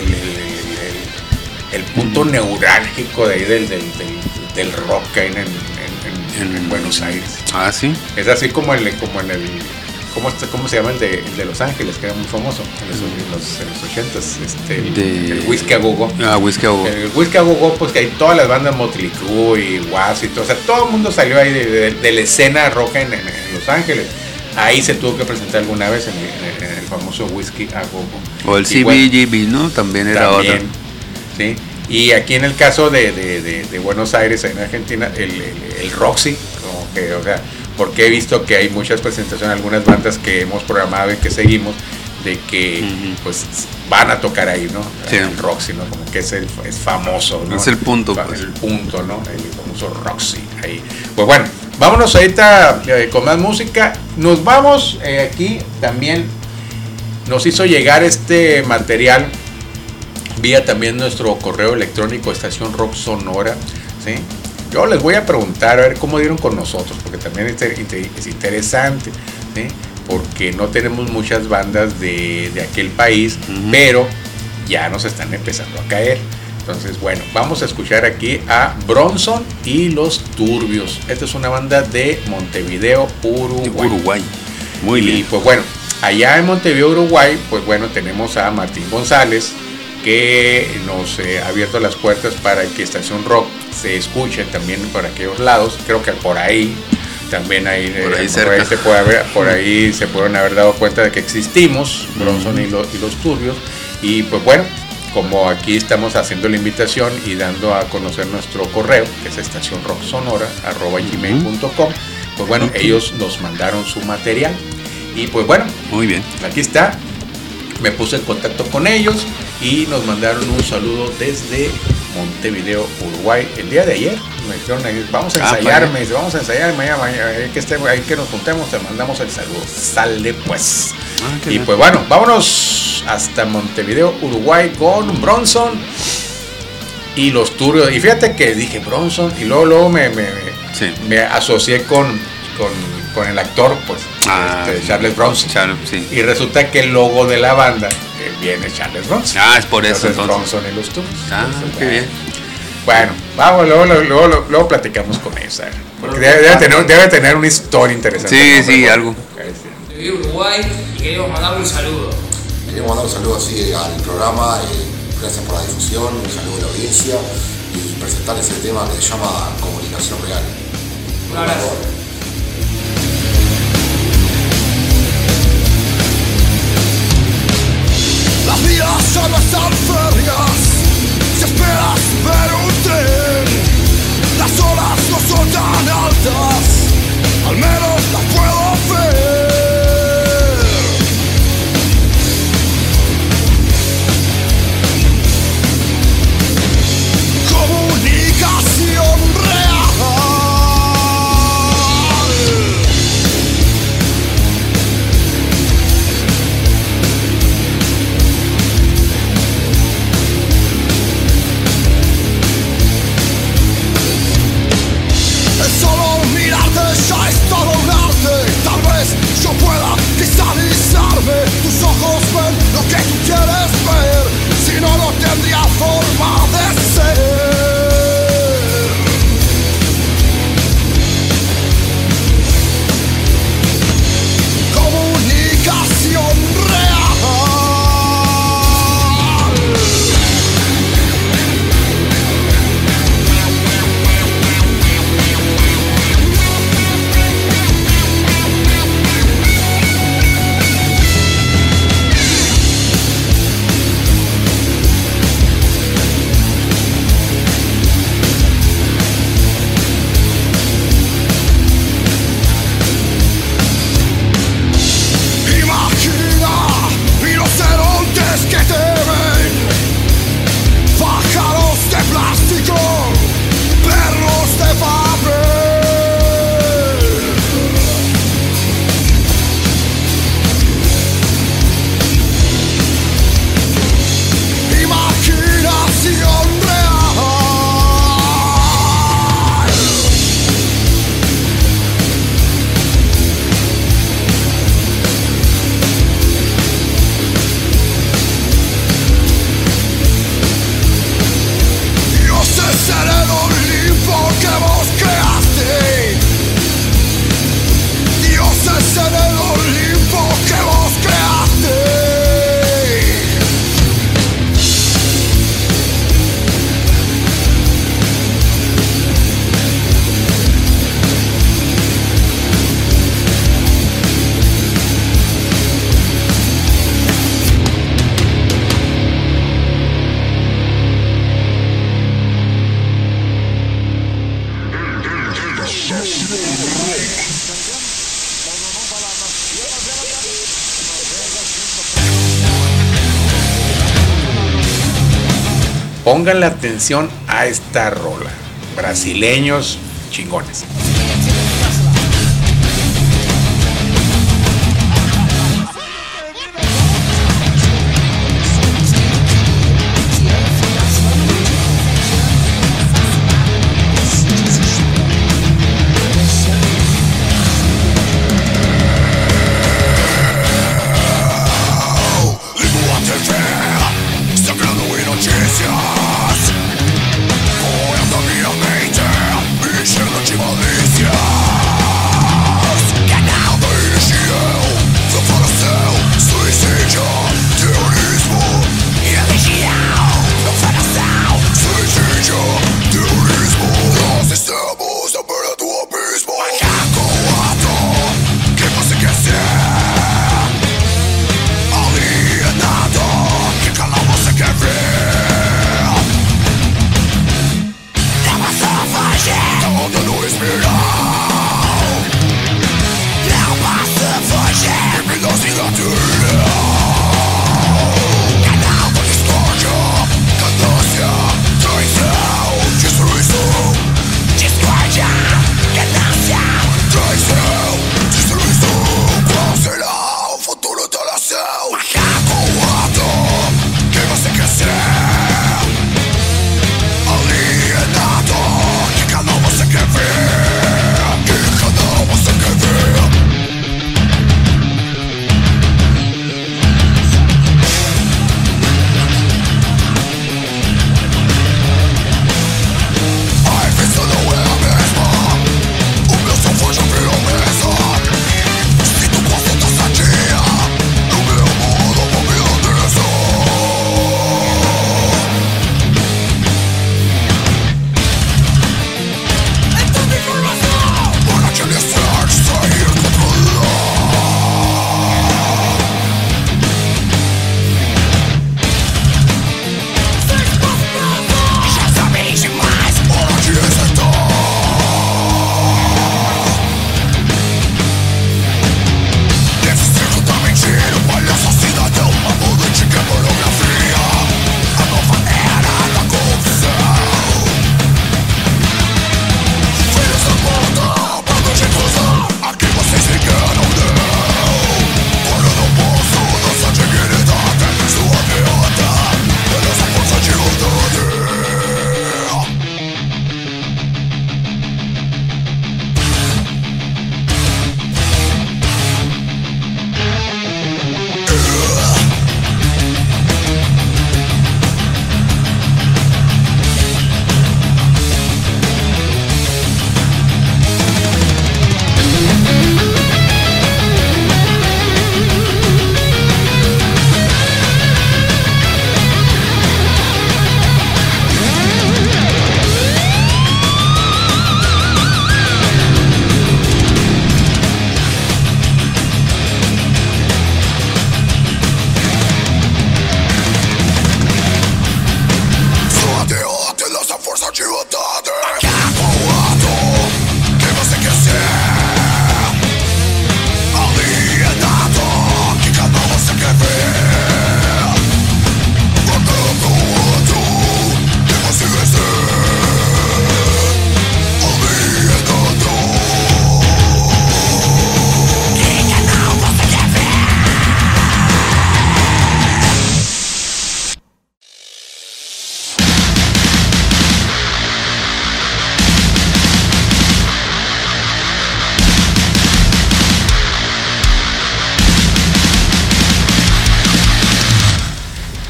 el, el punto neurálgico de ahí del, del, del, del rock ahí en, en, en, en Buenos Aires. Ah, sí. Es así como, el, como en el ¿Cómo, ¿Cómo se llama el de, el de Los Ángeles, que era muy famoso en los, en los, en los ochentas? Este, de... El Whisky a Go-Go. Ah, Whisky a Go-Go. El Whisky a Go-Go, pues que hay todas las bandas Motley Crue y Was y todo. O sea, todo el mundo salió ahí de, de, de la escena rock en, en, en Los Ángeles. Ahí se tuvo que presentar alguna vez en el, en el famoso Whisky a Go-Go. O el C B G B, ¿no? También era también, otro. Sí. Y aquí en el caso de, de, de, de Buenos Aires, en Argentina, el, el, el Roxy, como que, o sea, porque he visto que hay muchas presentaciones, algunas bandas que hemos programado y que seguimos, de que uh-huh. pues van a tocar ahí, ¿no? Sí. El Roxy, ¿no? Como que es, el, es famoso, ¿no? Es el punto, es pues. el punto, ¿no? El famoso Roxy ahí. Pues bueno, vámonos ahorita eh, con más música. Nos vamos eh, aquí también. Nos hizo llegar este material vía también nuestro correo electrónico Estación Rock Sonora, ¿sí? Yo les voy a preguntar a ver cómo dieron con nosotros, porque también es interesante, ¿sí? Porque no tenemos muchas bandas de, de aquel país, uh-huh. pero ya nos están empezando a caer. Entonces, bueno, vamos a escuchar aquí a Bronson y Los Turbios. Esta es una banda de Montevideo, Uruguay. Uruguay. Muy y, bien. Y pues bueno, allá en Montevideo, Uruguay, pues bueno, tenemos a Martín González, que nos eh, ha abierto las puertas para que Estación Rock se escuche también por aquellos lados. Creo que por ahí también hay, por ahí, eh, por ahí se puede haber, por ahí se pueden haber dado cuenta de que existimos, Bronson uh-huh. y, lo, y Los Turbios. Y pues bueno, como aquí estamos haciendo la invitación y dando a conocer nuestro correo, que es estación rock sonora arroba gmail punto com, pues bueno, uh-huh. ellos nos mandaron su material. Y pues bueno, muy bien, aquí está. Me puse en contacto con ellos y nos mandaron un saludo desde Montevideo, Uruguay, el día de ayer. Me dijeron, vamos a ensayar, ah, me dice, vamos a ensayar, mañana, mañana, ahí que, esté, ahí que nos juntemos, te mandamos el saludo. Sale pues. Ah, y bien. Pues bueno, vámonos hasta Montevideo, Uruguay con Bronson y Los Turbios. Y fíjate que dije Bronson y luego, luego me, me, sí. me asocié con, con, con el actor, pues, ah, este, Charles Bronson. Charles, sí. Y resulta que el logo de la banda viene Charles Bronson. Ah, es por eso entonces. Bronson y Los Turbios. Ah, entonces, qué bueno. bien. Bueno, vamos, luego, luego, luego, luego platicamos con ella, porque debe, debe, tener, debe tener una historia interesante. Sí, ¿no? sí, algo. De Uruguay y queremos mandar un saludo. Queremos mandar un saludo así al programa, eh, gracias por la difusión, un saludo a la audiencia y presentar ese tema que se llama Comunicación Real. Un abrazo. Las vías solo están férreas. Si esperas ver un tren, las olas no son tan altas, al menos las puedo ver. Comunicación real. Solo mirarte ya es todo una forma de ser. Comunicación real. Pónganle atención a esta rola. Brasileños chingones. Voy a minha mente, enchendo de malícia.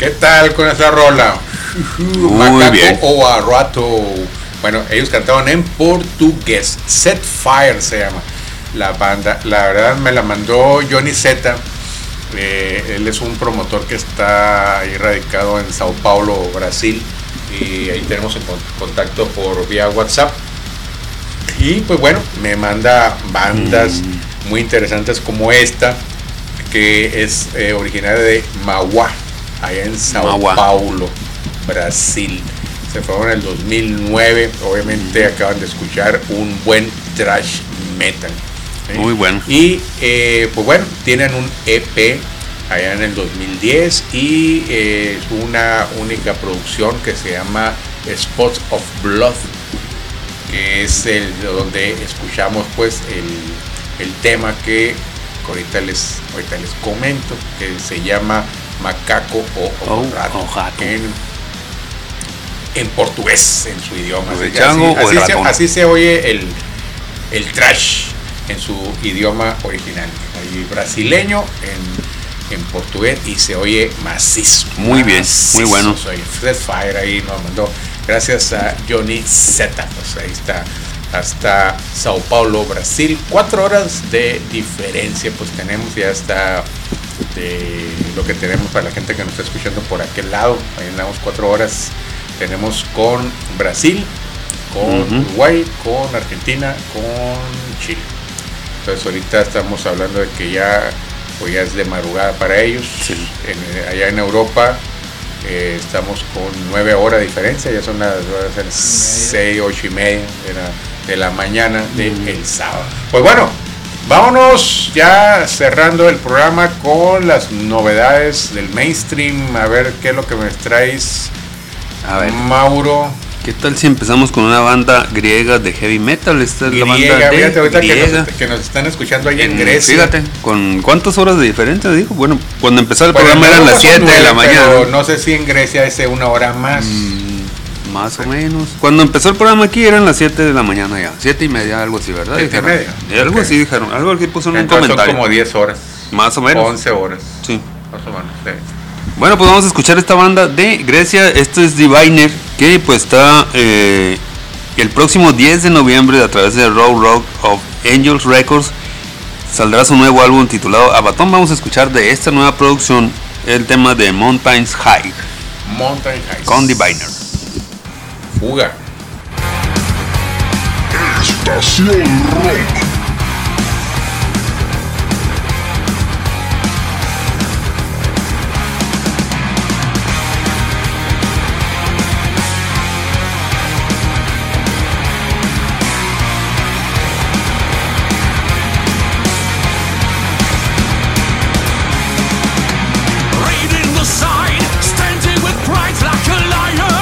¿Qué tal con esa rola? Muy Macaco bien. o Arrato. Bueno, ellos cantaban en portugués. Set Fire se llama la banda. La verdad me la mandó Johnny Z. Eh, él es un promotor que está ahí radicado en Sao Paulo, Brasil. Y ahí tenemos en contacto por vía WhatsApp. Y pues bueno, me manda bandas mm. muy interesantes como esta, que es eh, originaria de Mauá, allá en Sao Mauá. Paulo, Brasil. Se fueron en el dos mil nueve. Obviamente mm. acaban de escuchar un buen thrash metal. ¿Sí? Muy bueno. Y eh, pues bueno, tienen un E P allá en el dos mil diez y eh, es una única producción que se llama Spots of Blood, que es el donde escuchamos pues el, el tema que ahorita les ahorita les comento, que se llama Macaco o, o, oh, Rato, oh, en, en portugués, en su idioma. Así, así, así, se, así se oye el, el thrash en su idioma original, ahí brasileño en, en portugués, y se oye macizo. Muy bien, macizo, muy bueno. Soy Fred Fire ahí nos mandó, gracias a Johnny Z. Pues ahí está, hasta Sao Paulo, Brasil. Cuatro horas de diferencia, pues tenemos, ya está de lo que tenemos para la gente que nos está escuchando por aquel lado. Ahí andamos cuatro horas. Tenemos con Brasil, con uh-huh. Uruguay, con Argentina, con Chile. Entonces ahorita estamos hablando de que ya, pues ya es de madrugada para ellos. Sí. En, allá en Europa eh, estamos con nueve horas de diferencia, ya son las seis, ocho y media de la, de la mañana del mm. sábado. Pues bueno, vámonos ya cerrando el programa con las novedades del mainstream. A ver qué es lo que me traes, a ver, Mauro. ¿Qué tal si empezamos con una banda griega de heavy metal? Esta es griega, la banda de fíjate, ahorita griega. Que, nos, que nos están escuchando ahí en, en Grecia. Fíjate, ¿con cuántas horas de diferencia dijo? Bueno, cuando empezó el bueno, programa eran las siete de la mañana. Pero no sé si en Grecia es una hora más. Mm, más o menos. Cuando empezó el programa aquí eran las siete de la mañana ya. siete y media, algo así, ¿verdad? siete y media. Algo okay. así dijeron. Algo aquí puso en un Entonces comentario. Son como diez horas. Más o menos. once horas. Sí. Más o menos, sí. Bueno, pues vamos a escuchar esta banda de Grecia. Esto es Diviner, que pues está eh, el próximo diez de noviembre a través de Raw Rock of Angels Records. Saldrá su nuevo álbum titulado Abaton. Vamos a escuchar de esta nueva producción el tema de Mountains High. Mountain High. Con Diviner. Fuga. Estación Rock.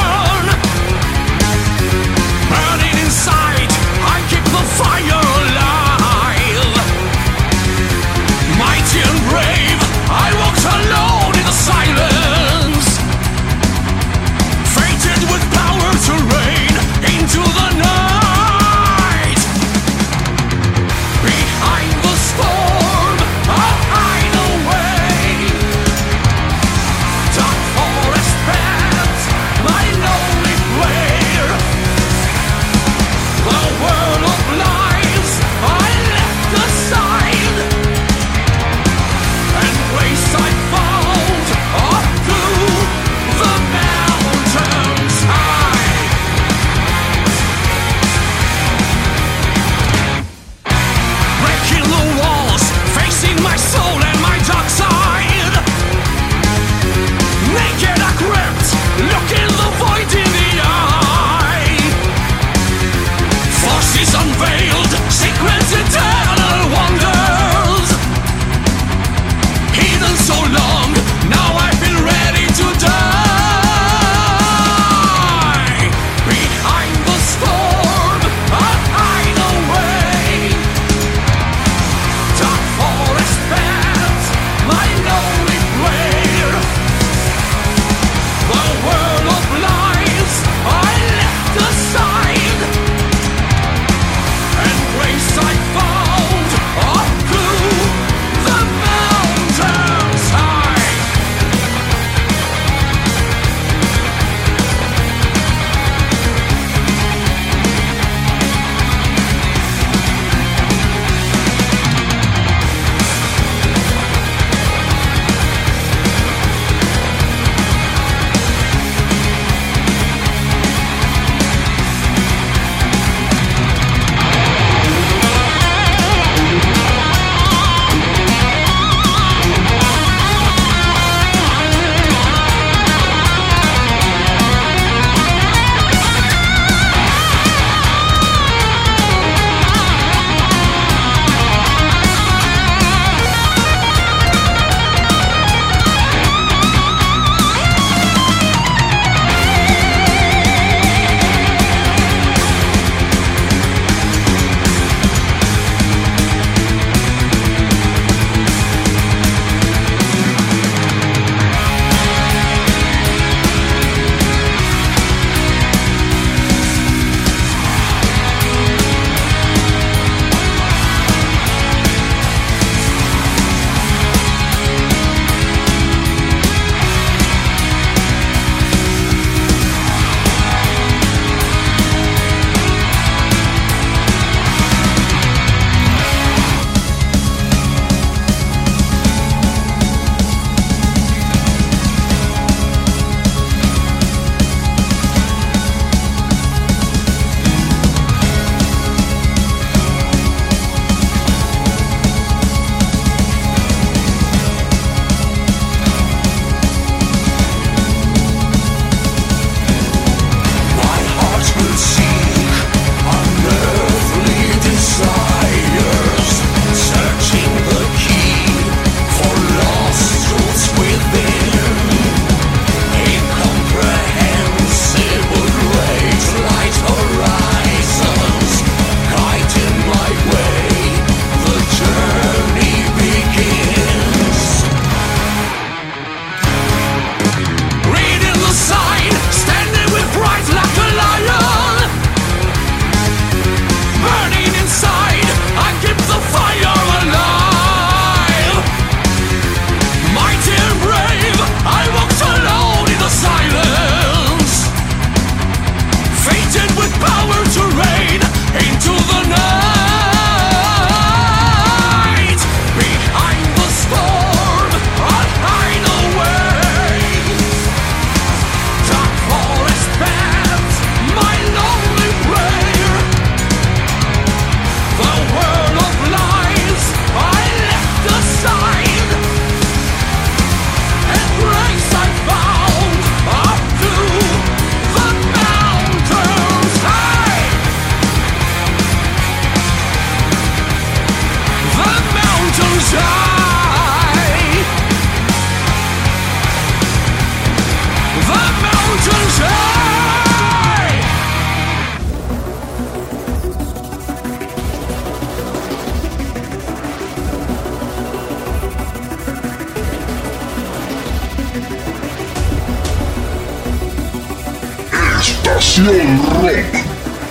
Burning inside, I keep the fire alive. Estación Rock.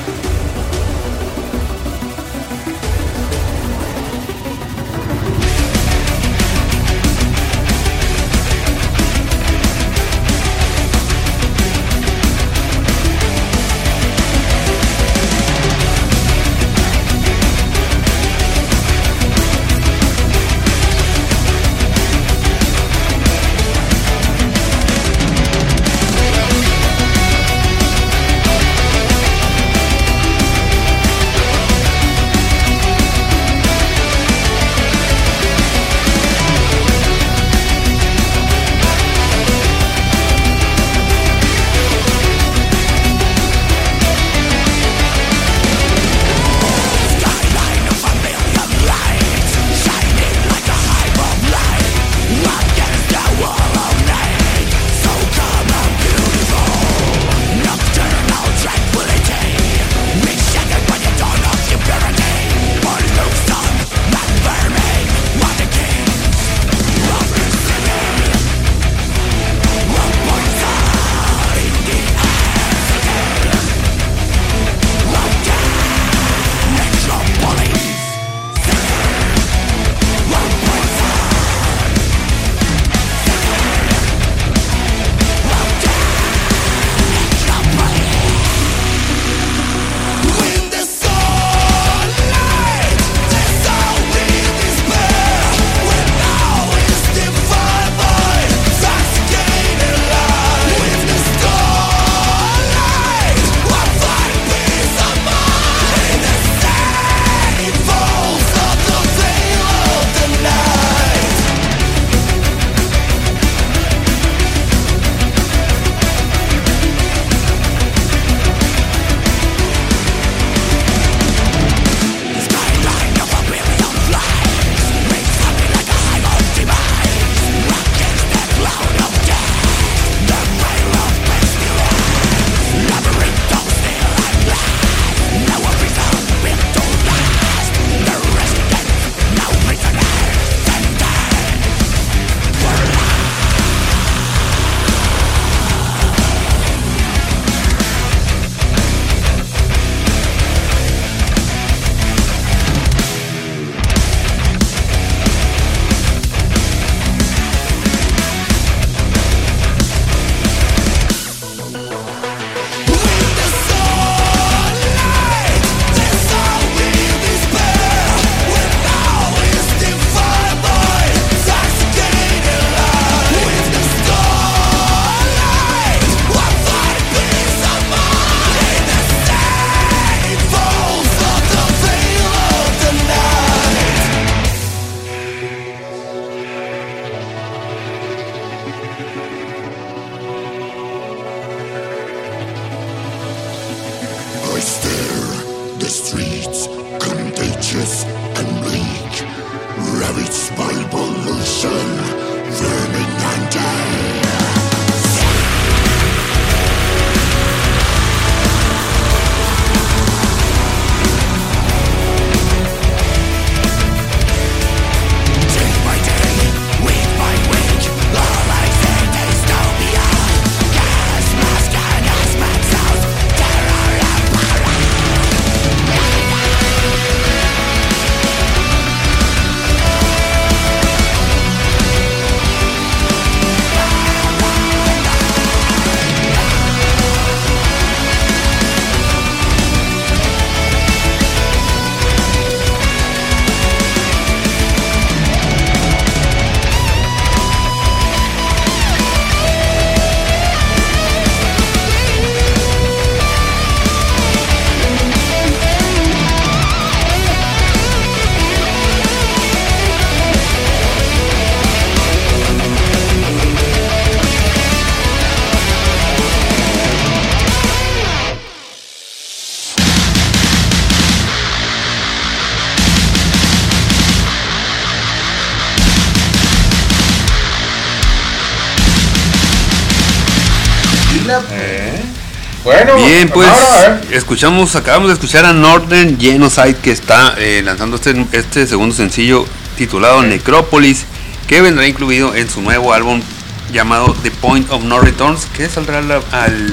Eh. Bueno, bien, pues ahora, escuchamos, acabamos de escuchar a Northern Genocide, que está eh, lanzando este, este segundo sencillo titulado Necropolis, que vendrá incluido en su nuevo álbum llamado The Point of No Returns, que saldrá la, al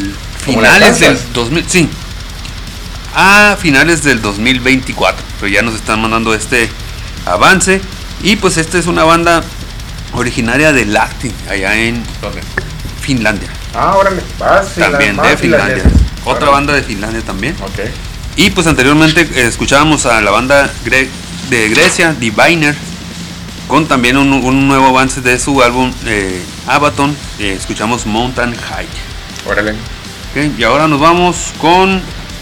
finales del dos mil, sí, a finales del dos mil veinticuatro, pero ya nos están mandando este avance. Y pues esta es una banda originaria de Lahti, allá en ¿Dónde? Finlandia. Ah, órale, vas, También de Finlandia. Otra banda de Finlandia también. Ok. Y pues anteriormente eh, escuchábamos a la banda gre- de Grecia, Diviner, con también un, un nuevo avance de su álbum eh, Abaton. Eh, escuchamos Mountain High. Órale. Okay, y ahora nos vamos con...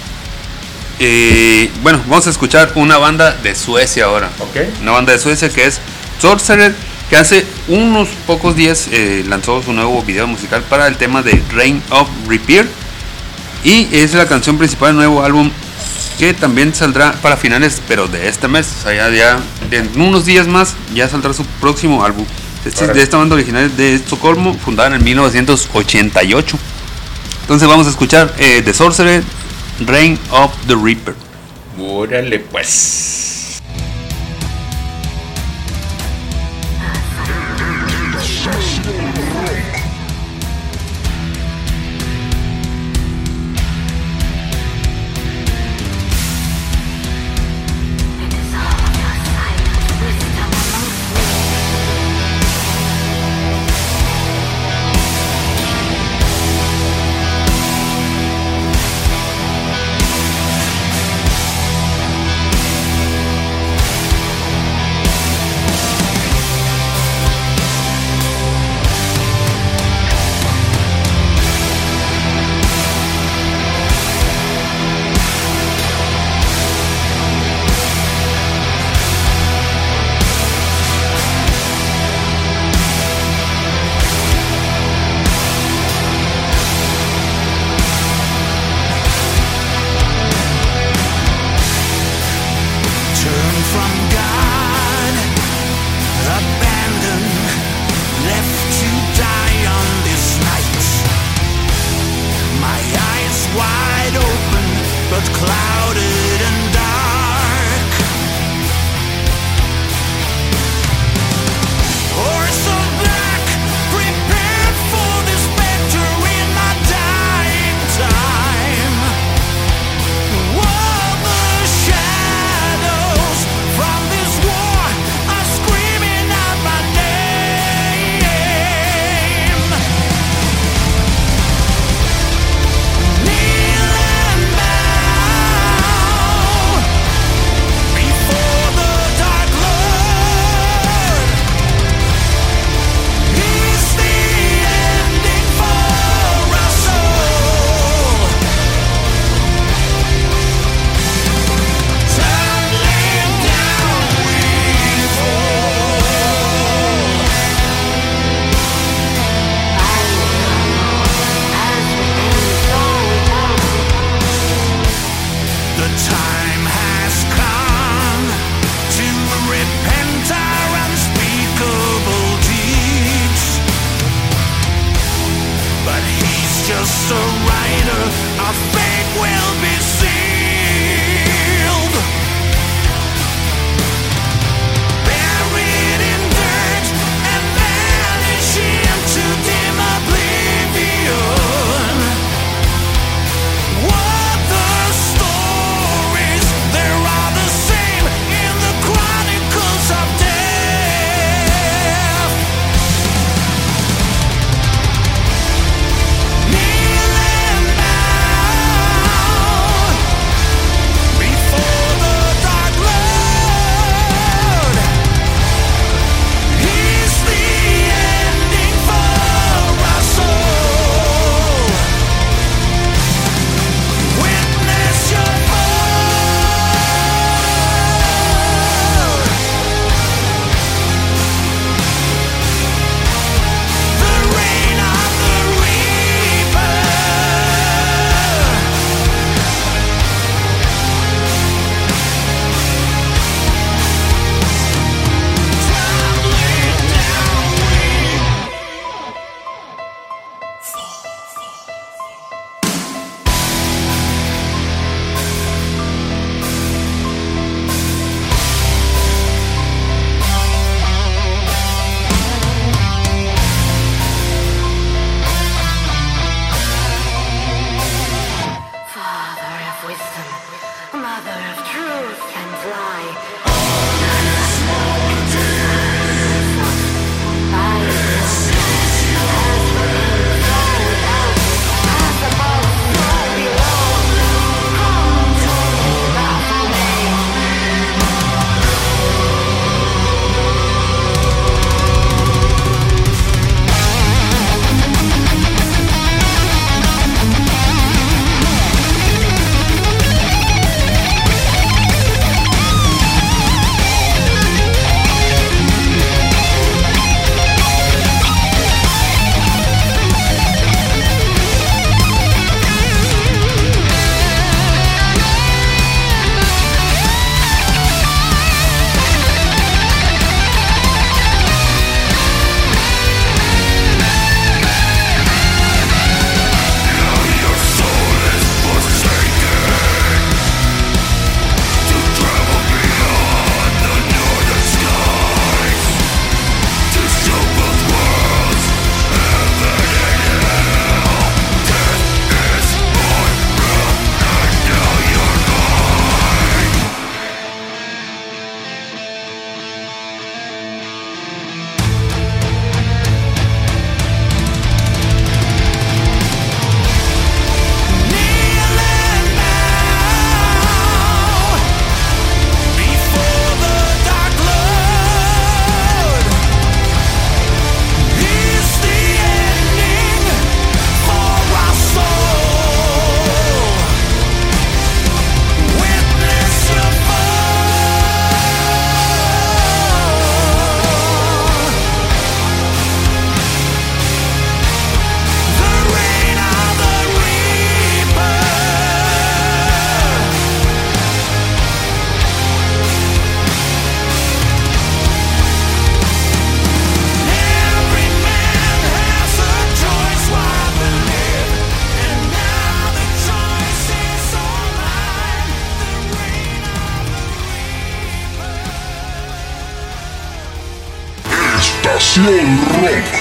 Eh, bueno, vamos a escuchar una banda de Suecia ahora. Ok. Una banda de Suecia que es Sorcerer, que hace unos pocos días eh, lanzó su nuevo video musical para el tema de Reign of Repair. Y es la canción principal del nuevo álbum, que también saldrá para finales, pero de este mes. O sea, ya, ya en unos días más ya saldrá su próximo álbum. Este es de esta banda original de Estocolmo, fundada en mil novecientos ochenta y ocho. Entonces vamos a escuchar eh, The Sorcerer, Reign of the Reaper. Órale pues. Estación Rock.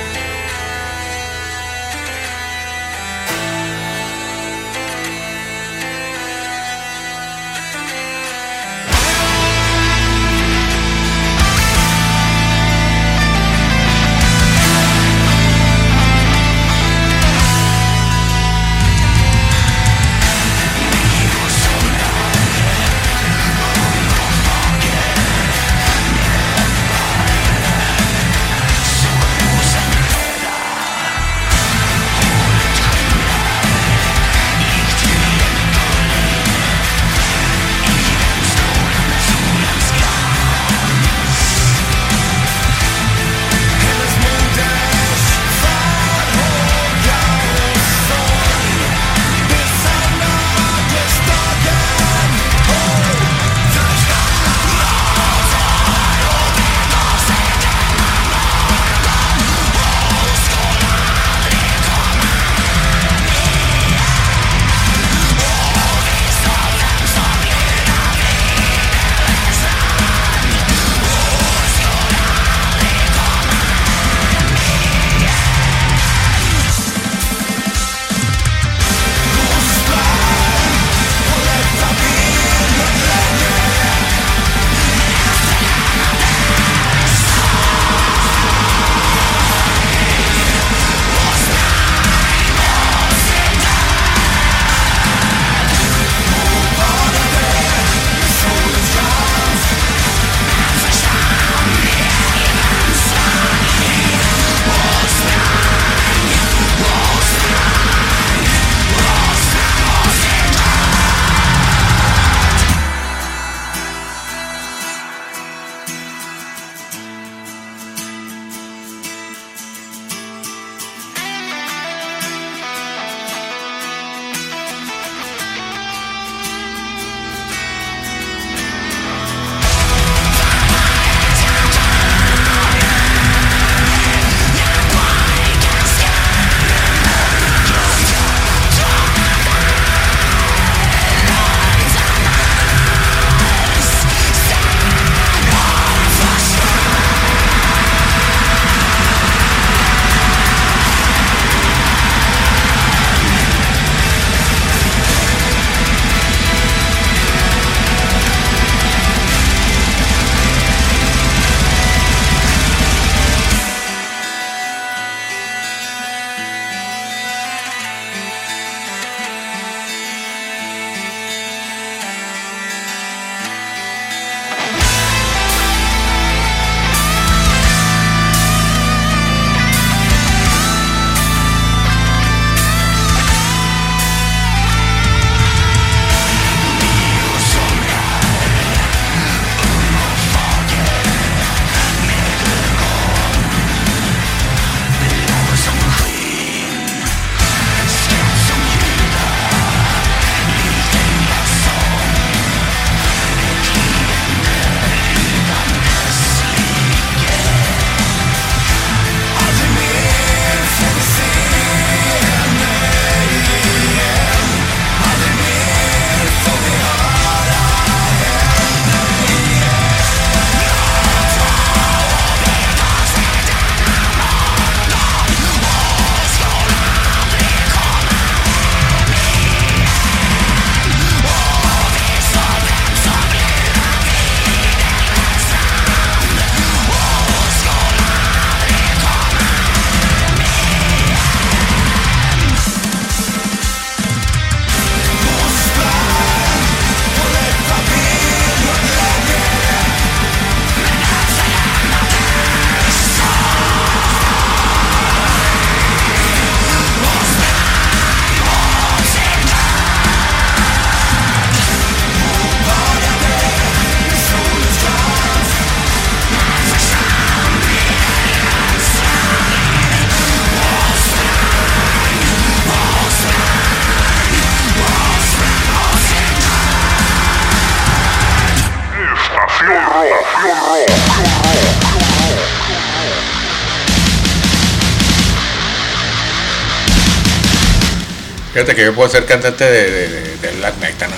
Fíjate que yo puedo ser cantante de, de, de, de Black Metal, ¿no?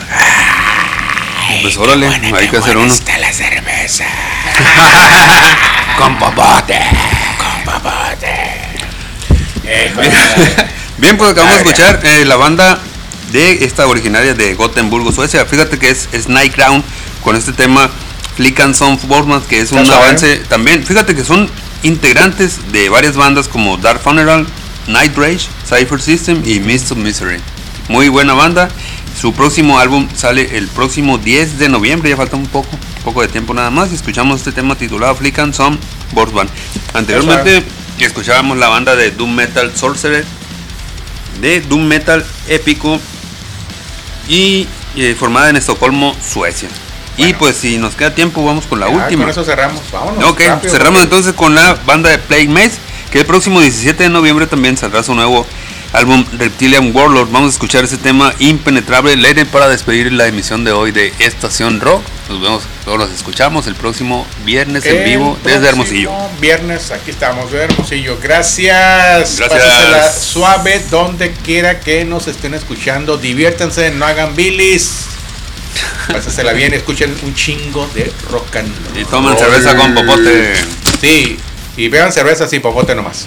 Ay, pues órale, buena, hay que hacer uno. Está la cerveza. Con popote. Bien, pues acabamos de escuchar eh, la banda de esta originaria de Gotemburgo, Suecia. Fíjate que es Snake Ground con este tema Flickan Som Format, que es un avance también. Fíjate que son integrantes de varias bandas como Dark Funeral, Night Rage, Cypher System y Mist of Misery. Muy buena banda. Su próximo álbum sale el próximo diez de noviembre, ya falta un poco, un poco de tiempo nada más. Y escuchamos este tema titulado Flickan Som Format. Anteriormente escuchábamos la banda de Doom Metal Sorcerer, de Doom Metal épico y eh, formada en Estocolmo, Suecia. Bueno, y pues si nos queda tiempo vamos con la ya, última. Con eso cerramos, vámonos. Ok, rápido, cerramos porque... entonces con la banda de Plague Maze, que el próximo diecisiete de noviembre también saldrá su nuevo álbum Reptilian Warlord. Vamos a escuchar ese tema Impenetrable Leden para despedir la emisión de hoy de Estación Rock. Nos vemos, todos los escuchamos el próximo viernes el en vivo desde Hermosillo. Viernes, aquí estamos de Hermosillo. Gracias. Gracias. Pásensela suave donde quiera que nos estén escuchando. Diviértanse, no hagan bilis. Pásensela bien, escuchen un chingo de rock and roll. Y tomen cerveza con popote. Sí, y beban cerveza sin popote nomás.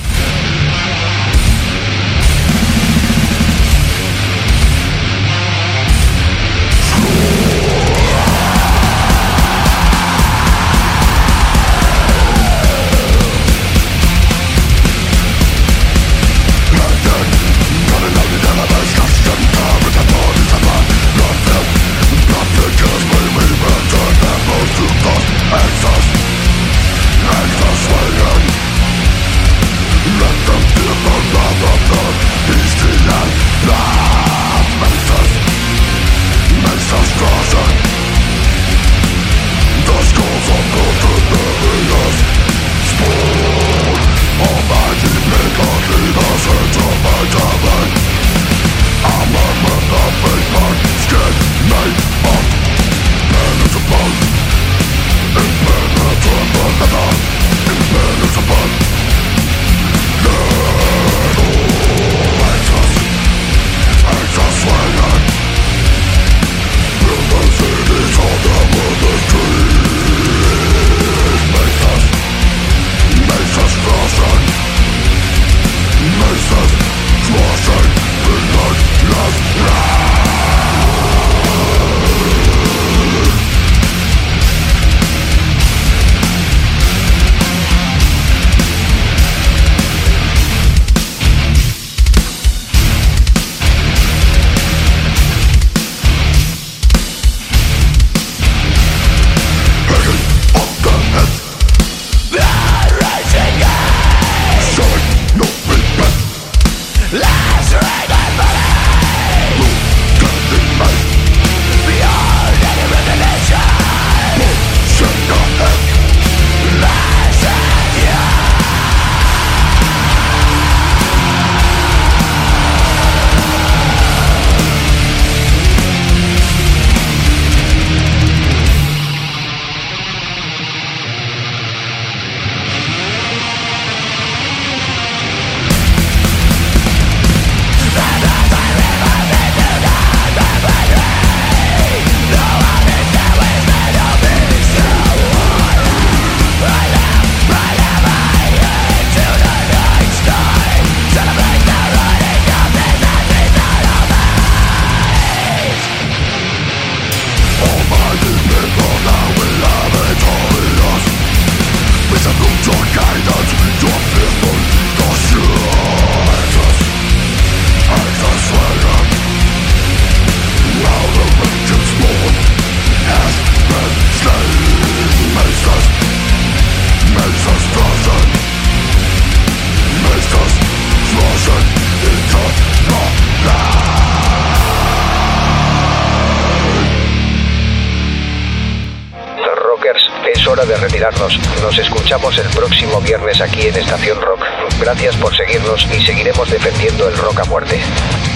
Es hora de retirarnos. Nos escuchamos el próximo viernes aquí en Estación Rock. Gracias por seguirnos y seguiremos defendiendo el rock a muerte.